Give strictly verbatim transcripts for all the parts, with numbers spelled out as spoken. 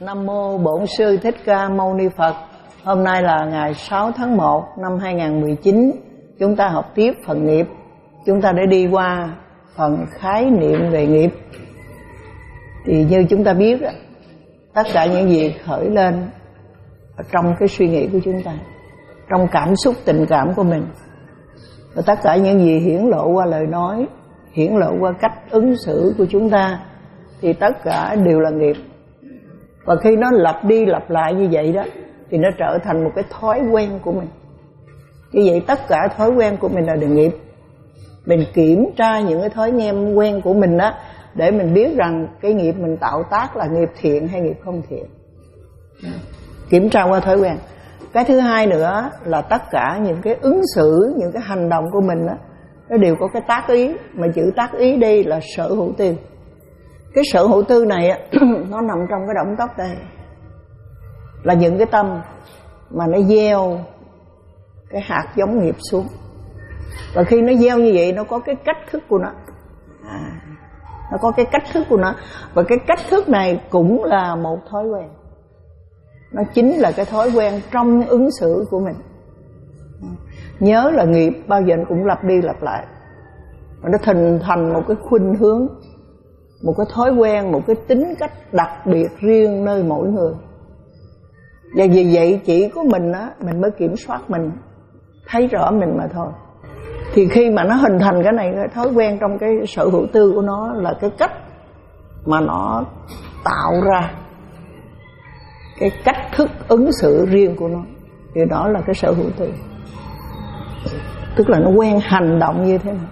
Nam mô Bổn Sư Thích Ca Mâu Ni Phật. Hôm nay là ngày sáu tháng một năm hai nghìn không trăm mười chín. Chúng ta học tiếp phần nghiệp. Chúng ta đã đi qua phần khái niệm về nghiệp. Thì như chúng ta biết, tất cả những gì khởi lên trong cái suy nghĩ của chúng ta, trong cảm xúc tình cảm của mình, và tất cả những gì hiển lộ qua lời nói, hiển lộ qua cách ứng xử của chúng ta, thì tất cả đều là nghiệp. Và khi nó lặp đi lặp lại như vậy đó, thì nó trở thành một cái thói quen của mình. Như vậy tất cả thói quen của mình là đều nghiệp. Mình kiểm tra những cái thói quen của mình đó, để mình biết rằng cái nghiệp mình tạo tác là nghiệp thiện hay nghiệp không thiện. Kiểm tra qua thói quen. Cái thứ hai nữa là tất cả những cái ứng xử, những cái hành động của mình đó, nó đều có cái tác ý. Mà chữ tác ý đây là sở hữu tư. Cái sở hữu tư này nó nằm trong cái động tóc đây, là những cái tâm mà nó gieo cái hạt giống nghiệp xuống. Và khi nó gieo như vậy, nó có cái cách thức của nó, à, nó có cái cách thức của nó. Và cái cách thức này cũng là một thói quen. Nó chính là cái thói quen trong ứng xử của mình. Nhớ là nghiệp bao giờ cũng lặp đi lặp lại, và nó hình thành một cái khuynh hướng, một cái thói quen, một cái tính cách đặc biệt riêng nơi mỗi người. Và vì vậy chỉ có mình á, mình mới kiểm soát mình, thấy rõ mình mà thôi. Thì khi mà nó hình thành cái này, cái thói quen trong cái sở hữu tư của nó là cái cách mà nó tạo ra cái cách thức ứng xử riêng của nó, thì đó là cái sở hữu tư. Tức là nó quen hành động như thế nào,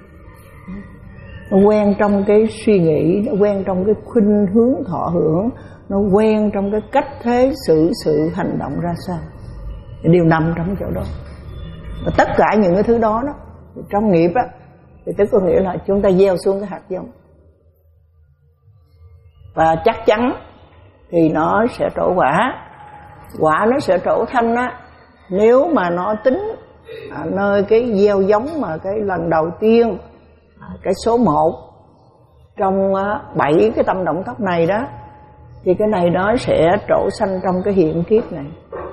nó quen trong cái suy nghĩ, nó quen trong cái khuynh hướng thọ hưởng, nó quen trong cái cách thế xử sự hành động ra sao, đều nằm trong chỗ đó. Và tất cả những cái thứ đó, đó trong nghiệp á, thì tức có nghĩa là chúng ta gieo xuống cái hạt giống, và chắc chắn thì nó sẽ trổ quả. Quả nó sẽ trổ thanh á, nếu mà nó tính à, nơi cái gieo giống mà cái lần đầu tiên, à, cái số một trong à, bảy cái tâm động tóc này đó, thì cái này nó sẽ trổ sanh trong cái hiện kiếp này,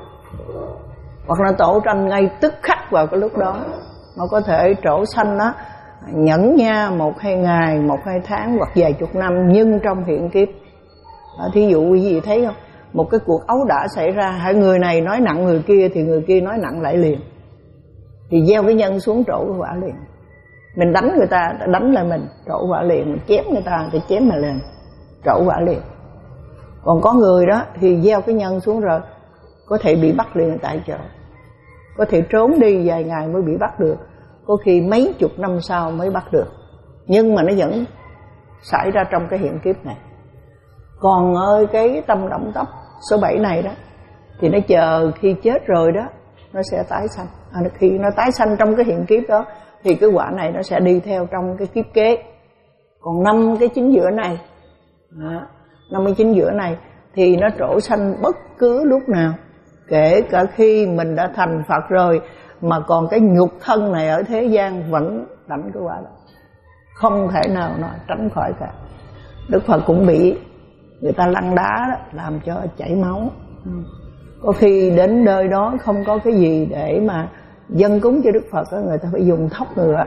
hoặc là trổ sanh ngay tức khắc vào cái lúc đó. Nó có thể trổ sanh nó nhẫn nha một hai ngày, một hai tháng hoặc vài chục năm, nhưng trong hiện kiếp. À, thí dụ quý vị thấy không, một cái cuộc ấu đả xảy ra, hai người này nói nặng người kia, thì người kia nói nặng lại liền, thì gieo cái nhân xuống trổ cái quả liền. Mình đánh người ta, đánh lại mình, trổ quả liền. Mình chém người ta, thì chém mà lên, trổ quả liền. Còn có người đó thì gieo cái nhân xuống rồi, có thể bị bắt liền tại chỗ, có thể trốn đi vài ngày mới bị bắt được, có khi mấy chục năm sau mới bắt được, nhưng mà nó vẫn xảy ra trong cái hiện kiếp này. Còn ơi cái tâm động tóc số bảy này đó, thì nó chờ khi chết rồi đó, nó sẽ tái sanh. À, khi nó tái sanh trong cái hiện kiếp đó, thì cái quả này nó sẽ đi theo trong cái kiếp kế. Còn năm cái chính giữa này, à, năm cái chính giữa này thì nó trổ sanh bất cứ lúc nào, kể cả khi mình đã thành Phật rồi, mà còn cái nhục thân này ở thế gian vẫn đảnh cái quả đó, không thể nào nó tránh khỏi cả. Đức Phật cũng bị người ta lăn đá đó, làm cho chảy máu. Có khi đến nơi đó không có cái gì để mà dâng cúng cho Đức Phật đó, người ta phải dùng thóc ngựa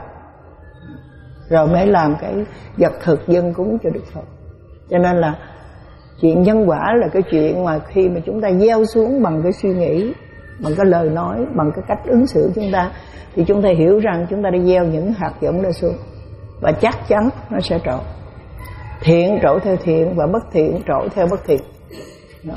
rồi mới làm cái vật thực dâng cúng cho Đức Phật. Cho nên là chuyện nhân quả là cái chuyện mà khi mà chúng ta gieo xuống bằng cái suy nghĩ, bằng cái lời nói, bằng cái cách ứng xử chúng ta, thì chúng ta hiểu rằng chúng ta đã gieo những hạt giống đó xuống, và chắc chắn nó sẽ trổ. Thiện trổ theo thiện, và bất thiện trổ theo bất thiện. Đó.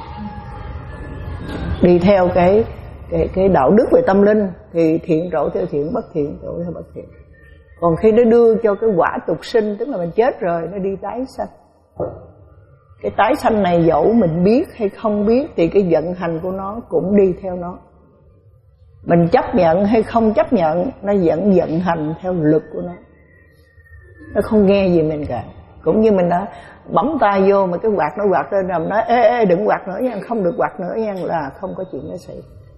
Đi theo cái, cái, cái đạo đức về tâm linh, thì thiện trổ theo thiện, bất thiện trổ theo bất thiện. Còn khi nó đưa cho cái quả tục sinh, tức là mình chết rồi, nó đi tái sanh. Cái tái sanh này dẫu mình biết hay không biết, thì cái vận hành của nó cũng đi theo nó. Mình chấp nhận hay không chấp nhận, nó vẫn vận hành theo lực của nó. Nó không nghe gì mình cả. Cũng như mình đã bấm tay vô mà cái quạt nó quạt lên, rồi nói ê ê đừng quạt nữa nha, không được quạt nữa nha, là không có chuyện đó xảy.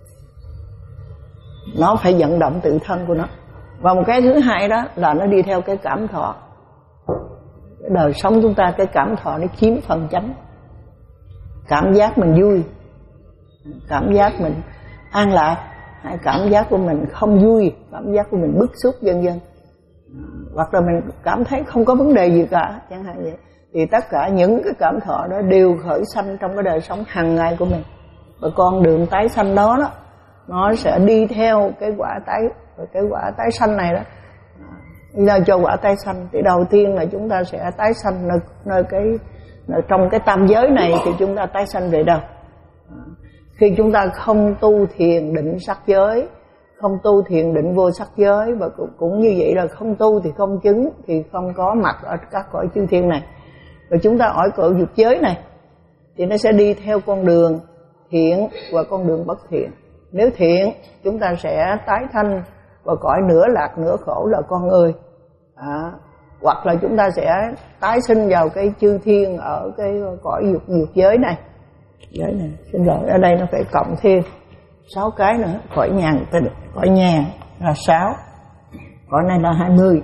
Nó phải vận động tự thân của nó. Và một cái thứ hai đó là nó đi theo cái cảm thọ. Cái đời sống chúng ta, cái cảm thọ nó chiếm phần chánh. cảm giác mình vui, cảm giác mình an lạc, hay cảm giác của mình không vui, cảm giác của mình bức xúc vân vân, hoặc là mình cảm thấy không có vấn đề gì cả chẳng hạn vậy, thì tất cả những cái cảm thọ đó đều khởi sanh trong cái đời sống hàng ngày của mình. Và con đường tái sanh đó đó, nó sẽ đi theo cái quả tái, cái quả tái sanh này đó, nơi cho quả tái sanh. Thì đầu tiên là chúng ta sẽ tái sanh nơi, nơi cái nơi trong cái tam giới này, thì chúng ta tái sanh về đâu? Khi chúng ta không tu thiền định sắc giới, không tu thiền định vô sắc giới, và cũng, cũng như vậy là không tu thì không chứng, thì không có mặt ở các cõi chư thiên này. Và chúng ta ở cõi dục giới này thì nó sẽ đi theo con đường thiện và con đường bất thiện. Nếu thiện, chúng ta sẽ tái sanh và cõi nửa lạc nửa khổ là con người, à, hoặc là chúng ta sẽ tái sinh vào cái chư thiên ở cái cõi dục dục giới này. Giới này, xin lỗi, ở đây nó phải cộng thêm sáu cái nữa. Cõi nhàn, cõi nhàn là sáu, cõi này là hai mươi.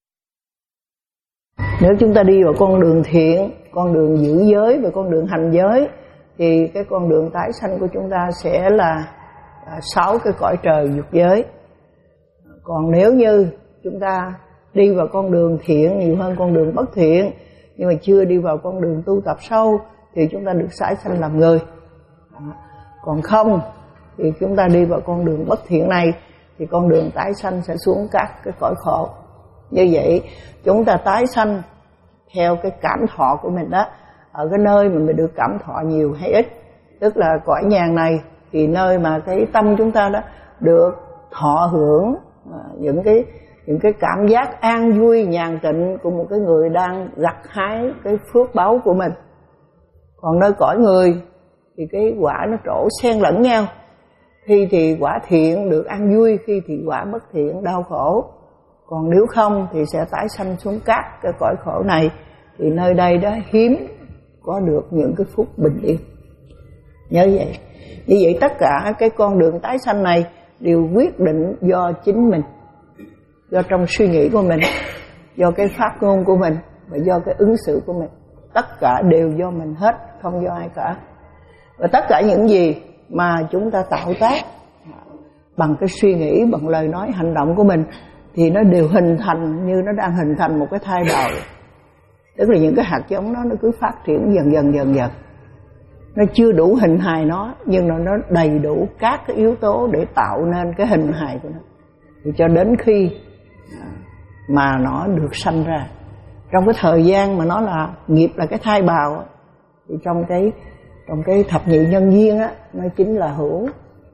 Nếu chúng ta đi vào con đường thiện, con đường giữ giới và con đường hành giới, thì cái con đường tái sanh của chúng ta sẽ là sáu cái cõi trời dục giới. Còn nếu như chúng ta đi vào con đường thiện nhiều hơn con đường bất thiện, nhưng mà chưa đi vào con đường tu tập sâu, thì chúng ta được tái sanh làm người. Còn không thì chúng ta đi vào con đường bất thiện này, thì con đường tái sanh sẽ xuống các cái cõi khổ. Như vậy chúng ta tái sanh theo cái cảm thọ của mình đó, ở cái nơi mà mình được cảm thọ nhiều hay ít. Tức là cõi nhàn này thì nơi mà cái tâm chúng ta đó được thọ hưởng những cái những cái cảm giác an vui nhàn tịnh của một cái người đang gặt hái cái phước báu của mình. Còn nơi cõi người thì cái quả nó trổ xen lẫn nhau, khi thì quả thiện được an vui, khi thì quả bất thiện đau khổ. Còn nếu không thì sẽ tái sanh xuống các cái cõi khổ này, thì nơi đây đó hiếm có được những cái phúc bình yên. Nhớ vậy. Như vậy tất cả cái con đường tái sanh này đều quyết định do chính mình, do trong suy nghĩ của mình, do cái phát ngôn của mình và do cái ứng xử của mình. Tất cả đều do mình hết, không do ai cả. Và tất cả những gì mà chúng ta tạo tác bằng cái suy nghĩ, bằng lời nói, hành động của mình, thì nó đều hình thành như nó đang hình thành một cái thai bào. Tức là những cái hạt giống đó nó cứ phát triển dần dần dần dần. Nó chưa đủ hình hài nó, nhưng mà nó đầy đủ các cái yếu tố để tạo nên cái hình hài của nó. Thì cho đến khi mà nó được sanh ra, trong cái thời gian mà nó là nghiệp là cái thai bào, thì trong cái trong cái thập nhị nhân duyên á, nó chính là hữu.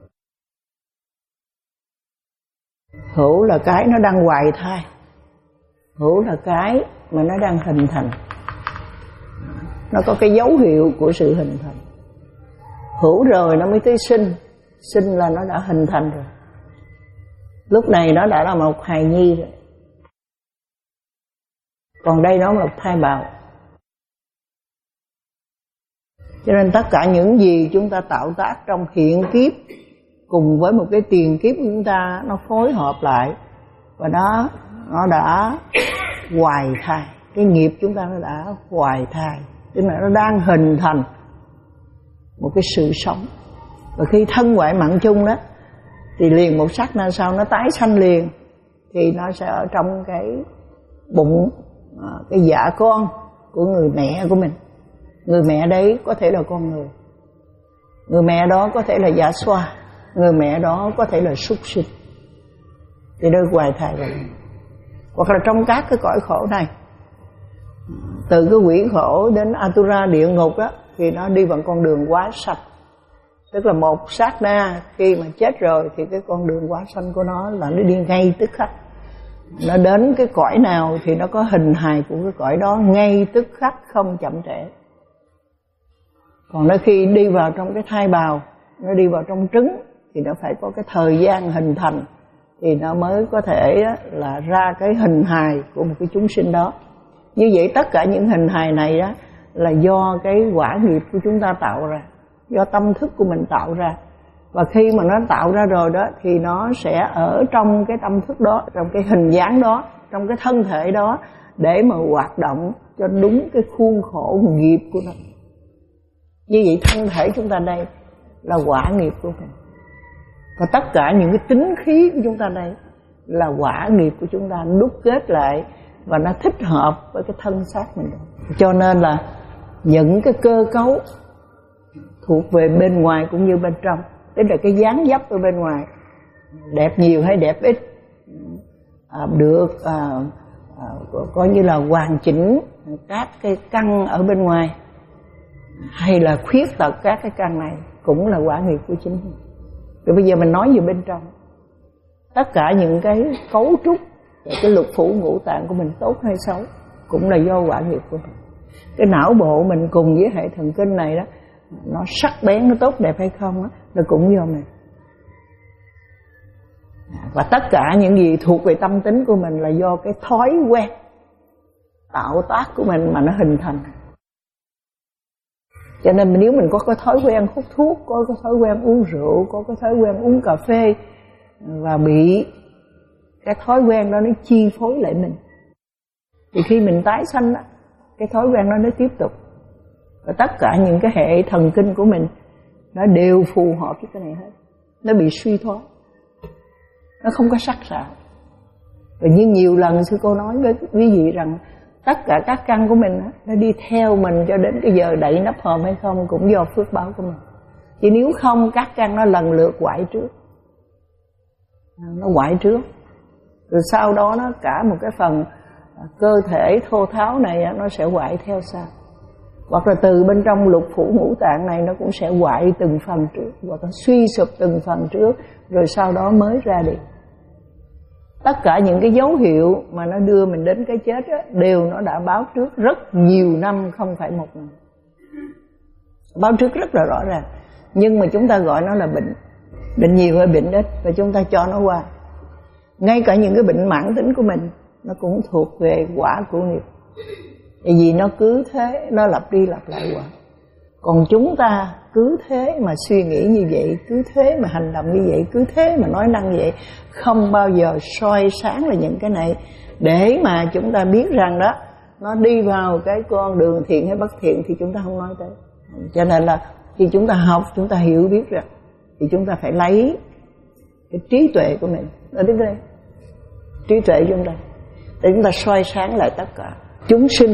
Hữu là cái nó đang hoài thai, hữu là cái mà nó đang hình thành, nó có cái dấu hiệu của sự hình thành. Hữu rồi nó mới tới sinh, sinh là nó đã hình thành rồi. Lúc này nó đã là một hài nhi rồi, còn đây nó là một thai bào. Cho nên tất cả những gì chúng ta tạo tác trong hiện kiếp cùng với một cái tiền kiếp của chúng ta, nó phối hợp lại, và đó nó đã hoài thai. Cái nghiệp chúng ta nó đã hoài thai, tức là nó đang hình thành một cái sự sống. Và khi thân ngoại mạng chung đó, thì liền một sát na sau nó tái sanh liền, thì nó sẽ ở trong cái bụng, cái dạ con của người mẹ của mình. Người mẹ đấy có thể là con người, người mẹ đó có thể là dạ xoa, người mẹ đó có thể là súc sinh. Thì đôi hoài thai vậy. Hoặc là trong các cái cõi khổ này, từ cái quỷ khổ đến Atura địa ngục á, thì nó đi bằng con đường quá sạch. Tức là một sát na khi mà chết rồi, thì cái con đường quá sanh của nó là nó đi ngay tức khắc. Nó đến cái cõi nào thì nó có hình hài của cái cõi đó ngay tức khắc, không chậm trễ. Còn nó khi đi vào trong cái thai bào, nó đi vào trong trứng, thì nó phải có cái thời gian hình thành, thì nó mới có thể là ra cái hình hài của một cái chúng sinh đó. Như vậy tất cả những hình hài này đó là do cái quả nghiệp của chúng ta tạo ra, do tâm thức của mình tạo ra. Và khi mà nó tạo ra rồi đó, thì nó sẽ ở trong cái tâm thức đó, trong cái hình dáng đó, trong cái thân thể đó, để mà hoạt động cho đúng cái khuôn khổ nghiệp của nó. Như vậy thân thể chúng ta đây là quả nghiệp của mình. Và tất cả những cái tính khí của chúng ta đây là quả nghiệp của chúng ta đúc kết lại, và nó thích hợp với cái thân xác mình. Cho nên là những cái cơ cấu thuộc về bên ngoài cũng như bên trong, tức là cái dáng dấp ở bên ngoài đẹp nhiều hay đẹp ít, à, được à, à, coi như là hoàn chỉnh các cái căn ở bên ngoài, hay là khuyết tật các cái căn này, cũng là quả nghiệp của chính mình. Rồi bây giờ mình nói về bên trong, tất cả những cái cấu trúc, cái lục phủ ngũ tạng của mình tốt hay xấu cũng là do quả nghiệp của mình. Cái não bộ mình cùng với hệ thần kinh này đó, nó sắc bén, nó tốt đẹp hay không đó, là cũng do mình. Và tất cả những gì thuộc về tâm tính của mình là do cái thói quen tạo tác của mình mà nó hình thành. Cho nên nếu mình có cái thói quen hút thuốc, có cái thói quen uống rượu, có cái thói quen uống cà phê, và bị cái thói quen đó nó chi phối lại mình, thì khi mình tái sanh đó, cái thói quen đó nó tiếp tục. Và tất cả những cái hệ thần kinh của mình nó đều phù hợp với cái này hết. Nó bị suy thoái, nó không có sắc sảo. Và như nhiều lần sư cô nói với quý vị rằng tất cả các căn của mình nó đi theo mình cho đến cái giờ đậy nắp hòm hay không cũng do phước báo của mình. Chứ nếu không, các căn nó lần lượt hoại trước, nó hoại trước, rồi sau đó nó cả một cái phần cơ thể thô tháo này nó sẽ hoại theo sau. Hoặc là từ bên trong lục phủ ngũ tạng này nó cũng sẽ hoại từng phần trước, hoặc là suy sụp từng phần trước, rồi sau đó mới ra đi. Tất cả những cái dấu hiệu mà nó đưa mình đến cái chết đó, đều nó đã báo trước rất nhiều năm, không phải một năm. Báo trước rất là rõ ràng. Nhưng mà chúng ta gọi nó là bệnh, bệnh nhiều hay bệnh ít, và chúng ta cho nó qua. Ngay cả những cái bệnh mãn tính của mình nó cũng thuộc về quả của nghiệp. Tại vì nó cứ thế, nó lặp đi lặp lại quả. Còn chúng ta cứ thế mà suy nghĩ như vậy, cứ thế mà hành động như vậy, cứ thế mà nói năng như vậy, không bao giờ soi sáng là những cái này, để mà chúng ta biết rằng đó, nó đi vào cái con đường thiện hay bất thiện thì chúng ta không nói tới. Cho nên là khi chúng ta học, chúng ta hiểu biết rằng thì chúng ta phải lấy cái trí tuệ của mình ở đến đây, trí tuệ chúng ta, để chúng ta soi sáng lại tất cả chúng sinh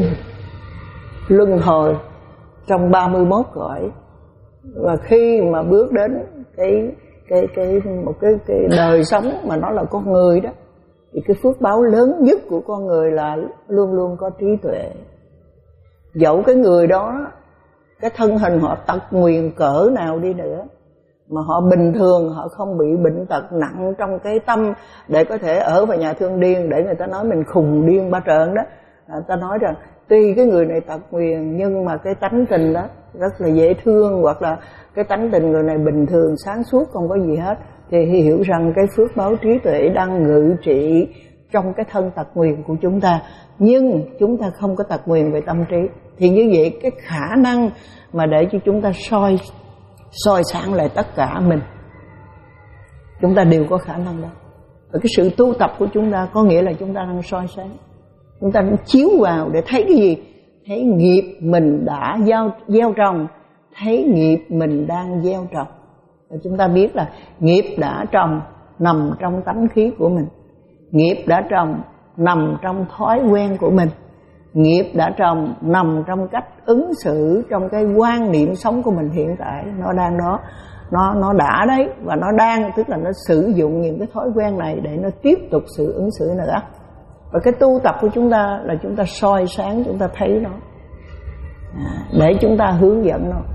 luân hồi trong ba mươi mốt cõi. Và khi mà bước đến cái cái cái một cái cái đời sống mà nó là con người đó, thì cái phước báo lớn nhất của con người là luôn luôn có trí tuệ. Dẫu cái người đó cái thân hình họ tật nguyền cỡ nào đi nữa, mà họ bình thường, họ không bị bệnh tật nặng trong cái tâm để có thể ở vào nhà thương điên, để người ta nói mình khùng điên ba trợn đó. Người ta nói rằng tuy cái người này tật nguyền nhưng mà cái tánh tình đó rất là dễ thương, hoặc là cái tánh tình người này bình thường sáng suốt không có gì hết, thì hiểu rằng cái phước báo trí tuệ đang ngự trị trong cái thân tật nguyền của chúng ta. Nhưng chúng ta không có tật nguyền về tâm trí, thì như vậy cái khả năng mà để cho chúng ta soi soi sáng lại tất cả mình, chúng ta đều có khả năng đó. Và cái sự tu tập của chúng ta có nghĩa là chúng ta đang soi sáng, chúng ta đang chiếu vào để thấy cái gì? Thấy nghiệp mình đã gieo, gieo trồng, thấy nghiệp mình đang gieo trồng. Và chúng ta biết là nghiệp đã trồng nằm trong tánh khí của mình, nghiệp đã trồng nằm trong thói quen của mình, nghiệp đã trồng nằm trong cách ứng xử, trong cái quan niệm sống của mình hiện tại. Nó đang đó, nó nó đã đấy, và nó đang, tức là nó sử dụng những cái thói quen này để nó tiếp tục sự ứng xử nữa. Và cái tu tập của chúng ta là chúng ta soi sáng, chúng ta thấy nó, à, để chúng ta hướng dẫn nó.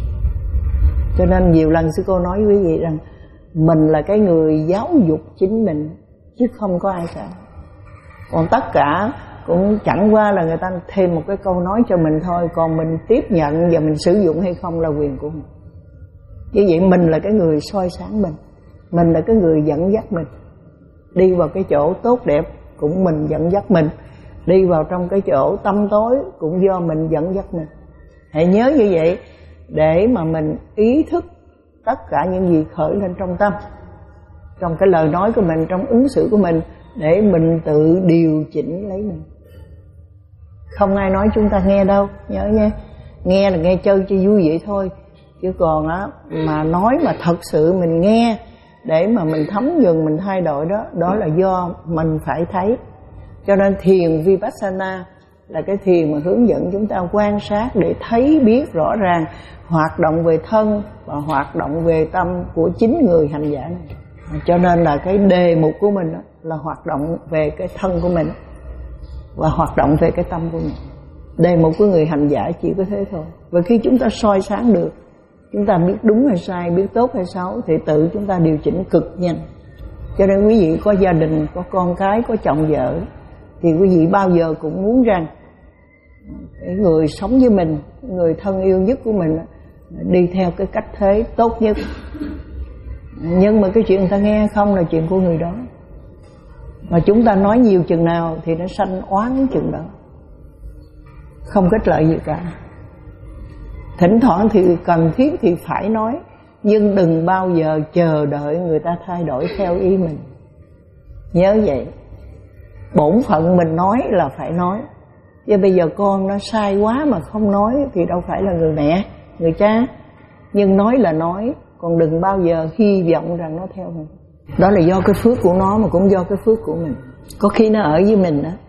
Cho nên nhiều lần sư cô nói với quý vị rằng mình là cái người giáo dục chính mình, chứ không có ai cả. Còn tất cả cũng chẳng qua là người ta thêm một cái câu nói cho mình thôi, còn mình tiếp nhận và mình sử dụng hay không là quyền của mình. Như vậy mình là cái người soi sáng mình, mình là cái người dẫn dắt mình đi vào cái chỗ tốt đẹp, cũng mình dẫn dắt mình đi vào trong cái chỗ tâm tối, cũng do mình dẫn dắt mình. Hãy nhớ như vậy để mà mình ý thức tất cả những gì khởi lên trong tâm, trong cái lời nói của mình, trong ứng xử của mình, để mình tự điều chỉnh lấy mình. Không ai nói chúng ta nghe đâu, nhớ nha. nghe là nghe chơi cho vui vậy thôi, chứ còn á mà nói mà thật sự mình nghe để mà mình thấm nhuần, mình thay đổi đó, đó là do mình phải thấy. Cho nên thiền Vipassana là cái thiền mà hướng dẫn chúng ta quan sát để thấy biết rõ ràng hoạt động về thân và hoạt động về tâm của chính người hành giả này. Cho nên là cái đề mục của mình đó là hoạt động về cái thân của mình và hoạt động về cái tâm của mình. Đề mục của người hành giả chỉ có thế thôi. Và khi chúng ta soi sáng được, chúng ta biết đúng hay sai, biết tốt hay xấu, thì tự chúng ta điều chỉnh cực nhanh. Cho nên quý vị có gia đình, có con cái, có chồng vợ, thì quý vị bao giờ cũng muốn rằng cái người sống với mình, người thân yêu nhất của mình đi theo cái cách thế tốt nhất. Nhưng mà cái chuyện người ta nghe không là chuyện của người đó. Mà chúng ta nói nhiều chừng nào thì nó sanh oán chừng đó, không kết lợi gì cả. Thỉnh thoảng thì cần thiết thì phải nói, nhưng đừng bao giờ chờ đợi người ta thay đổi theo ý mình. Nhớ vậy. Bổn phận mình nói là phải nói. Chứ bây giờ con nó sai quá mà không nói thì đâu phải là người mẹ, người cha. Nhưng nói là nói, còn đừng bao giờ hy vọng rằng nó theo mình. Đó là do cái phước của nó mà cũng do cái phước của mình. Có khi nó ở với mình đó,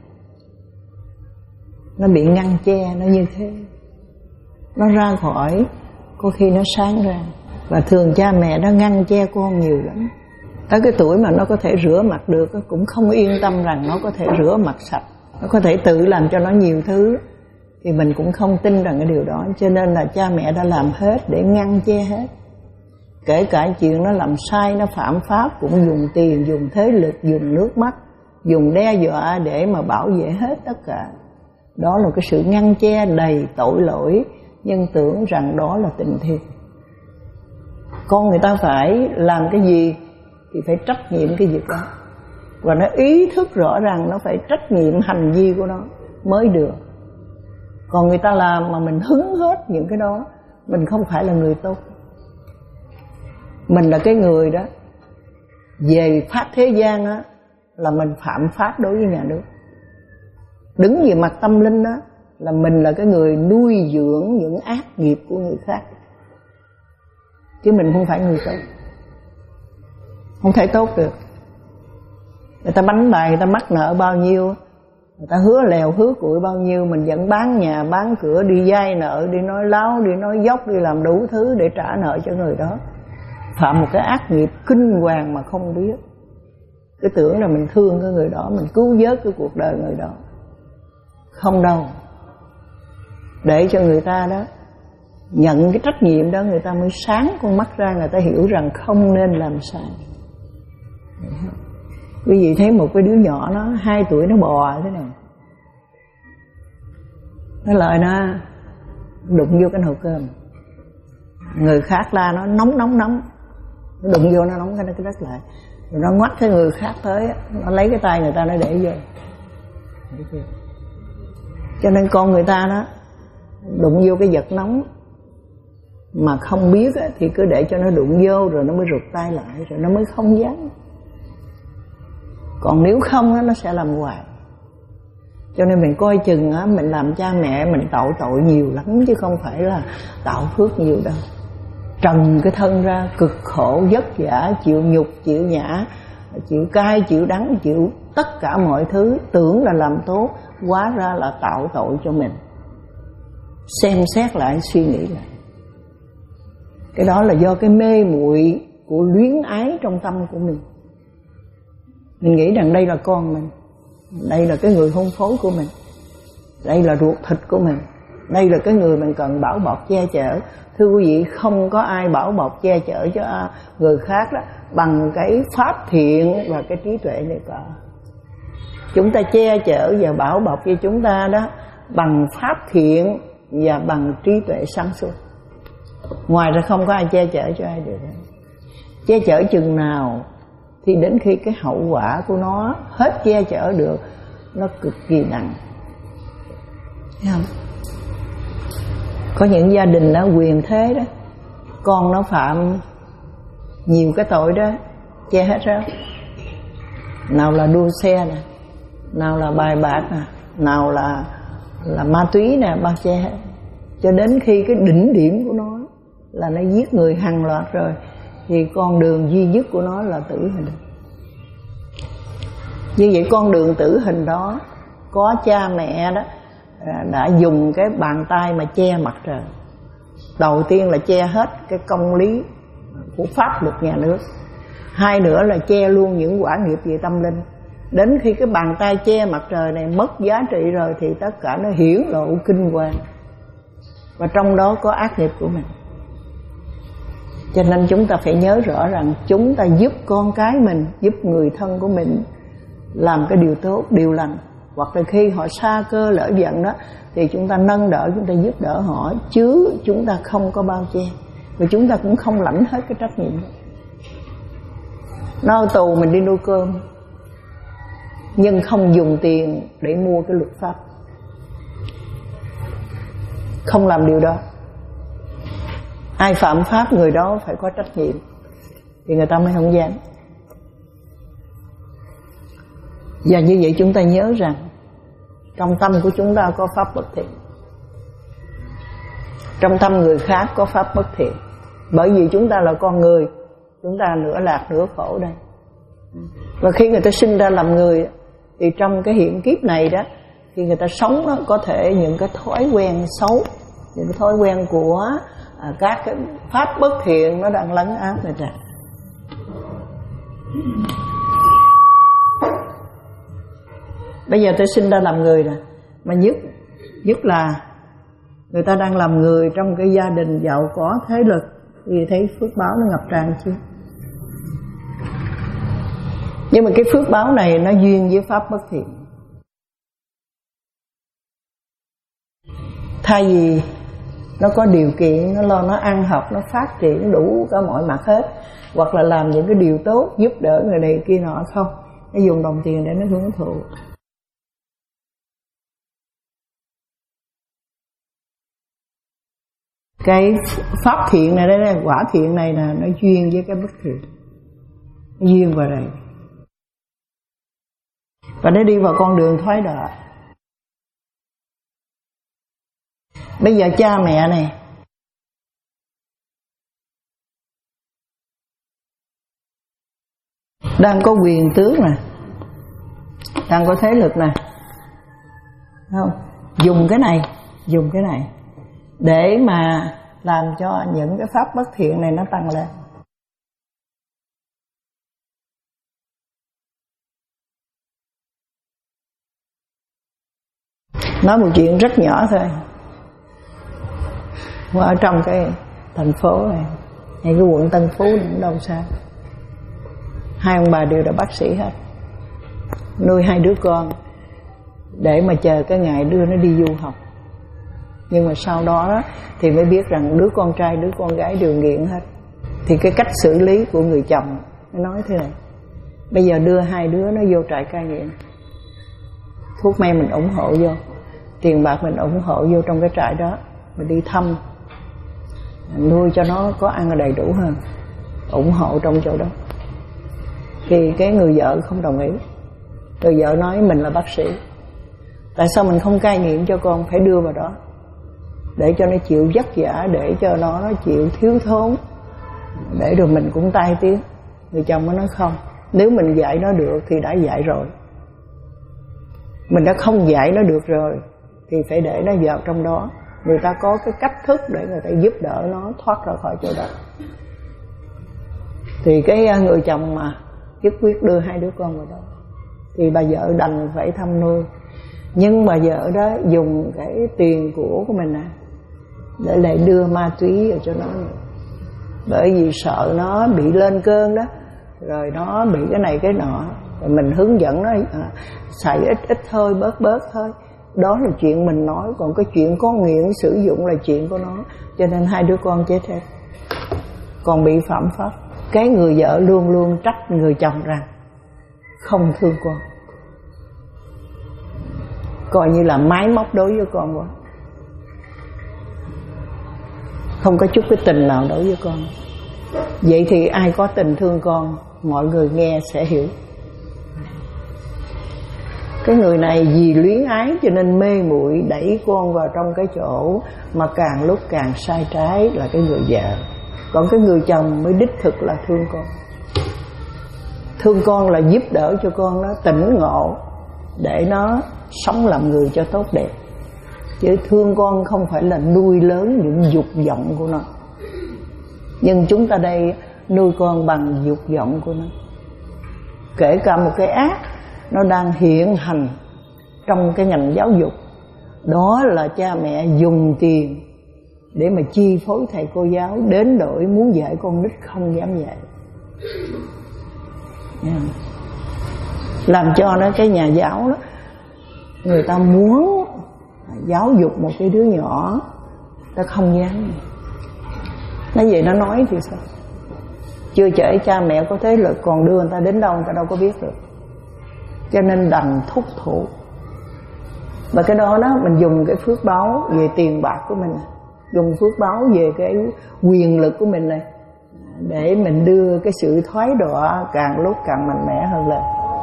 nó bị ngăn che, nó như thế. Nó ra khỏi, có khi nó sáng ra. Và thường cha mẹ nó ngăn che con nhiều lắm. Tới cái tuổi mà nó có thể rửa mặt được, cũng không yên tâm rằng nó có thể rửa mặt sạch, nó có thể tự làm cho nó nhiều thứ, thì mình cũng không tin rằng cái điều đó. Cho nên là cha mẹ đã làm hết để ngăn che hết. Kể cả chuyện nó làm sai, nó phạm pháp, cũng dùng tiền, dùng thế lực, dùng nước mắt, dùng đe dọa để mà bảo vệ hết tất cả. Đó là cái sự ngăn che đầy tội lỗi, nhưng tưởng rằng đó là tình thương. Con người ta phải làm cái gì thì phải trách nhiệm cái việc đó, và nó ý thức rõ ràng nó phải trách nhiệm hành vi của nó mới được. Còn người ta làm mà mình hứng hết những cái đó, mình không phải là người tốt. Mình là cái người đó về pháp thế gian á, là mình phạm pháp đối với nhà nước. Đứng về mặt tâm linh đó là mình là cái người nuôi dưỡng những ác nghiệp của người khác, chứ mình không phải người tốt. Không thể tốt được. Người ta bánh bài, người ta mắc nợ bao nhiêu, người ta hứa lèo hứa củi bao nhiêu, mình vẫn bán nhà bán cửa, đi vay nợ, đi nói láo, đi nói dốc, đi làm đủ thứ để trả nợ cho người đó. Phạm một cái ác nghiệp kinh hoàng mà không biết. Cứ tưởng là mình thương cái người đó, mình cứu vớt cái cuộc đời người đó. Không đâu. Để cho người ta đó nhận cái trách nhiệm đó, người ta mới sáng con mắt ra, người ta hiểu rằng không nên làm sai. Quý vị thấy một cái đứa nhỏ nó hai tuổi nó bò thế này, nó lời nó đụng vô cái nồi cơm, người khác la nó nóng nóng nóng, nó đụng vô nó nóng cái cái đất lại, rồi nó ngoắt cái người khác tới, nó lấy cái tay người ta nó để vô. Cho nên con người ta đó đụng vô cái vật nóng mà không biết á, thì cứ để cho nó đụng vô rồi nó mới rụt tay lại, rồi nó mới không dám. Còn nếu không á, nó sẽ làm hoài. Cho nên mình coi chừng á, mình làm cha mẹ mình tạo tội nhiều lắm, chứ không phải là tạo phước nhiều đâu. Trần cái thân ra cực khổ vất vả, chịu nhục, chịu nhã, chịu cay, chịu đắng, chịu tất cả mọi thứ, tưởng là làm tốt, hóa ra là tạo tội cho mình. Xem xét lại, suy nghĩ lại. Cái đó là do cái mê muội của luyến ái trong tâm của mình. Mình nghĩ rằng đây là con mình, đây là cái người hôn phối của mình, đây là ruột thịt của mình, đây là cái người mình cần bảo bọc che chở. Thưa quý vị, không có ai bảo bọc che chở cho người khác đó bằng cái pháp thiện và cái trí tuệ này cả. Chúng ta che chở và bảo bọc cho chúng ta đó bằng pháp thiện và bằng trí tuệ sáng suốt. Ngoài ra không có ai che chở cho ai được. Che chở chừng nào thì đến khi cái hậu quả của nó hết che chở được, nó cực kỳ nặng. Thấy không? Có những gia đình đó quyền thế đó, con nó phạm nhiều cái tội đó, che hết ra. Nào là đua xe nè, nào là bài bạc nè, nào là là ma túy nè, bao che hết. cho đến khi cái đỉnh điểm của nó là nó giết người hàng loạt rồi, thì con đường duy nhất của nó là tử hình. Như vậy con đường tử hình đó có cha mẹ đó đã dùng cái bàn tay mà che mặt trời. Đầu tiên là che hết cái công lý của pháp luật nhà nước, hai nữa là che luôn những quả nghiệp về tâm linh. Đến khi cái bàn tay che mặt trời này mất giá trị rồi thì tất cả nó hiển lộ kinh hoàng, và trong đó có ác nghiệp của mình. Cho nên chúng ta phải nhớ rõ rằng chúng ta giúp con cái mình, giúp người thân của mình làm cái điều tốt, điều lành. Hoặc là khi họ sa cơ lỡ giận đó thì chúng ta nâng đỡ, chúng ta giúp đỡ họ, chứ chúng ta không có bao che. Và chúng ta cũng không lãnh hết cái trách nhiệm đó. Nó tù mình đi nuôi cơm, nhưng không dùng tiền để mua cái luật pháp. Không làm điều đó. Ai phạm pháp người đó phải có trách nhiệm, thì người ta mới không dám. Và như vậy chúng ta nhớ rằng trong tâm của chúng ta có pháp bất thiện, trong tâm người khác có pháp bất thiện. Bởi vì chúng ta là con người, chúng ta nửa lạc nửa khổ đây. Và khi người ta sinh ra làm người thì trong cái hiện kiếp này đó, khi người ta sống đó, có thể những cái thói quen xấu, những cái thói quen của à, các cái pháp bất thiện nó đang lấn át người ta. Bây giờ tôi sinh ra làm người rồi, mà nhất nhất là người ta đang làm người trong cái gia đình giàu có thế lực, thì thấy phước báo nó ngập tràn chứ. Nhưng mà cái phước báo này nó duyên với pháp bất thiện. Thay vì nó có điều kiện, nó lo nó ăn học, nó phát triển đủ cả mọi mặt hết, hoặc là làm những cái điều tốt giúp đỡ người này kia nọ, không, nó dùng đồng tiền để nó hưởng thụ. Cái pháp thiện này, đây là quả thiện này là nó duyên với cái bất thiện, nó duyên vào đây, và nó đi vào con đường thoái đạo. Bây giờ cha mẹ này đang có quyền tướng nè, đang có thế lực nè, không? Dùng cái này, dùng cái này để mà làm cho những cái pháp bất thiện này nó tăng lên. Nói một chuyện rất nhỏ thôi. Ở trong cái thành phố này, hay cái quận Tân Phú này, cũng đâu xa, hai ông bà đều là bác sĩ hết, nuôi hai đứa con để mà chờ cái ngày đưa nó đi du học. Nhưng mà sau đó, đó thì mới biết rằng đứa con trai đứa con gái đều nghiện hết. Thì cái cách xử lý của người chồng nó nói thế này: bây giờ đưa hai đứa nó vô trại cai nghiện, thuốc men mình ủng hộ vô, tiền bạc mình ủng hộ vô trong cái trại đó, mình đi thăm, mình nuôi cho nó có ăn đầy đủ hơn, ủng hộ trong chỗ đó. Thì cái người vợ không đồng ý. Người vợ nói mình là bác sĩ, tại sao mình không cai nghiện cho con, phải đưa vào đó để cho nó chịu vất vả, để cho nó nó chịu thiếu thốn, để rồi mình cũng tai tiếng. Người chồng mới nói không, nếu mình dạy nó được thì đã dạy rồi, mình đã không dạy nó được rồi thì phải để nó vào trong đó. Người ta có cái cách thức để người ta giúp đỡ nó thoát ra khỏi chỗ đó. Thì cái người chồng mà nhất quyết đưa hai đứa con vào đó, thì bà vợ đành phải thăm nuôi. Nhưng bà vợ đó dùng cái tiền của của mình à, để lại đưa ma túy cho nó, bởi vì sợ nó bị lên cơn đó, rồi nó bị cái này cái nọ, rồi mình hướng dẫn nó à, xài ít ít thôi, bớt bớt thôi. Đó là chuyện mình nói, còn cái chuyện có nghiện sử dụng là chuyện của nó. Cho nên hai đứa con chết hết, còn bị phạm pháp. Cái người vợ luôn luôn trách người chồng rằng không thương con, coi như là máy móc đối với con quá, không có chút cái tình nào đối với con. Vậy thì ai có tình thương con, mọi người nghe sẽ hiểu. Cái người này vì luyến ái cho nên mê muội, đẩy con vào trong cái chỗ mà càng lúc càng sai trái là cái người vợ. Còn cái người chồng mới đích thực là thương con. Thương con là giúp đỡ cho con nó tỉnh ngộ để nó sống làm người cho tốt đẹp. Chứ thương con không phải là nuôi lớn những dục vọng của nó. Nhưng chúng ta đây nuôi con bằng dục vọng của nó. Kể cả một cái ác nó đang hiện hành trong cái ngành giáo dục, đó là cha mẹ dùng tiền để mà chi phối thầy cô giáo đến nỗi muốn dạy con nít không dám dạy. Làm cho nó cái nhà giáo đó, người ta muốn giáo dục một cái đứa nhỏ, ta không dám. Nói vậy nó nói thì sao? Chưa kể cha mẹ có thế lực còn đưa người ta đến đâu người ta đâu có biết được. Cho nên đành thúc thủ. Và cái đó đó mình dùng cái phước báo về tiền bạc của mình, dùng phước báo về cái quyền lực của mình này để mình đưa cái sự thoái đọa càng lúc càng mạnh mẽ hơn lên.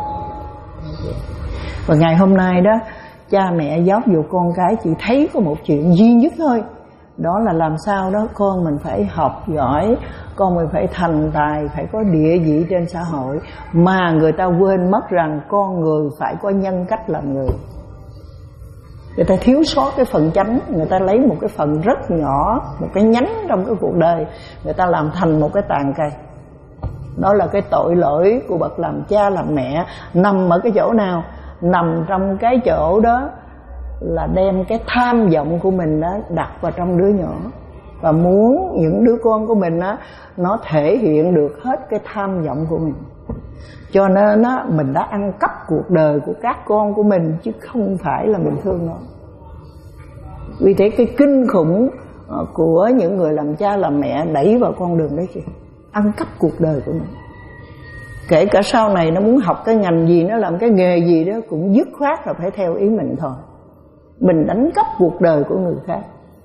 Và ngày hôm nay đó, cha mẹ giáo dục con cái chỉ thấy có một chuyện duy nhất thôi, đó là làm sao đó con mình phải học giỏi, con mình phải thành tài, phải có địa vị trên xã hội. Mà người ta quên mất rằng con người phải có nhân cách làm người. Người ta thiếu sót cái phần chánh, người ta lấy một cái phần rất nhỏ, một cái nhánh trong cái cuộc đời, người ta làm thành một cái tàn cây. Đó là cái tội lỗi của bậc làm cha làm mẹ. Nằm ở cái chỗ nào? Nằm trong cái chỗ đó là đem cái tham vọng của mình đó đặt vào trong đứa nhỏ, và muốn những đứa con của mình đó, nó thể hiện được hết cái tham vọng của mình. Cho nên đó, mình đã ăn cắp cuộc đời của các con của mình, chứ không phải là mình thương nó. Vì thế cái kinh khủng của những người làm cha làm mẹ đẩy vào con đường đấy kìa, ăn cắp cuộc đời của mình. Kể cả sau này nó muốn học cái ngành gì, nó làm cái nghề gì đó, cũng dứt khoát là phải theo ý mình thôi. Mình đánh cắp cuộc đời của người khác.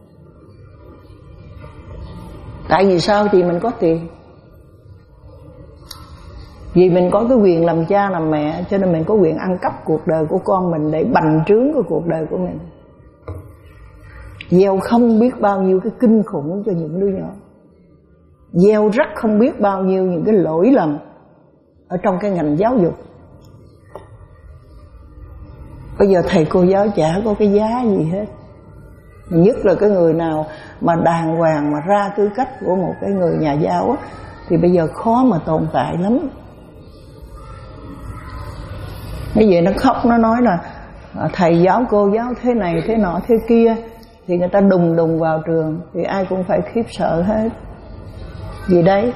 Tại vì sao? Thì mình có tiền, vì mình có cái quyền làm cha làm mẹ, cho nên mình có quyền ăn cắp cuộc đời của con mình để bành trướng cái cuộc đời của mình. Gieo không biết bao nhiêu cái kinh khủng cho những đứa nhỏ, gieo rắc không biết bao nhiêu những cái lỗi lầm ở trong cái ngành giáo dục. Bây giờ thầy cô giáo chả có cái giá gì hết. Nhất là cái người nào mà đàng hoàng mà ra tư cách của một cái người nhà giáo á, thì bây giờ khó mà tồn tại lắm. Như vậy nó khóc, nó nói là thầy giáo cô giáo thế này thế nọ thế kia, thì người ta đùng đùng vào trường thì ai cũng phải khiếp sợ hết. Vì đấy,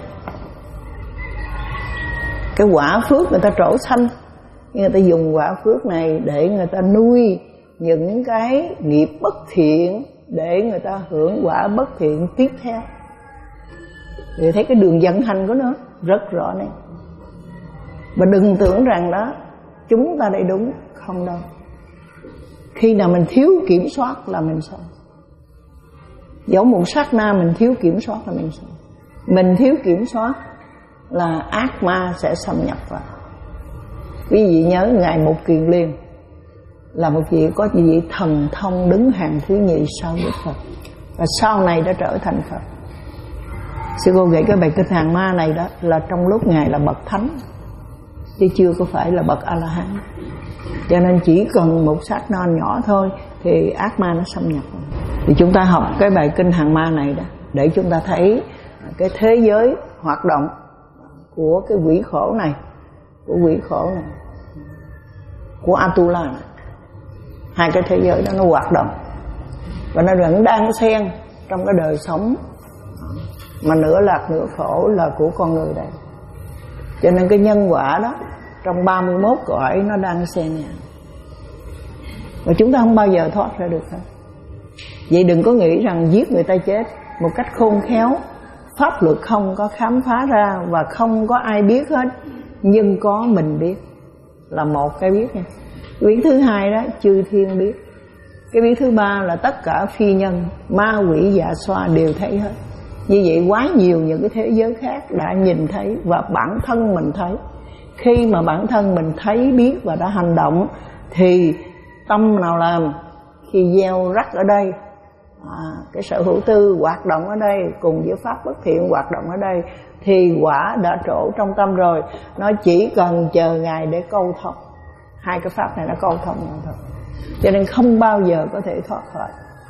cái quả phước người ta trổ xanh, người ta dùng quả phước này để người ta nuôi những cái nghiệp bất thiện, để người ta hưởng quả bất thiện tiếp theo. Thì thấy cái đường vận hành của nó rất rõ nè. Và đừng tưởng rằng đó chúng ta đây đúng, không đâu. Khi nào mình thiếu kiểm soát là mình sai. Dẫu một sát na mình thiếu kiểm soát là mình sai. Mình thiếu kiểm soát là ác ma sẽ xâm nhập vào. Quý vị nhớ Ngài Một Kiền Liên là một vị có vị thần thông đứng hàng thứ nhì sau Đức Phật, và sau này đã trở thành Phật. Sư cô gửi cái bài kinh Hàng Ma này đó là trong lúc Ngài là bậc thánh, chứ chưa có phải là bậc A-la-hán. Cho nên chỉ cần một sát na nhỏ thôi thì ác ma nó xâm nhập. Thì chúng ta học cái bài kinh Hàng Ma này đó để chúng ta thấy cái thế giới hoạt động của cái quỷ khổ này, của quỷ khổ này, của Atula này. Hai cái thế giới đó nó hoạt động và nó vẫn đang xen trong cái đời sống mà nửa lạc nửa khổ là của con người đây. Cho nên cái nhân quả đó trong ba mươi mốt cõi nó đang xen nhau, và chúng ta không bao giờ thoát ra được hết. Vậy đừng có nghĩ rằng giết người ta chết một cách khôn khéo, pháp luật không có khám phá ra và không có ai biết hết, nhưng có mình biết là một cái biết nha. Cái biết thứ hai đó chư thiên biết. Cái biết thứ ba là tất cả phi nhân, ma quỷ dạ xoa đều thấy hết. Như vậy quá nhiều những cái thế giới khác đã nhìn thấy, và bản thân mình thấy. Khi mà bản thân mình thấy biết và đã hành động thì tâm nào làm khi gieo rắc ở đây, à, cái sở hữu tư hoạt động ở đây cùng với pháp bất thiện hoạt động ở đây, thì quả đã trổ trong tâm rồi. Nó chỉ cần chờ ngày để câu thông. Hai cái pháp này nó câu thông nhau thôi, cho nên không bao giờ có thể thoát khỏi.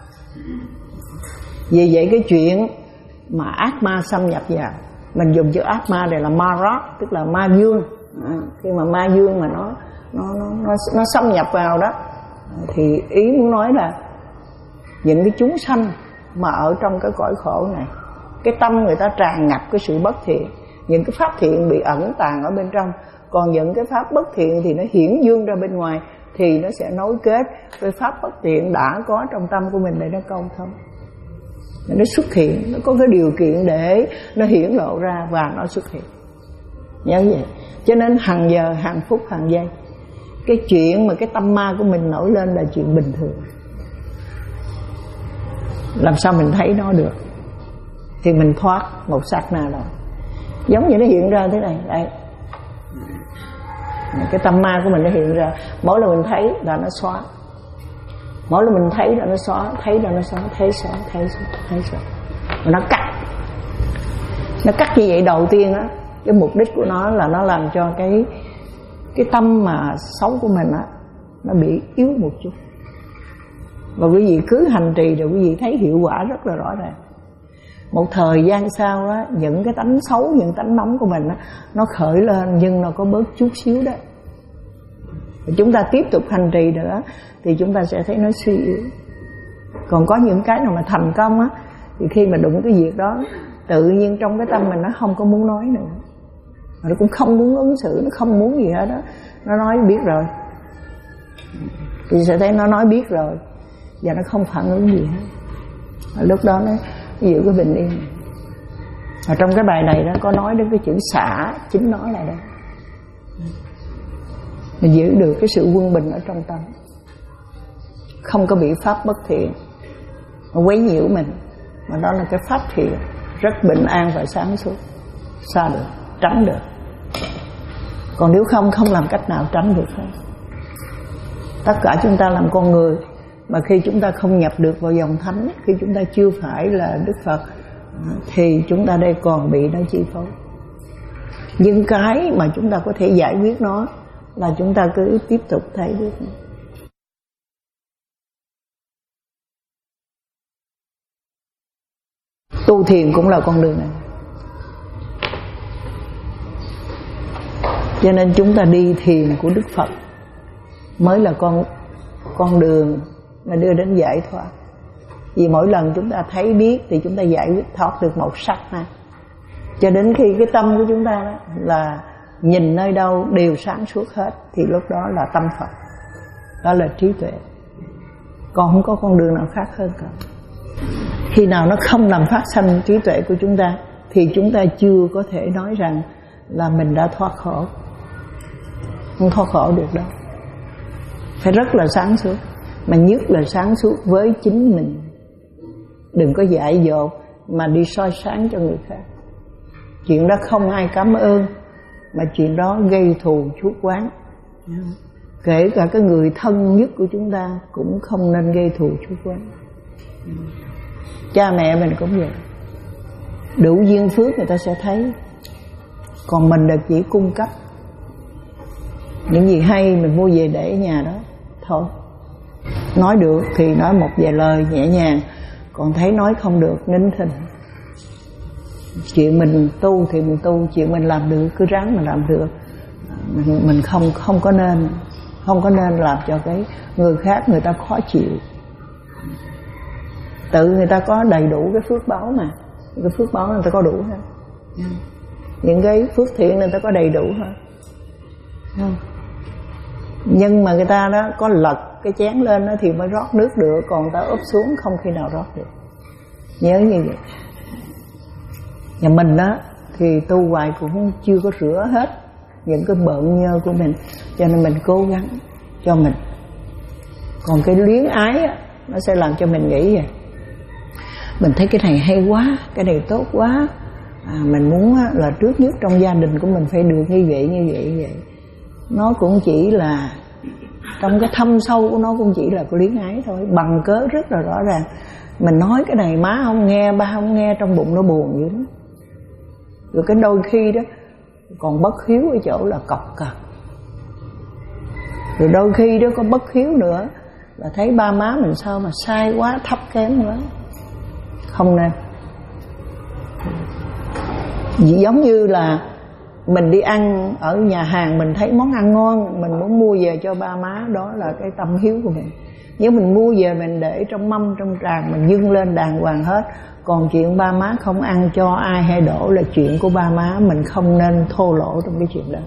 Vì vậy cái chuyện mà ác ma xâm nhập vào, mình dùng chữ ác ma này là Marat, tức là ma dương. À, khi mà ma dương mà nó nó nó nó, nó xâm nhập vào đó, thì ý muốn nói là những cái chúng sanh mà ở trong cái cõi khổ này, cái tâm người ta tràn ngập cái sự bất thiện, những cái pháp thiện bị ẩn tàng ở bên trong, còn những cái pháp bất thiện thì nó hiển dương ra bên ngoài, thì nó sẽ nối kết với pháp bất thiện đã có trong tâm của mình để nó câu thông, nó xuất hiện, nó có cái điều kiện để nó hiển lộ ra và nó xuất hiện. Nhớ vậy. Cho nên hàng giờ, hàng phút, hàng giây, cái chuyện mà cái tâm ma của mình nổi lên là chuyện bình thường. Làm sao mình thấy nó được? Thì mình thoát một sát na rồi. Giống như nó hiện ra thế này, đây. Cái tâm ma của mình nó hiện ra, mỗi lần mình thấy là nó xóa, mỗi lần mình thấy là nó xóa, thấy là nó xóa, thấy xóa, thấy xóa, thấy xóa. Và nó cắt. Nó cắt như vậy đầu tiên á, cái mục đích của nó là nó làm cho cái cái tâm mà xấu của mình á, nó bị yếu một chút. Và quý vị cứ hành trì rồi quý vị thấy hiệu quả rất là rõ ràng. Một thời gian sau á, những cái tánh xấu, những tánh nóng của mình á, nó khởi lên nhưng nó có bớt chút xíu đó. Và chúng ta tiếp tục hành trì nữa thì chúng ta sẽ thấy nó suy yếu. Còn có những cái nào mà thành công á, thì khi mà đụng cái việc đó, tự nhiên trong cái tâm mình nó không có muốn nói nữa, mà nó cũng không muốn ứng xử, nó không muốn gì hết đó. Nó nói biết rồi, thì sẽ thấy nó nói biết rồi và nó không phản ứng gì hết. Và lúc đó nó giữ cái bình yên. Và trong cái bài này đó có nói đến cái chữ xả, chính nó là đây. Mình giữ được cái sự quân bình ở trong tâm, không có bị pháp bất thiện nó quấy nhiễu mình, mà đó là cái pháp thiện rất bình an và sáng suốt, xa được, tránh được. Còn nếu không, không làm cách nào tránh được hết. Tất cả chúng ta làm con người, mà khi chúng ta không nhập được vào dòng thánh, khi chúng ta chưa phải là Đức Phật, thì chúng ta đây còn bị nó chi phối. Nhưng cái mà chúng ta có thể giải quyết nó là chúng ta cứ tiếp tục thấy biết nó. Tu thiền cũng là con đường này. Cho nên chúng ta đi thiền của Đức Phật mới là con con đường mà đưa đến giải thoát. Vì mỗi lần chúng ta thấy biết thì chúng ta giải quyết thoát được một sắc ha. Cho đến khi cái tâm của chúng ta đó là nhìn nơi đâu đều sáng suốt hết, thì lúc đó là tâm Phật, đó là trí tuệ. Còn không có con đường nào khác hơn cả. Khi nào nó không làm phát sanh trí tuệ của chúng ta thì chúng ta chưa có thể nói rằng là mình đã thoát khổ. Không thoát khổ được đâu. Phải rất là sáng suốt, mà nhất là sáng suốt với chính mình. Đừng có dại dột mà đi soi sáng cho người khác. Chuyện đó không ai cảm ơn, mà chuyện đó gây thù chuốc oán. Kể cả cái người thân nhất của chúng ta cũng không nên gây thù chuốc oán. Cha mẹ mình cũng vậy, đủ duyên phước người ta sẽ thấy, còn mình là chỉ cung cấp. Những gì hay mình mua về để ở nhà đó thôi. Nói được thì nói một vài lời nhẹ nhàng, còn thấy nói không được nín thinh. Chuyện mình tu thì mình tu, chuyện mình làm được cứ ráng mà làm được. Mình, mình không không có nên không có nên làm cho cái người khác người ta khó chịu. Tự người ta có đầy đủ cái phước báo mà, cái phước báo người ta có đủ hết. Những cái phước thiện người ta có đầy đủ hết. Không. Nhưng mà người ta đó có lật cái chén lên đó thì mới rót nước được, còn ta úp xuống không khi nào rót được. Nhớ như vậy. Nhà mình đó thì tu hoài cũng chưa có rửa hết những cái bợn nhơ của mình, cho nên mình cố gắng cho mình. Còn cái luyến ái á, nó sẽ làm cho mình nghĩ vậy. Mình thấy cái này hay quá, cái này tốt quá, à, mình muốn á, là trước nhất trong gia đình của mình phải được như vậy, như vậy, như vậy. Nó cũng chỉ là trong cái thâm sâu của nó cũng chỉ là cái luyến ái thôi, bằng cớ rất là rõ ràng. Mình nói cái này má không nghe, ba không nghe, trong bụng nó buồn dữ lắm. Rồi cái đôi khi đó còn bất hiếu ở chỗ là cọc cằn. Rồi đôi khi đó có bất hiếu nữa là thấy ba má mình sao mà sai quá, thấp kém quá. Không nên. Giống như là mình đi ăn ở nhà hàng, mình thấy món ăn ngon, mình muốn mua về cho ba má, đó là cái tâm hiếu của mình. Nếu mình mua về mình để trong mâm, trong tràng, mình dâng lên đàng hoàng hết. Còn chuyện ba má không ăn cho ai hay đổ là chuyện của ba má, mình không nên thô lỗ trong cái chuyện đó.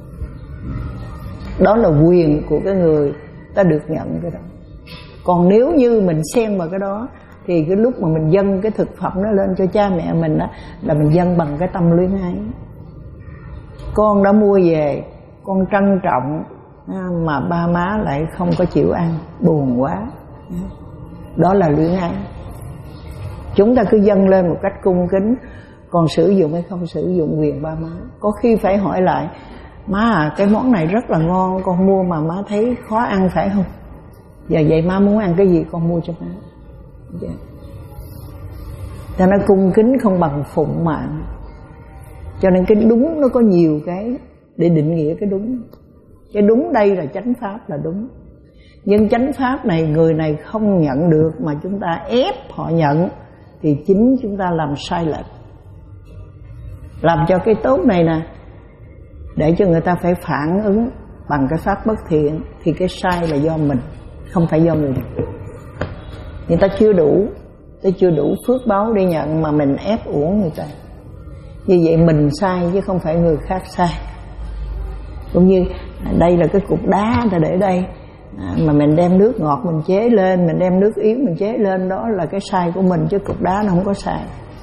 Đó là quyền của cái người ta được nhận cái đó. Còn nếu như mình xen vào cái đó thì cái lúc mà mình dâng cái thực phẩm đó lên cho cha mẹ mình đó, là mình dâng bằng cái tâm luyến ái. Con đã mua về, con trân trọng, mà ba má lại không có chịu ăn, buồn quá. Đó là luyến ái. Chúng ta cứ dâng lên một cách cung kính, còn sử dụng hay không sử dụng quyền ba má. Có khi phải hỏi lại, má à, cái món này rất là ngon, con mua mà má thấy khó ăn phải không? Giờ vậy má muốn ăn cái gì con mua cho má. Yeah. Cho nó cung kính không bằng phụng mạng. Cho nên cái đúng nó có nhiều cái để định nghĩa cái đúng. Cái đúng đây là chánh pháp là đúng. Nhưng chánh pháp này người này không nhận được mà chúng ta ép họ nhận thì chính chúng ta làm sai lệch. Làm cho cái tốt này nè, để cho người ta phải phản ứng bằng cái pháp bất thiện, thì cái sai là do mình, không phải do người. Người ta chưa đủ, ta chưa đủ phước báo để nhận mà mình ép uổng người ta. Như vậy mình sai chứ không phải người khác sai. Cũng như đây là cái cục đá ta để đây, mà mình đem nước ngọt mình chế lên, mình đem nước yến mình chế lên, đó là cái sai của mình, chứ cục đá nó không có sai.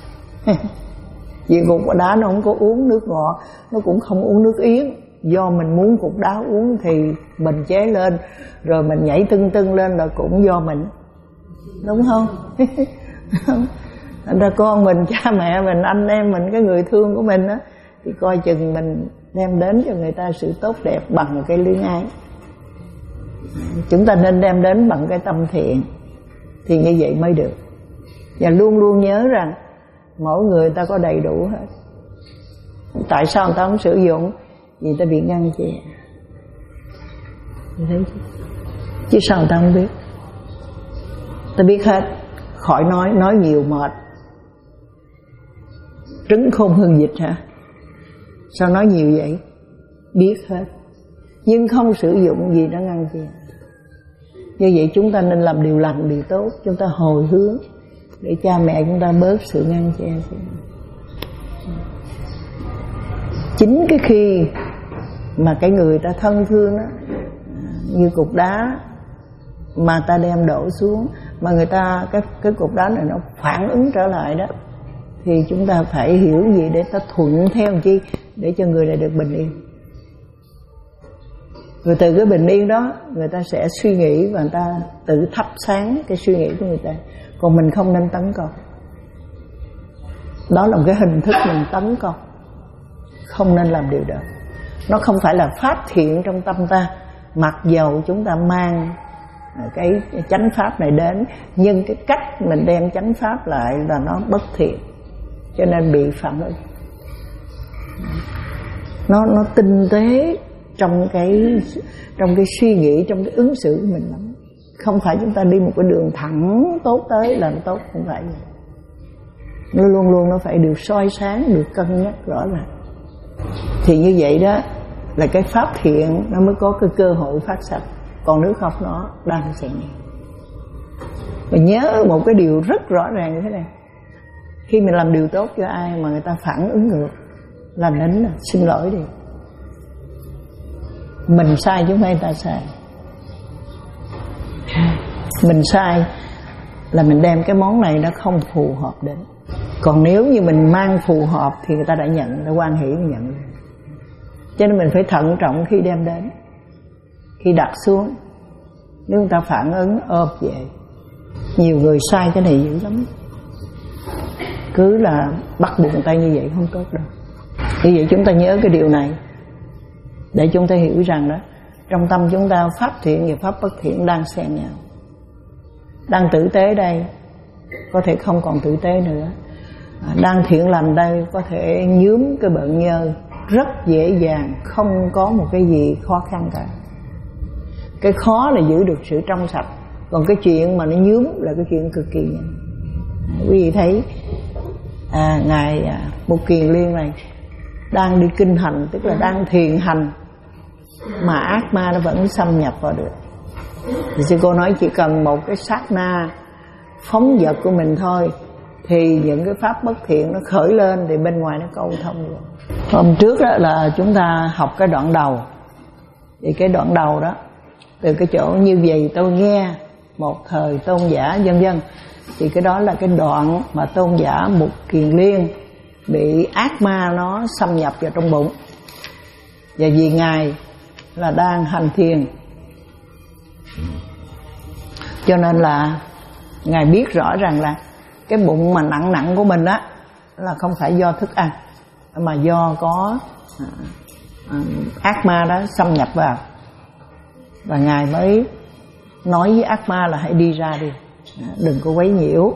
Vì cục đá nó không có uống nước ngọt, nó cũng không uống nước yến. Do mình muốn cục đá uống thì mình chế lên, rồi mình nhảy tưng tưng lên là cũng do mình. Đúng không? Thành ra con mình, cha mẹ mình, anh em mình, cái người thương của mình á, thì coi chừng mình đem đến cho người ta sự tốt đẹp bằng cái luyến ái. Chúng ta nên đem đến bằng cái tâm thiện, thì như vậy mới được. Và luôn luôn nhớ rằng mỗi người ta có đầy đủ hết. Tại sao người ta không sử dụng? Vì ta bị ngăn chặn. Chứ sao người ta không biết? Ta biết hết. Khỏi nói, nói nhiều mệt. Trứng khôn hơn vịt hả? Sao nói nhiều vậy? Biết hết, nhưng không sử dụng gì đã ngăn chặn. Như vậy chúng ta nên làm điều lành, điều tốt. Chúng ta hồi hướng để cha mẹ chúng ta bớt sự ngăn che. Chính cái khi mà cái người ta thân thương đó, như cục đá mà ta đem đổ xuống, mà người ta cái cái cục đá này nó phản ứng trở lại đó, thì chúng ta phải hiểu gì để ta thuận theo chi, để cho người này được bình yên. Rồi từ cái bình yên đó, người ta sẽ suy nghĩ và người ta tự thắp sáng cái suy nghĩ của người ta. Còn mình không nên tấn công. Đó là một cái hình thức mình tấn công. Không nên làm điều đó. Nó không phải là pháp thiện trong tâm ta, mặc dầu chúng ta mang cái chánh pháp này đến, nhưng cái cách mình đem chánh pháp lại là nó bất thiện, cho nên bị phản ứng. Nó nó tinh tế trong cái trong cái suy nghĩ, trong cái ứng xử của mình lắm. Không phải chúng ta đi một cái đường thẳng tốt tới là nó tốt, không phải vậy. Nó luôn luôn nó phải được soi sáng, được cân nhắc rõ ràng. Thì như vậy đó là cái pháp thiện nó mới có cái cơ hội phát sạch. Còn nếu không nó đang sẽ nhẹ. Và nhớ một cái điều rất rõ ràng như thế này: khi mình làm điều tốt cho ai mà người ta phản ứng ngược là nín, xin lỗi đi. Mình sai chứ không phải người ta sai. Mình sai là mình đem cái món này nó không phù hợp đến. Còn nếu như mình mang phù hợp thì người ta đã nhận, người ta hoan hỷ nhận. Cho nên mình phải thận trọng khi đem đến. Khi đặt xuống, nếu người ta phản ứng ôm về. Nhiều người sai cái này dữ lắm. Cứ là bắt buộc người ta như vậy không tốt đâu. Như vậy chúng ta nhớ cái điều này, để chúng ta hiểu rằng đó, trong tâm chúng ta pháp thiện và pháp bất thiện đang xen nhau. Đang tử tế đây có thể không còn tử tế nữa, đang thiện lành đây có thể nhuốm cái bệnh nhơ rất dễ dàng, không có một cái gì khó khăn cả. Cái khó là giữ được sự trong sạch, còn cái chuyện mà nó nhuốm là cái chuyện cực kỳ nhanh. Quý vị thấy à, ngài à, Mục Kiền Liên này đang đi kinh hành, tức là đang thiền hành, mà ác ma nó vẫn xâm nhập vào được. Thì sư cô nói chỉ cần một cái sát na phóng dật của mình thôi thì những cái pháp bất thiện nó khởi lên thì bên ngoài nó câu thông rồi. Hôm trước đó là chúng ta học cái đoạn đầu, thì cái đoạn đầu đó từ cái chỗ như vậy tôi nghe một thời tôn giả vân vân, thì cái đó là cái đoạn mà tôn giả Mục Kiền Liên bị ác ma nó xâm nhập vào trong bụng, và vì ngài là đang hành thiền cho nên là ngài biết rõ rằng là cái bụng mà nặng nặng của mình á là không phải do thức ăn, mà do có à, à, ác ma đó xâm nhập vào. Và ngài mới nói với ác ma là hãy đi ra đi, đừng có quấy nhiễu.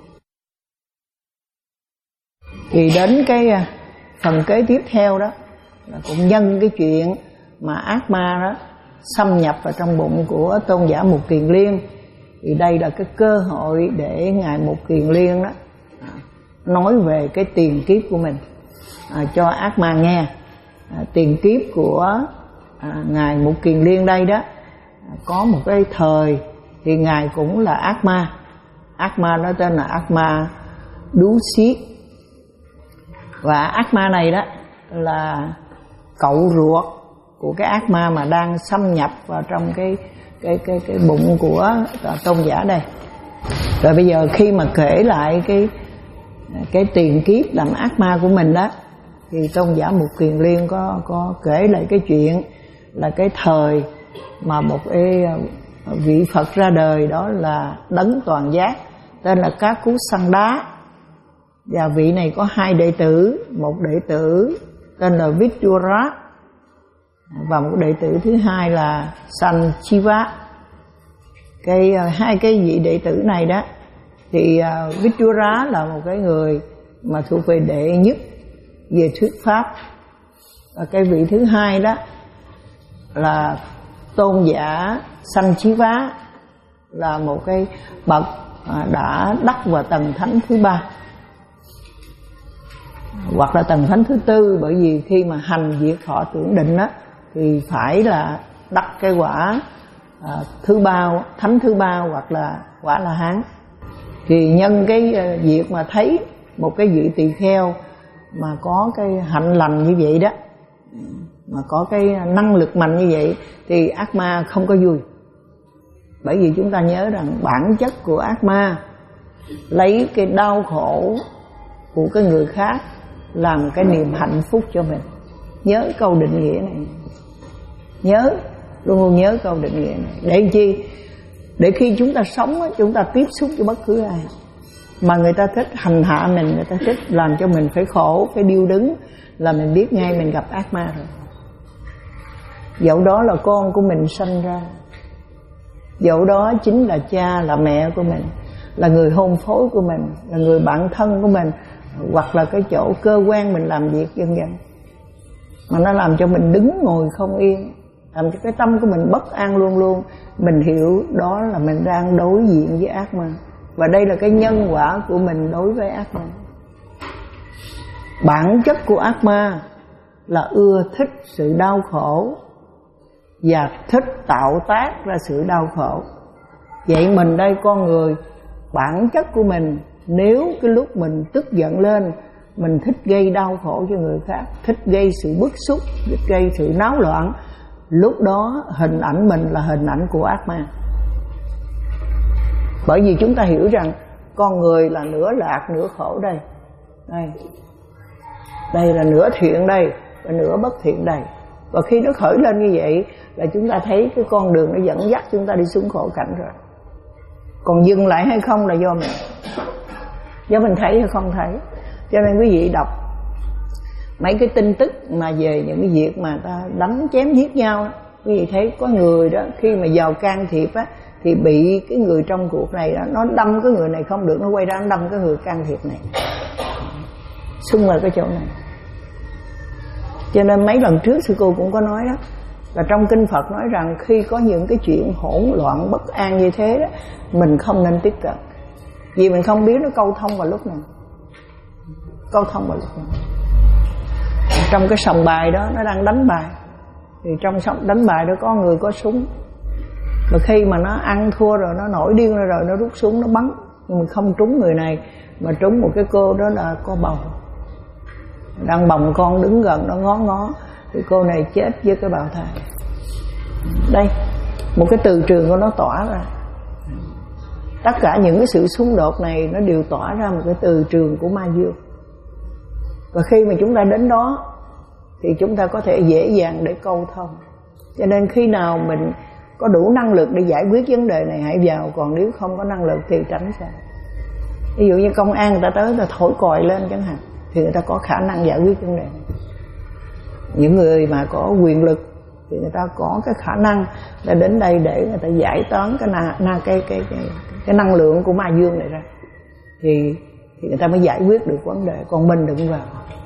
Thì đến cái phần kế tiếp theo đó là cũng nhân cái chuyện mà ác ma đó xâm nhập vào trong bụng của tôn giả Mục Kiền Liên, thì đây là cái cơ hội để ngài Mục Kiền Liên đó nói về cái tiền kiếp của mình à, cho ác ma nghe. À, tiền kiếp của à, ngài Mục Kiền Liên đây đó à, có một cái thời thì ngài cũng là ác ma. Ác ma đó tên là ác ma Đú Xiết, và ác ma này đó là cậu ruột của cái ác ma mà đang xâm nhập vào trong cái cái cái cái bụng của tôn giả đây. Rồi bây giờ khi mà kể lại cái cái tiền kiếp làm ác ma của mình đó, thì tôn giả Mục Kiền Liên có có kể lại cái chuyện là cái thời mà một cái vị Phật ra đời, đó là Đấng Toàn Giác, tên là Các Cú Săn Đá. Và vị này có hai đệ tử, một đệ tử tên là Vichura và một đệ tử thứ hai là Sanchiva. Cái hai cái vị đệ tử này đó thì uh, Vichura là một cái người mà thuộc về đệ nhất về thuyết pháp, và cái vị thứ hai đó là tôn giả Sanchiva, là một cái bậc đã đắc vào tầng thánh thứ ba hoặc là tầng thánh thứ tư, bởi vì khi mà hành diệt thọ tưởng định á thì phải là đắc cái quả à, thứ ba, thánh thứ ba hoặc là quả La Hán. Thì nhân cái việc mà thấy một cái vị tỳ kheo mà có cái hạnh lành như vậy đó, mà có cái năng lực mạnh như vậy, thì ác ma không có vui. Bởi vì chúng ta nhớ rằng bản chất của ác ma lấy cái đau khổ của cái người khác làm cái niềm hạnh phúc cho mình. Nhớ câu định nghĩa này, nhớ, luôn luôn nhớ câu định nghĩa này. Để làm chi? Để khi chúng ta sống, chúng ta tiếp xúc với bất cứ ai mà người ta thích hành hạ mình, người ta thích làm cho mình phải khổ, phải điêu đứng, là mình biết ngay mình gặp ác ma rồi. Dẫu đó là con của mình sanh ra, dẫu đó chính là cha, là mẹ của mình, là người hôn phối của mình, là người bạn thân của mình, hoặc là cái chỗ cơ quan mình làm việc vân vân, mà nó làm cho mình đứng ngồi không yên, làm cho cái tâm của mình bất an luôn luôn. Mình hiểu đó là mình đang đối diện với ác ma, và đây là cái nhân quả của mình đối với ác ma. Bản chất của ác ma là ưa thích sự đau khổ và thích tạo tác ra sự đau khổ. Vậy mình đây, con người, bản chất của mình, nếu cái lúc mình tức giận lên, mình thích gây đau khổ cho người khác, thích gây sự bức xúc, thích gây sự náo loạn, lúc đó hình ảnh mình là hình ảnh của ác ma. Bởi vì chúng ta hiểu rằng con người là nửa lạc nửa khổ đây. Đây, đây là nửa thiện đây và nửa bất thiện đây. Và khi nó khởi lên như vậy là chúng ta thấy cái con đường nó dẫn dắt chúng ta đi xuống khổ cảnh rồi. Còn dừng lại hay không là do mình, do mình thấy hay không thấy. Cho nên quý vị đọc mấy cái tin tức mà về những cái việc mà ta đánh chém giết nhau, Quý vị thấy có người đó khi mà vào can thiệp á thì bị cái người trong cuộc này đó, nó đâm cái người này không được, nó quay ra nó đâm cái người can thiệp này, xung vào cái chỗ này. Cho nên mấy lần trước sư cô cũng có nói đó, là trong kinh Phật nói rằng khi có những cái chuyện hỗn loạn bất an như thế đó, mình không nên tiếp cận, vì mình không biết nó câu thông vào lúc nào, câu thông vào lúc nào. Trong cái sòng bài đó nó đang đánh bài, thì trong sòng đánh bài đó có người có súng, và khi mà nó ăn thua rồi nó nổi điên rồi, rồi nó rút súng nó bắn, nhưng mà không trúng người này mà trúng một cái cô đó là có bầu, đang bồng con đứng gần nó ngó ngó, thì cô này chết với cái bào thai. Đây, một cái từ trường của nó tỏa ra. Tất cả những cái sự xung đột này nó đều tỏa ra một cái từ trường của ma dương. Và khi mà chúng ta đến đó thì chúng ta có thể dễ dàng để câu thông. Cho nên khi nào mình có đủ năng lực để giải quyết vấn đề này hãy vào, còn nếu không có năng lực thì tránh xa. Ví dụ như công an người ta tới người ta thổi còi lên chẳng hạn, thì người ta có khả năng giải quyết vấn đề này. Những người mà có quyền lực thì người ta có cái khả năng là đến đây để người ta giải toán cái na, na cái, cái cái cái năng lượng của ma dương này ra, thì thì người ta mới giải quyết được vấn đề. Còn mình đừng vào,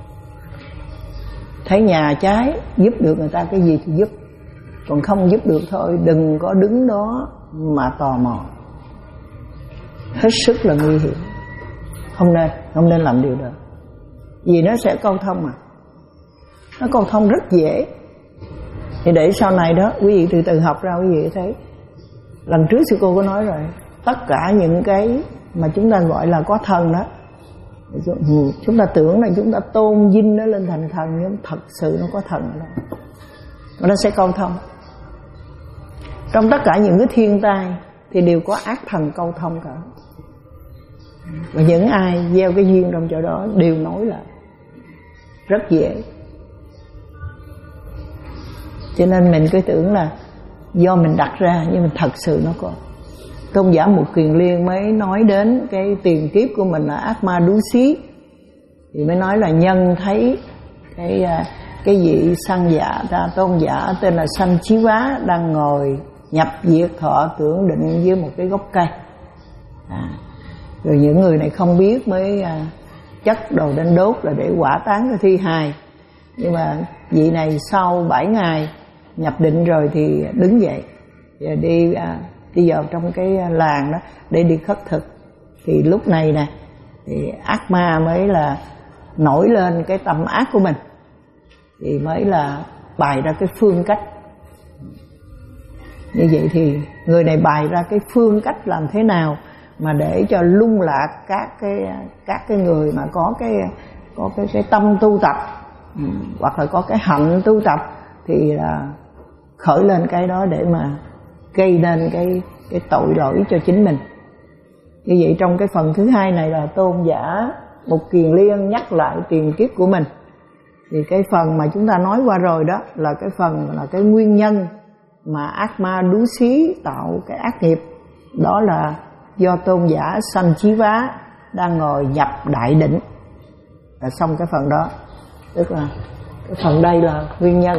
thấy nhà cháy giúp được người ta cái gì thì giúp, còn không giúp được thôi đừng có đứng đó mà tò mò, hết sức là nguy hiểm. Không nên, không nên làm điều đó, vì nó sẽ câu thông mà, nó câu thông rất dễ. Thì để sau này đó quý vị từ từ học ra, quý vị thấy lần trước sư cô có nói rồi, tất cả những cái mà chúng ta gọi là có thần đó, chúng ta tưởng là chúng ta tôn vinh nó lên thành thần, nhưng thật sự nó có thần ở đó, nó sẽ câu thông. Trong tất cả những cái thiên tai thì đều có ác thần câu thông cả, và những ai gieo cái duyên trong chỗ đó đều nối lại rất dễ. Cho nên mình cứ tưởng là do mình đặt ra, nhưng mà thật sự nó có. Tôn giả Mục Kiền Liên mới nói đến cái tiền kiếp của mình là ác ma đú xí, thì mới nói là nhân thấy cái cái vị sanh giả ta tôn giả tên là Sanh Chí Vá đang ngồi nhập diệt thọ tưởng định với một cái gốc cây. À, rồi những người này không biết mới à, chất đồ đến đốt là để hỏa táng cái thi hài. Nhưng mà vị này sau bảy ngày nhập định rồi thì đứng dậy và đi à, đi vào trong cái làng đó để đi khất thực. Thì lúc này nè thì ác ma mới là nổi lên cái tâm ác của mình, thì mới là bày ra cái phương cách. Như vậy thì người này bày ra cái phương cách làm thế nào mà để cho lung lạc các cái các cái người mà có cái có cái cái tâm tu tập, ừ, hoặc là có cái hạnh tu tập, thì là khởi lên cái đó để mà gây nên cái cái tội lỗi cho chính mình. Như vậy trong cái phần thứ hai này là tôn giả Mục Kiền Liên nhắc lại tiền kiếp của mình. Thì cái phần mà chúng ta nói qua rồi đó là cái phần là cái nguyên nhân mà ác ma đú xí tạo cái ác nghiệp. Đó là do tôn giả Sanh Chí Vá đang ngồi nhập đại định. Là xong cái phần đó. Tức là cái phần đây là nguyên nhân.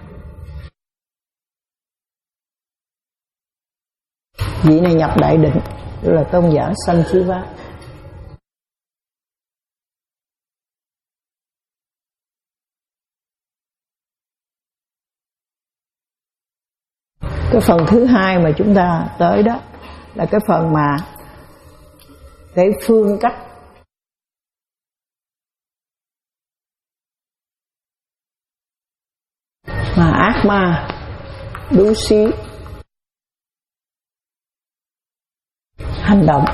Vị này nhập đại định, tức là tôn giả Sanh Chí Vá. Cái phần thứ hai mà chúng ta tới đó là cái phần mà cái phương cách mà ác ma đú xí hành động.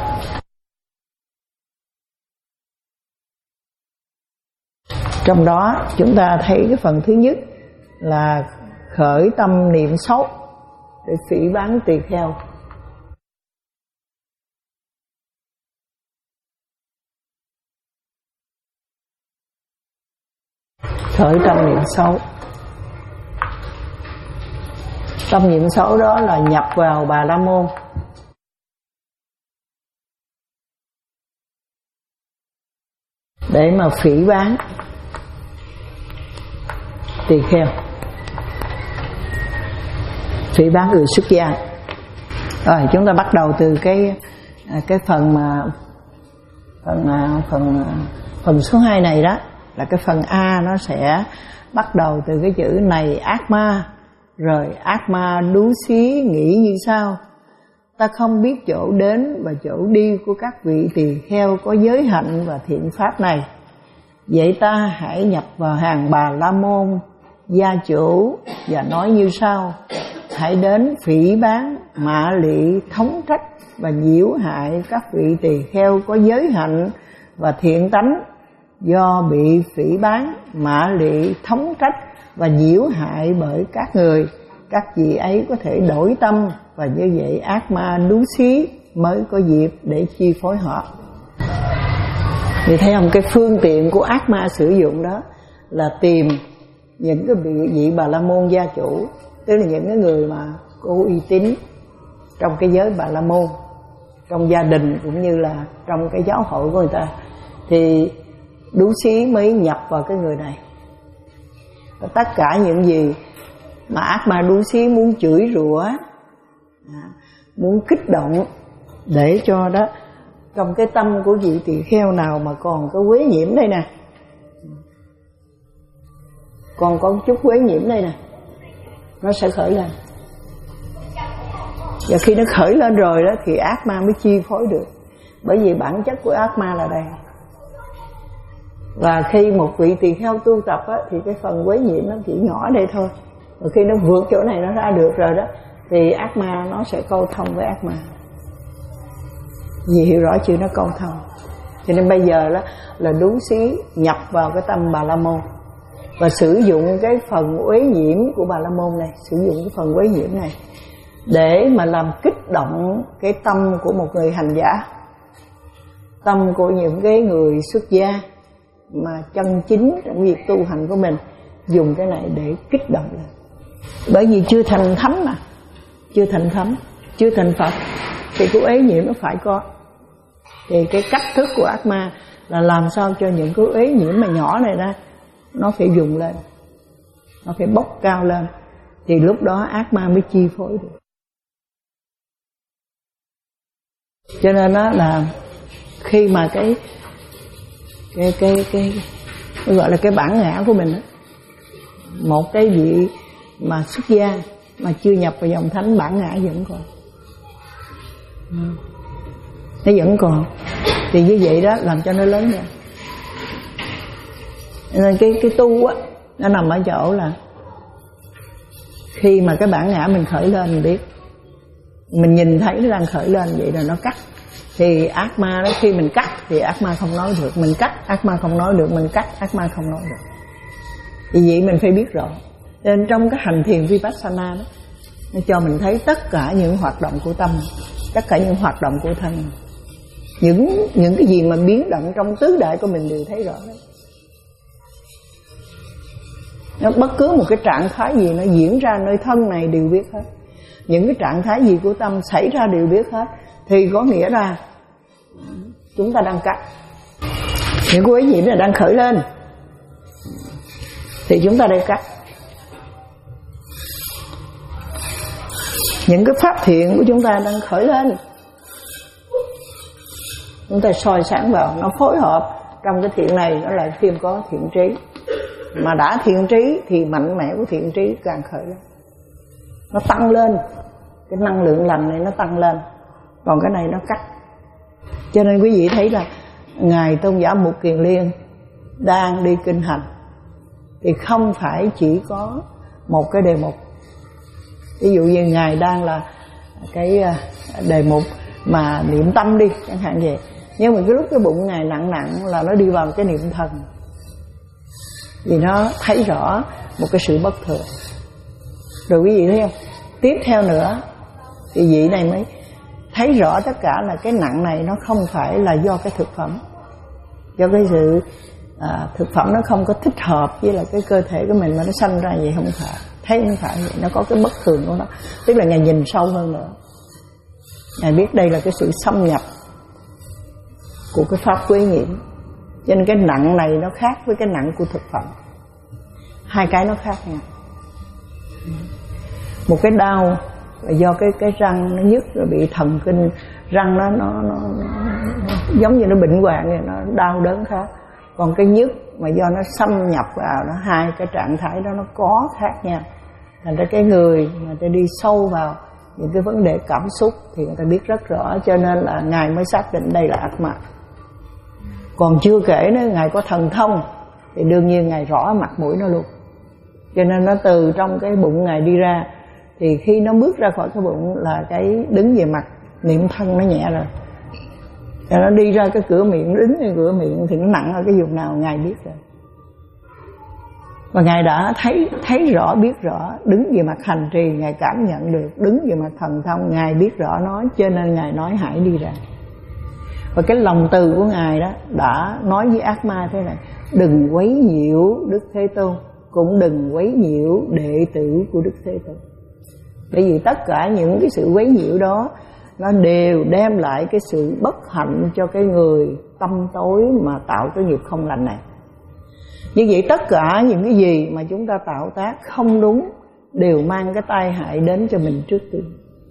Trong đó chúng ta thấy cái phần thứ nhất là khởi tâm niệm xấu để phỉ báng tỳ kheo. Khởi tâm niệm xấu. Tâm niệm xấu đó là nhập vào Bà La Môn. Để mà phỉ báng tỳ kheo. phỉ báng người xuất gia. Rồi chúng ta bắt đầu từ cái cái phần mà phần phần phần số hai này đó, là cái phần A, nó sẽ bắt đầu từ cái chữ này ác ma. Rồi ác ma đú xí nghĩ như sau: ta không biết chỗ đến và chỗ đi của các vị tỳ kheo có giới hạnh và thiện pháp này. Vậy ta hãy nhập vào hàng Bà La Môn gia chủ và nói như sau: hãy đến phỉ báng, mạ lị, thống trách và nhiễu hại các vị tỳ kheo có giới hạnh và thiện tánh. Do bị phỉ báng, mạ lị, thống trách và nhiễu hại bởi các người, các vị ấy có thể đổi tâm, và như vậy ác ma đú xí mới có dịp để chi phối họ. Thì thấy không, cái phương tiện của ác ma sử dụng đó là tìm những cái vị, vị Bà La Môn gia chủ, tức là những cái người mà có uy tín trong cái giới Bà La Môn, trong gia đình cũng như là trong cái giáo hội của người ta, thì đú xí mới nhập vào cái người này. Và tất cả những gì mà ác ma đú xí muốn chửi rủa, muốn kích động để cho đó trong cái tâm của vị tỳ kheo nào mà còn có quế nhiễm đây nè, còn có chút quế nhiễm đây nè, nó sẽ khởi lên. Và khi nó khởi lên rồi đó thì ác ma mới chi phối được. Bởi vì bản chất của ác ma là đây. Và khi một vị tỳ kheo tu tập á, thì cái phần quế nhiễm nó chỉ nhỏ đây thôi. Và khi nó vượt chỗ này nó ra được rồi đó, thì ác ma nó sẽ câu thông với ác ma. Vì hiểu rõ chưa, nó câu thông. Cho nên bây giờ đó là đú xí nhập vào cái tâm Bà La Môn và sử dụng cái phần uế nhiễm của Bà La Môn này, sử dụng cái phần uế nhiễm này để mà làm kích động cái tâm của một người hành giả, tâm của những cái người xuất gia mà chân chính trong việc tu hành của mình, dùng cái này để kích động lên. Bởi vì chưa thành thánh mà, chưa thành thánh, chưa thành Phật, thì cái uế nhiễm nó phải có. Thì cái cách thức của ác ma là làm sao cho những cái uế nhiễm mà nhỏ này ra, nó phải dùng lên, nó phải bốc cao lên, thì lúc đó ác ma mới chi phối được. Cho nên đó là khi mà cái cái cái cái, cái gọi là cái bản ngã của mình đó, một cái vị mà xuất gia mà chưa nhập vào dòng thánh, bản ngã vẫn còn, nó vẫn còn. Thì như vậy đó làm cho nó lớn ra. Nên cái cái tu á, nó nằm ở chỗ là khi mà cái bản ngã mình khởi lên, mình biết, mình nhìn thấy nó đang khởi lên vậy là nó cắt. Thì ác ma đó, khi mình cắt thì ác ma không nói được, mình cắt ác ma không nói được, mình cắt ác ma không nói được. Vì vậy mình phải biết rõ. Nên trong cái hành thiền Vipassana đó, nó cho mình thấy tất cả những hoạt động của tâm, tất cả những hoạt động của thân, những những cái gì mà biến động trong tứ đại của mình đều thấy rõ đấy. Nó bất cứ một cái trạng thái gì nó diễn ra nơi thân này đều biết hết. Những cái trạng thái gì của tâm xảy ra đều biết hết. Thì có nghĩa là chúng ta đang cắt. Những cái quế nhiễm là đang khởi lên, thì chúng ta đang cắt. Những cái pháp thiện của chúng ta đang khởi lên, chúng ta soi sáng vào, nó phối hợp trong cái thiện này, nó lại thêm có thiện trí. Mà đã thiện trí thì mạnh mẽ của thiện trí càng khởi lên, nó tăng lên, cái năng lượng lành này nó tăng lên, còn cái này nó cắt. Cho nên quý vị thấy là Ngài Tôn giả Mục Kiền Liên đang đi kinh hành thì không phải chỉ có một cái đề mục. Ví dụ như Ngài đang là cái đề mục mà niệm tâm đi chẳng hạn vậy, nhưng mà cái lúc cái bụng Ngài nặng nặng là nó đi vào cái niệm thần, vì nó thấy rõ một cái sự bất thường. Rồi quý vị thấy không, tiếp theo nữa thì vị này mới thấy rõ tất cả là cái nặng này nó không phải là do cái thực phẩm, do cái sự à, thực phẩm nó không có thích hợp với là cái cơ thể của mình mà nó sanh ra vậy, không phải. Thấy không phải vậy, nó có cái bất thường của nó. Tức là Ngài nhìn sâu hơn nữa, Ngài biết đây là cái sự xâm nhập của cái pháp quế nhiễm. Cho nên cái nặng này nó khác với cái nặng của thực phẩm, hai cái nó khác nhau. một cái đau là do cái cái răng nó nhức rồi bị thần kinh răng nó nó, nó, nó, nó giống như nó bệnh hoạn vậy, nó đau đớn khác. Còn cái nhức mà do nó xâm nhập vào, nó hai cái trạng thái đó nó có khác nhau. Thành ra cái người mà ta đi sâu vào những cái vấn đề cảm xúc thì người ta biết rất rõ, cho nên là Ngài mới xác định đây là ác ma. Còn chưa kể nữa, Ngài có thần thông thì đương nhiên Ngài rõ mặt mũi nó luôn. Cho nên nó từ trong cái bụng Ngài đi ra, thì khi nó bước ra khỏi cái bụng là cái đứng về mặt niệm thân nó nhẹ rồi. Rồi nó đi ra cái cửa miệng, đứng cái cửa miệng thì nó nặng ở cái vùng nào Ngài biết rồi. Và Ngài đã thấy thấy rõ, biết rõ, đứng về mặt hành trì Ngài cảm nhận được, đứng về mặt thần thông Ngài biết rõ nó, cho nên Ngài nói hãy đi ra. Và cái lòng từ của Ngài đó đã nói với ác ma thế này: đừng quấy nhiễu Đức Thế Tôn, cũng đừng quấy nhiễu đệ tử của Đức Thế Tôn. Bởi vì tất cả những cái sự quấy nhiễu đó nó đều đem lại cái sự bất hạnh cho cái người tâm tối mà tạo cái nghiệp không lành này. Như vậy tất cả những cái gì mà chúng ta tạo tác không đúng đều mang cái tai hại đến cho mình trước tiên.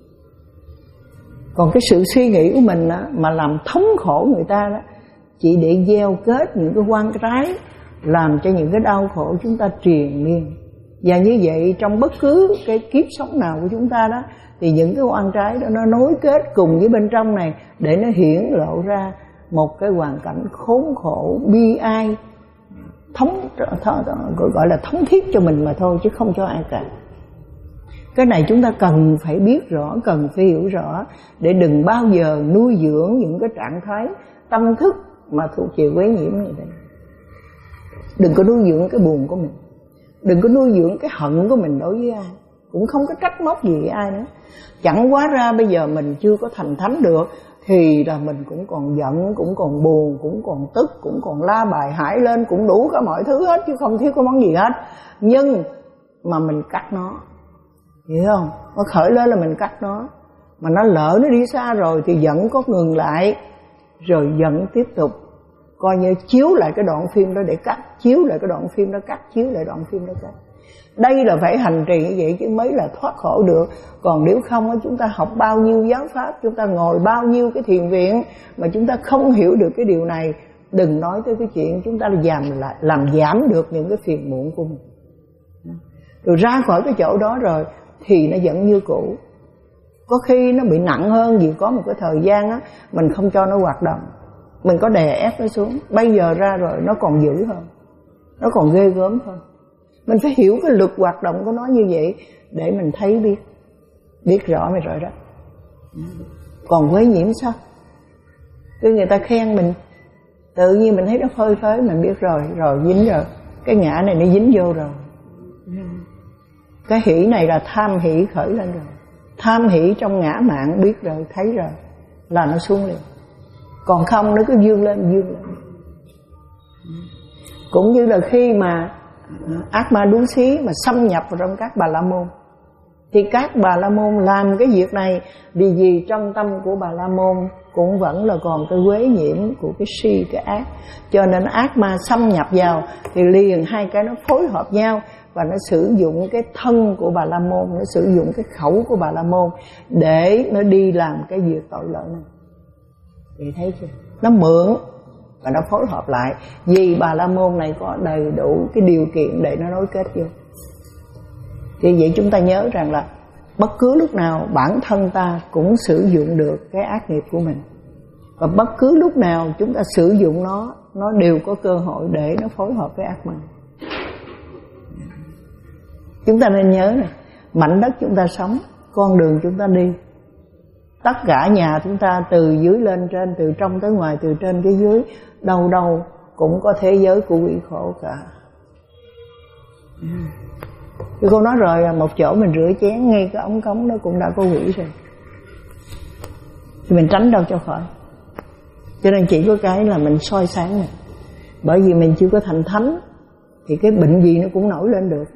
Còn cái sự suy nghĩ của mình đó, mà làm thống khổ người ta đó, chỉ để gieo kết những cái oan trái, làm cho những cái đau khổ chúng ta triền miên. Và như vậy trong bất cứ cái kiếp sống nào của chúng ta đó, thì những cái oan trái đó nó nối kết cùng với bên trong này để nó hiển lộ ra một cái hoàn cảnh khốn khổ, bi ai, thống gọi là thống thiết cho mình mà thôi, chứ không cho ai cả. Cái này chúng ta cần phải biết rõ, cần phải hiểu rõ, để đừng bao giờ nuôi dưỡng những cái trạng thái tâm thức mà thuộc về quấy nhiễm như thế. Đừng có nuôi dưỡng cái buồn của mình, đừng có nuôi dưỡng cái hận của mình đối với ai, cũng không có trách móc gì ai nữa. Chẳng quá ra bây giờ mình chưa có thành thánh được thì là mình cũng còn giận, cũng còn buồn, cũng còn tức, cũng còn la bài hãi lên, cũng đủ cả mọi thứ hết chứ không thiếu có món gì hết. Nhưng mà mình cắt nó, hiểu không? Nó khởi lên là mình cắt nó. Mà nó lỡ nó đi xa rồi thì giận có ngừng lại, rồi giận tiếp tục, coi như chiếu lại cái đoạn phim đó để cắt, chiếu lại cái đoạn phim đó cắt, chiếu lại đoạn phim đó cắt. Đây là phải hành trì như vậy chứ mới là thoát khổ được. Còn nếu không chúng ta học bao nhiêu giáo pháp, chúng ta ngồi bao nhiêu cái thiền viện mà chúng ta không hiểu được cái điều này, đừng nói tới cái chuyện chúng ta làm, làm giảm được những cái phiền muộn của mình. Rồi ra khỏi cái chỗ đó rồi thì nó vẫn như cũ. Có khi nó bị nặng hơn vì có một cái thời gian á, mình không cho nó hoạt động, mình có đè ép nó xuống. Bây giờ ra rồi nó còn dữ hơn, nó còn ghê gớm hơn. Mình phải hiểu cái luật hoạt động của nó như vậy để mình thấy biết, biết rõ mới rồi đó. Còn quấy nhiễm sao? Cứ người ta khen mình, tự nhiên mình thấy nó phơi phới, mình biết rồi, rồi dính rồi. Cái ngã này nó dính vô rồi. Cái hỷ này là tham hỷ khởi lên rồi. Tham hỷ trong ngã mạn biết rồi, thấy rồi, là nó xuống liền. Còn không nó cứ dương lên, dương lên. Cũng như là khi mà ác ma đuối xí mà xâm nhập vào trong các bà la môn, thì các bà la môn làm cái việc này vì gì trong tâm của bà la môn cũng vẫn là còn cái quế nhiễm của cái si, cái ác. Cho nên ác ma xâm nhập vào thì liền hai cái nó phối hợp nhau, và nó sử dụng cái thân của bà la môn, nó sử dụng cái khẩu của bà la môn để nó đi làm cái việc tội lỗi này. Vậy thấy chưa? Nó mượn và nó phối hợp lại, vì bà la môn này có đầy đủ cái điều kiện để nó nối kết vô. Vì vậy chúng ta nhớ rằng là bất cứ lúc nào bản thân ta cũng sử dụng được cái ác nghiệp của mình, và bất cứ lúc nào chúng ta sử dụng nó, nó đều có cơ hội để nó phối hợp với ác ma. Chúng ta nên nhớ này, mảnh đất chúng ta sống, con đường chúng ta đi, tất cả nhà chúng ta từ dưới lên trên, từ trong tới ngoài, từ trên tới dưới, đâu đâu cũng có thế giới của quỷ khổ cả. Chứ cô nói rồi, một chỗ mình rửa chén, ngay cái ống cống nó cũng đã có quỷ rồi, thì mình tránh đâu cho khỏi. Cho nên chỉ có cái là mình soi sáng mình. Bởi vì mình chưa có thành thánh thì cái bệnh gì nó cũng nổi lên được.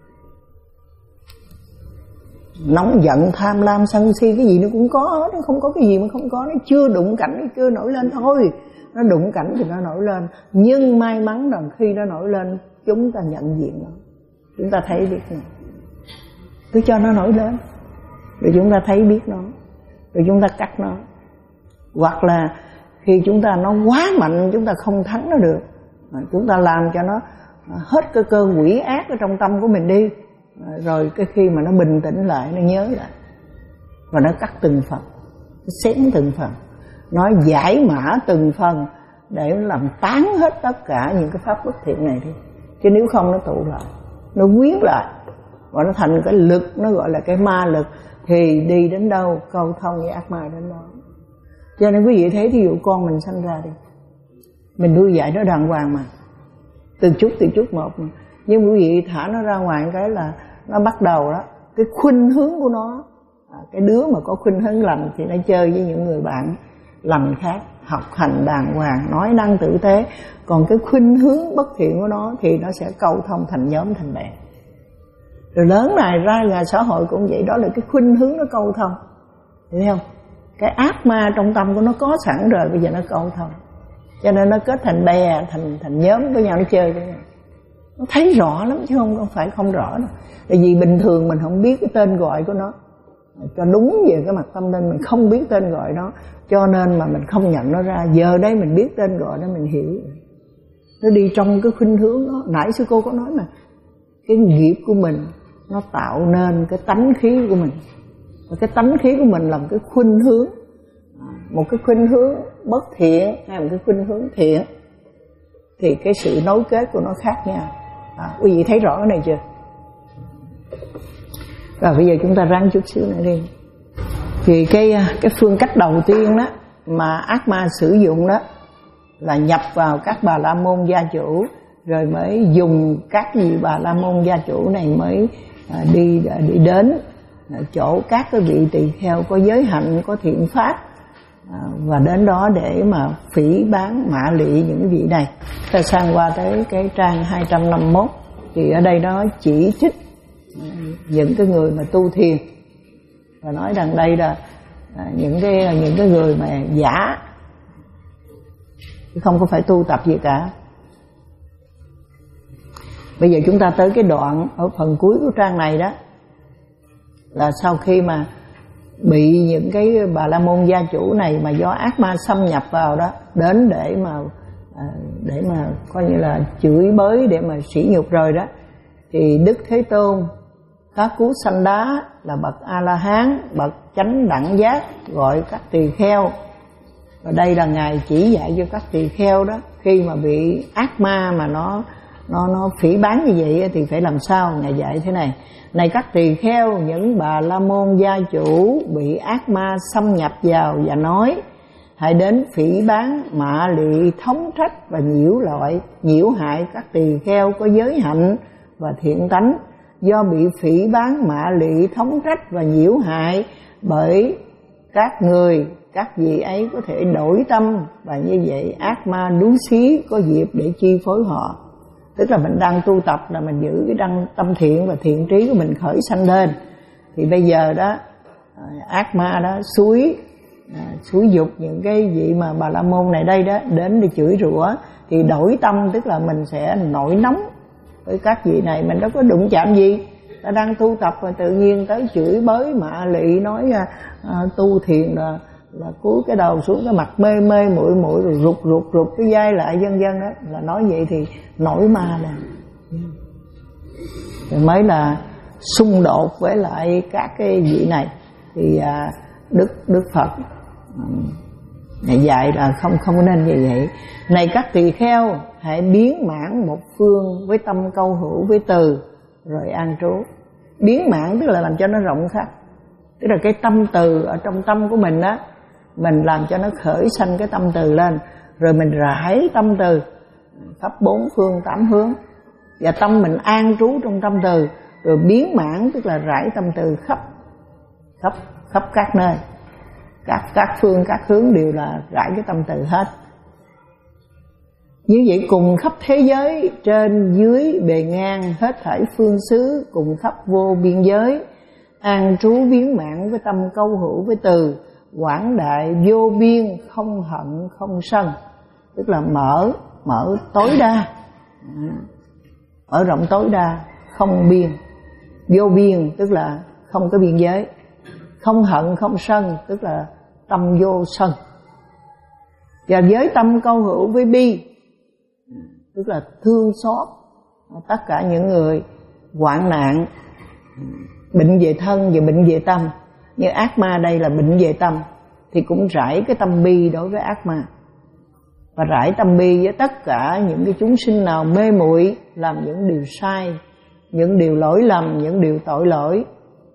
Nóng giận, tham lam, sân si, cái gì nó cũng có, nó không có cái gì mà không có. Nó chưa đụng cảnh, nó chưa nổi lên thôi. Nó đụng cảnh thì nó nổi lên. Nhưng may mắn rằng khi nó nổi lên, chúng ta nhận diện nó, chúng ta thấy biết này. cứ cho nó nổi lên, rồi chúng ta thấy biết nó, rồi chúng ta cắt nó. Hoặc là khi chúng ta nó quá mạnh, chúng ta không thắng nó được, chúng ta làm cho nó hết cái cơn quỷ ác ở trong tâm của mình đi, rồi cái khi mà nó bình tĩnh lại, nó nhớ lại, và nó cắt từng phần, nó xén từng phần, nó giải mã từng phần để làm tán hết tất cả những cái pháp bất thiện này đi. Chứ nếu không nó tụ lại, nó quyến lại, và nó thành cái lực, nó gọi là cái ma lực, thì đi đến đâu câu thông với ác ma đến đó. Cho nên quý vị thấy thí dụ con mình sanh ra đi, mình nuôi dạy nó đàng hoàng mà, từ chút từ chút một mà. Nhưng quý vị thả nó ra ngoài cái là nó bắt đầu đó, cái khuynh hướng của nó, à, cái đứa mà có khuynh hướng lành thì nó chơi với những người bạn lành khác, học hành đàng hoàng, nói năng tử tế. Còn cái khuynh hướng bất thiện của nó thì nó sẽ câu thông thành nhóm, thành bè. Rồi lớn này ra ngoài xã hội cũng vậy, đó là cái khuynh hướng nó câu thông, hiểu không? Cái ác ma trong tâm của nó có sẵn rồi, bây giờ nó câu thông, cho nên nó kết thành bè, thành thành nhóm với nhau, nó chơi với nhau. Nó thấy rõ lắm chứ không không phải không rõ đâu. Tại vì bình thường mình không biết cái tên gọi của nó, cho đúng về cái mặt tâm linh mình không biết tên gọi nó, cho nên mà mình không nhận nó ra. Giờ đây mình biết tên gọi nó, mình hiểu nó đi trong cái khuynh hướng đó. Nãy sư cô có nói mà, cái nghiệp của mình nó tạo nên cái tánh khí của mình, và cái tánh khí của mình làm cái khuynh hướng, một cái khuynh hướng bất thiện hay một cái khuynh hướng thiện, thì cái sự nối kết của nó khác nhau. À, quý vị thấy rõ cái này chưa? Rồi bây giờ chúng ta ráng chút xíu nữa đi. Thì cái cái phương cách đầu tiên đó mà ác ma sử dụng đó là nhập vào các bà la môn gia chủ, rồi mới dùng các vị bà la môn gia chủ này mới à, đi đi đến chỗ các cái vị tỳ kheo có giới hạnh, có thiện pháp, à, và đến đó để mà phỉ báng mạ lị những vị này. Ta sang qua tới cái trang hai trăm năm mươi mốt, thì ở đây nó chỉ trích những cái người mà tu thiền, và nói rằng đây là à, những cái những cái người mà giả, chứ không có phải tu tập gì cả. Bây giờ chúng ta tới cái đoạn ở phần cuối của trang này đó, là sau khi mà bị những cái bà la môn gia chủ này mà do ác ma xâm nhập vào đó, đến để mà à, để mà coi như là chửi bới, để mà sỉ nhục rồi đó, thì Đức Thế Tôn Các Cú Sanh Đá là bậc A La Hán, bậc chánh đẳng giác, gọi các tỳ kheo. Và đây là ngài chỉ dạy cho các tỳ kheo đó, khi mà bị ác ma mà nó nó nó phỉ báng như vậy thì phải làm sao. Ngài dạy thế này: này các tỳ kheo, những bà la môn gia chủ bị ác ma xâm nhập vào và nói: hãy đến phỉ báng mạ lị, thống trách và nhiễu loại nhiễu hại các tỳ kheo có giới hạnh và thiện tánh. Do bị phỉ báng mạ lị, thống trách và nhiễu hại bởi các người, các vị ấy có thể đổi tâm, và như vậy ác ma đú xí có dịp để chi phối họ. Tức là mình đang tu tập là mình giữ cái đăng tâm thiện và thiện trí của mình khởi sanh lên, thì bây giờ đó ác ma đó xúi xúi dục những cái vị mà bà la môn này đây đó đến để chửi rủa, thì đổi tâm, tức là mình sẽ nổi nóng với các vị này. Mình đâu có đụng chạm gì, ta đang tu tập mà tự nhiên tới chửi bới mạ lị, nói à, tu thiền là là cúi cái đầu xuống, cái mặt mê mê muội muội, rồi rụt rụt rụt cái vai lại, vân vân đó, là nói vậy thì nổi ma lên, rồi mới là xung đột với lại các cái vị này. Thì à, đức đức Phật Ngài dạy là không không nên như vậy. Này các tỳ kheo, hãy biến mãn một phương với tâm câu hữu với từ, rồi an trú. Biến mãn tức là làm cho nó rộng khắp, tức là cái tâm từ ở trong tâm của mình á, mình làm cho nó khởi sanh cái tâm từ lên, rồi mình rải tâm từ khắp bốn phương tám hướng, và tâm mình an trú trong tâm từ. Rồi biến mãn tức là rải tâm từ khắp khắp khắp các nơi, các các phương các hướng đều là rải cái tâm từ hết. Như vậy cùng khắp thế giới, trên dưới bề ngang hết thảy phương xứ, cùng khắp vô biên giới, an trú biến mãn với tâm câu hữu với từ, quảng đại vô biên, không hận không sân. Tức là mở mở tối đa, mở rộng tối đa, không biên. Vô biên tức là không có biên giới. Không hận không sân tức là tâm vô sân. Và với tâm câu hữu với bi tức là thương xót tất cả những người hoạn nạn, bệnh về thân và bệnh về tâm. Như ác ma đây là bệnh về tâm, thì cũng rải cái tâm bi đối với ác ma, và rải tâm bi với tất cả những cái chúng sinh nào mê muội làm những điều sai, những điều lỗi lầm, những điều tội lỗi.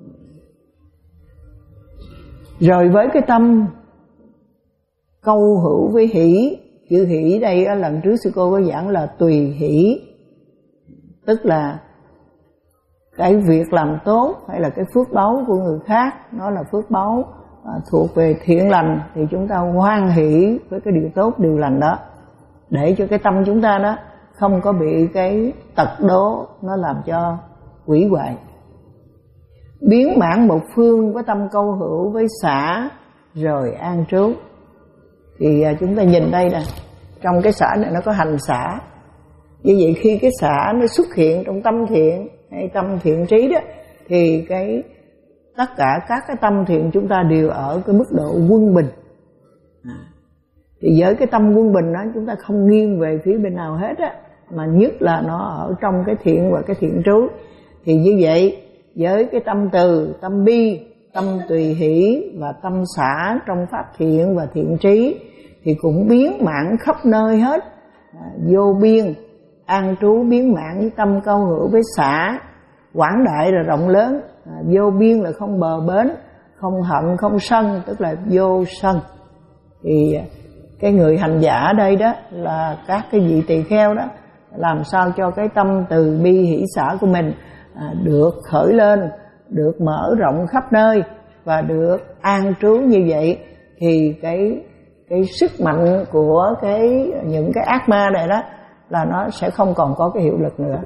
Rồi với cái tâm câu hữu với hỷ, chữ hỷ đây lần trước sư cô có giảng là tùy hỷ, tức là cái việc làm tốt hay là cái phước báu của người khác, nó là phước báu à, thuộc về thiện lành, thì chúng ta hoan hỷ với cái điều tốt, điều lành đó, để cho cái tâm chúng ta đó không có bị cái tật đố nó làm cho hủy hoại. Biến mãn một phương với tâm câu hữu với xã rồi an trú. Thì à, chúng ta nhìn đây nè, trong cái xã này nó có hành xã. Như vậy khi cái xã nó xuất hiện trong tâm thiện hay tâm thiện trí đó, thì cái tất cả các cái tâm thiện chúng ta đều ở cái mức độ quân bình. À, thì với cái tâm quân bình đó, chúng ta không nghiêng về phía bên nào hết á, mà nhất là nó ở trong cái thiện và cái thiện trú. Thì như vậy với cái tâm từ, tâm bi, tâm tùy hỷ và tâm xã trong pháp thiện và thiện trí thì cũng biến mãn khắp nơi hết, à, vô biên an trú, biến mãn với tâm câu hữu với xã, quảng đại là rộng lớn, à, vô biên là không bờ bến, không hận không sân tức là vô sân. Thì cái người hành giả ở đây đó là các cái vị tỳ kheo đó, làm sao cho cái tâm từ bi hỷ xã của mình à, được khởi lên, được mở rộng khắp nơi và được an trú như vậy, thì cái cái sức mạnh của cái những cái ác ma này đó là nó sẽ không còn có cái hiệu lực nữa.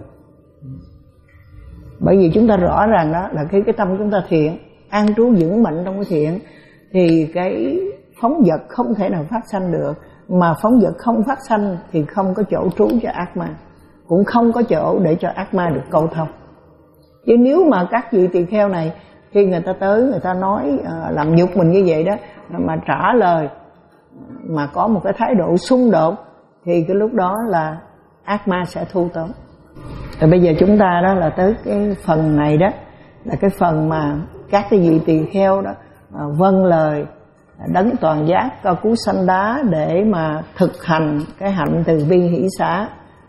Bởi vì chúng ta rõ ràng đó là khi cái tâm chúng ta thiện, an trú vững mạnh trong cái thiện, thì cái phóng dật không thể nào phát sanh được. Mà phóng dật không phát sanh thì không có chỗ trú cho ác ma, cũng không có chỗ để cho ác ma được câu thông. Chứ nếu mà các vị tỳ kheo này khi người ta tới, người ta nói uh, làm nhục mình như vậy đó, mà trả lời mà có một cái thái độ xung đột, thì cái lúc đó là ác ma sẽ thu tóm. Rồi bây giờ chúng ta đó là tới cái phần này đó, là cái phần mà các cái vị tỳ kheo đó uh, vâng lời đấng toàn giác Cao Cú Sanh Đá để mà thực hành cái hạnh từ bi hỷ xã.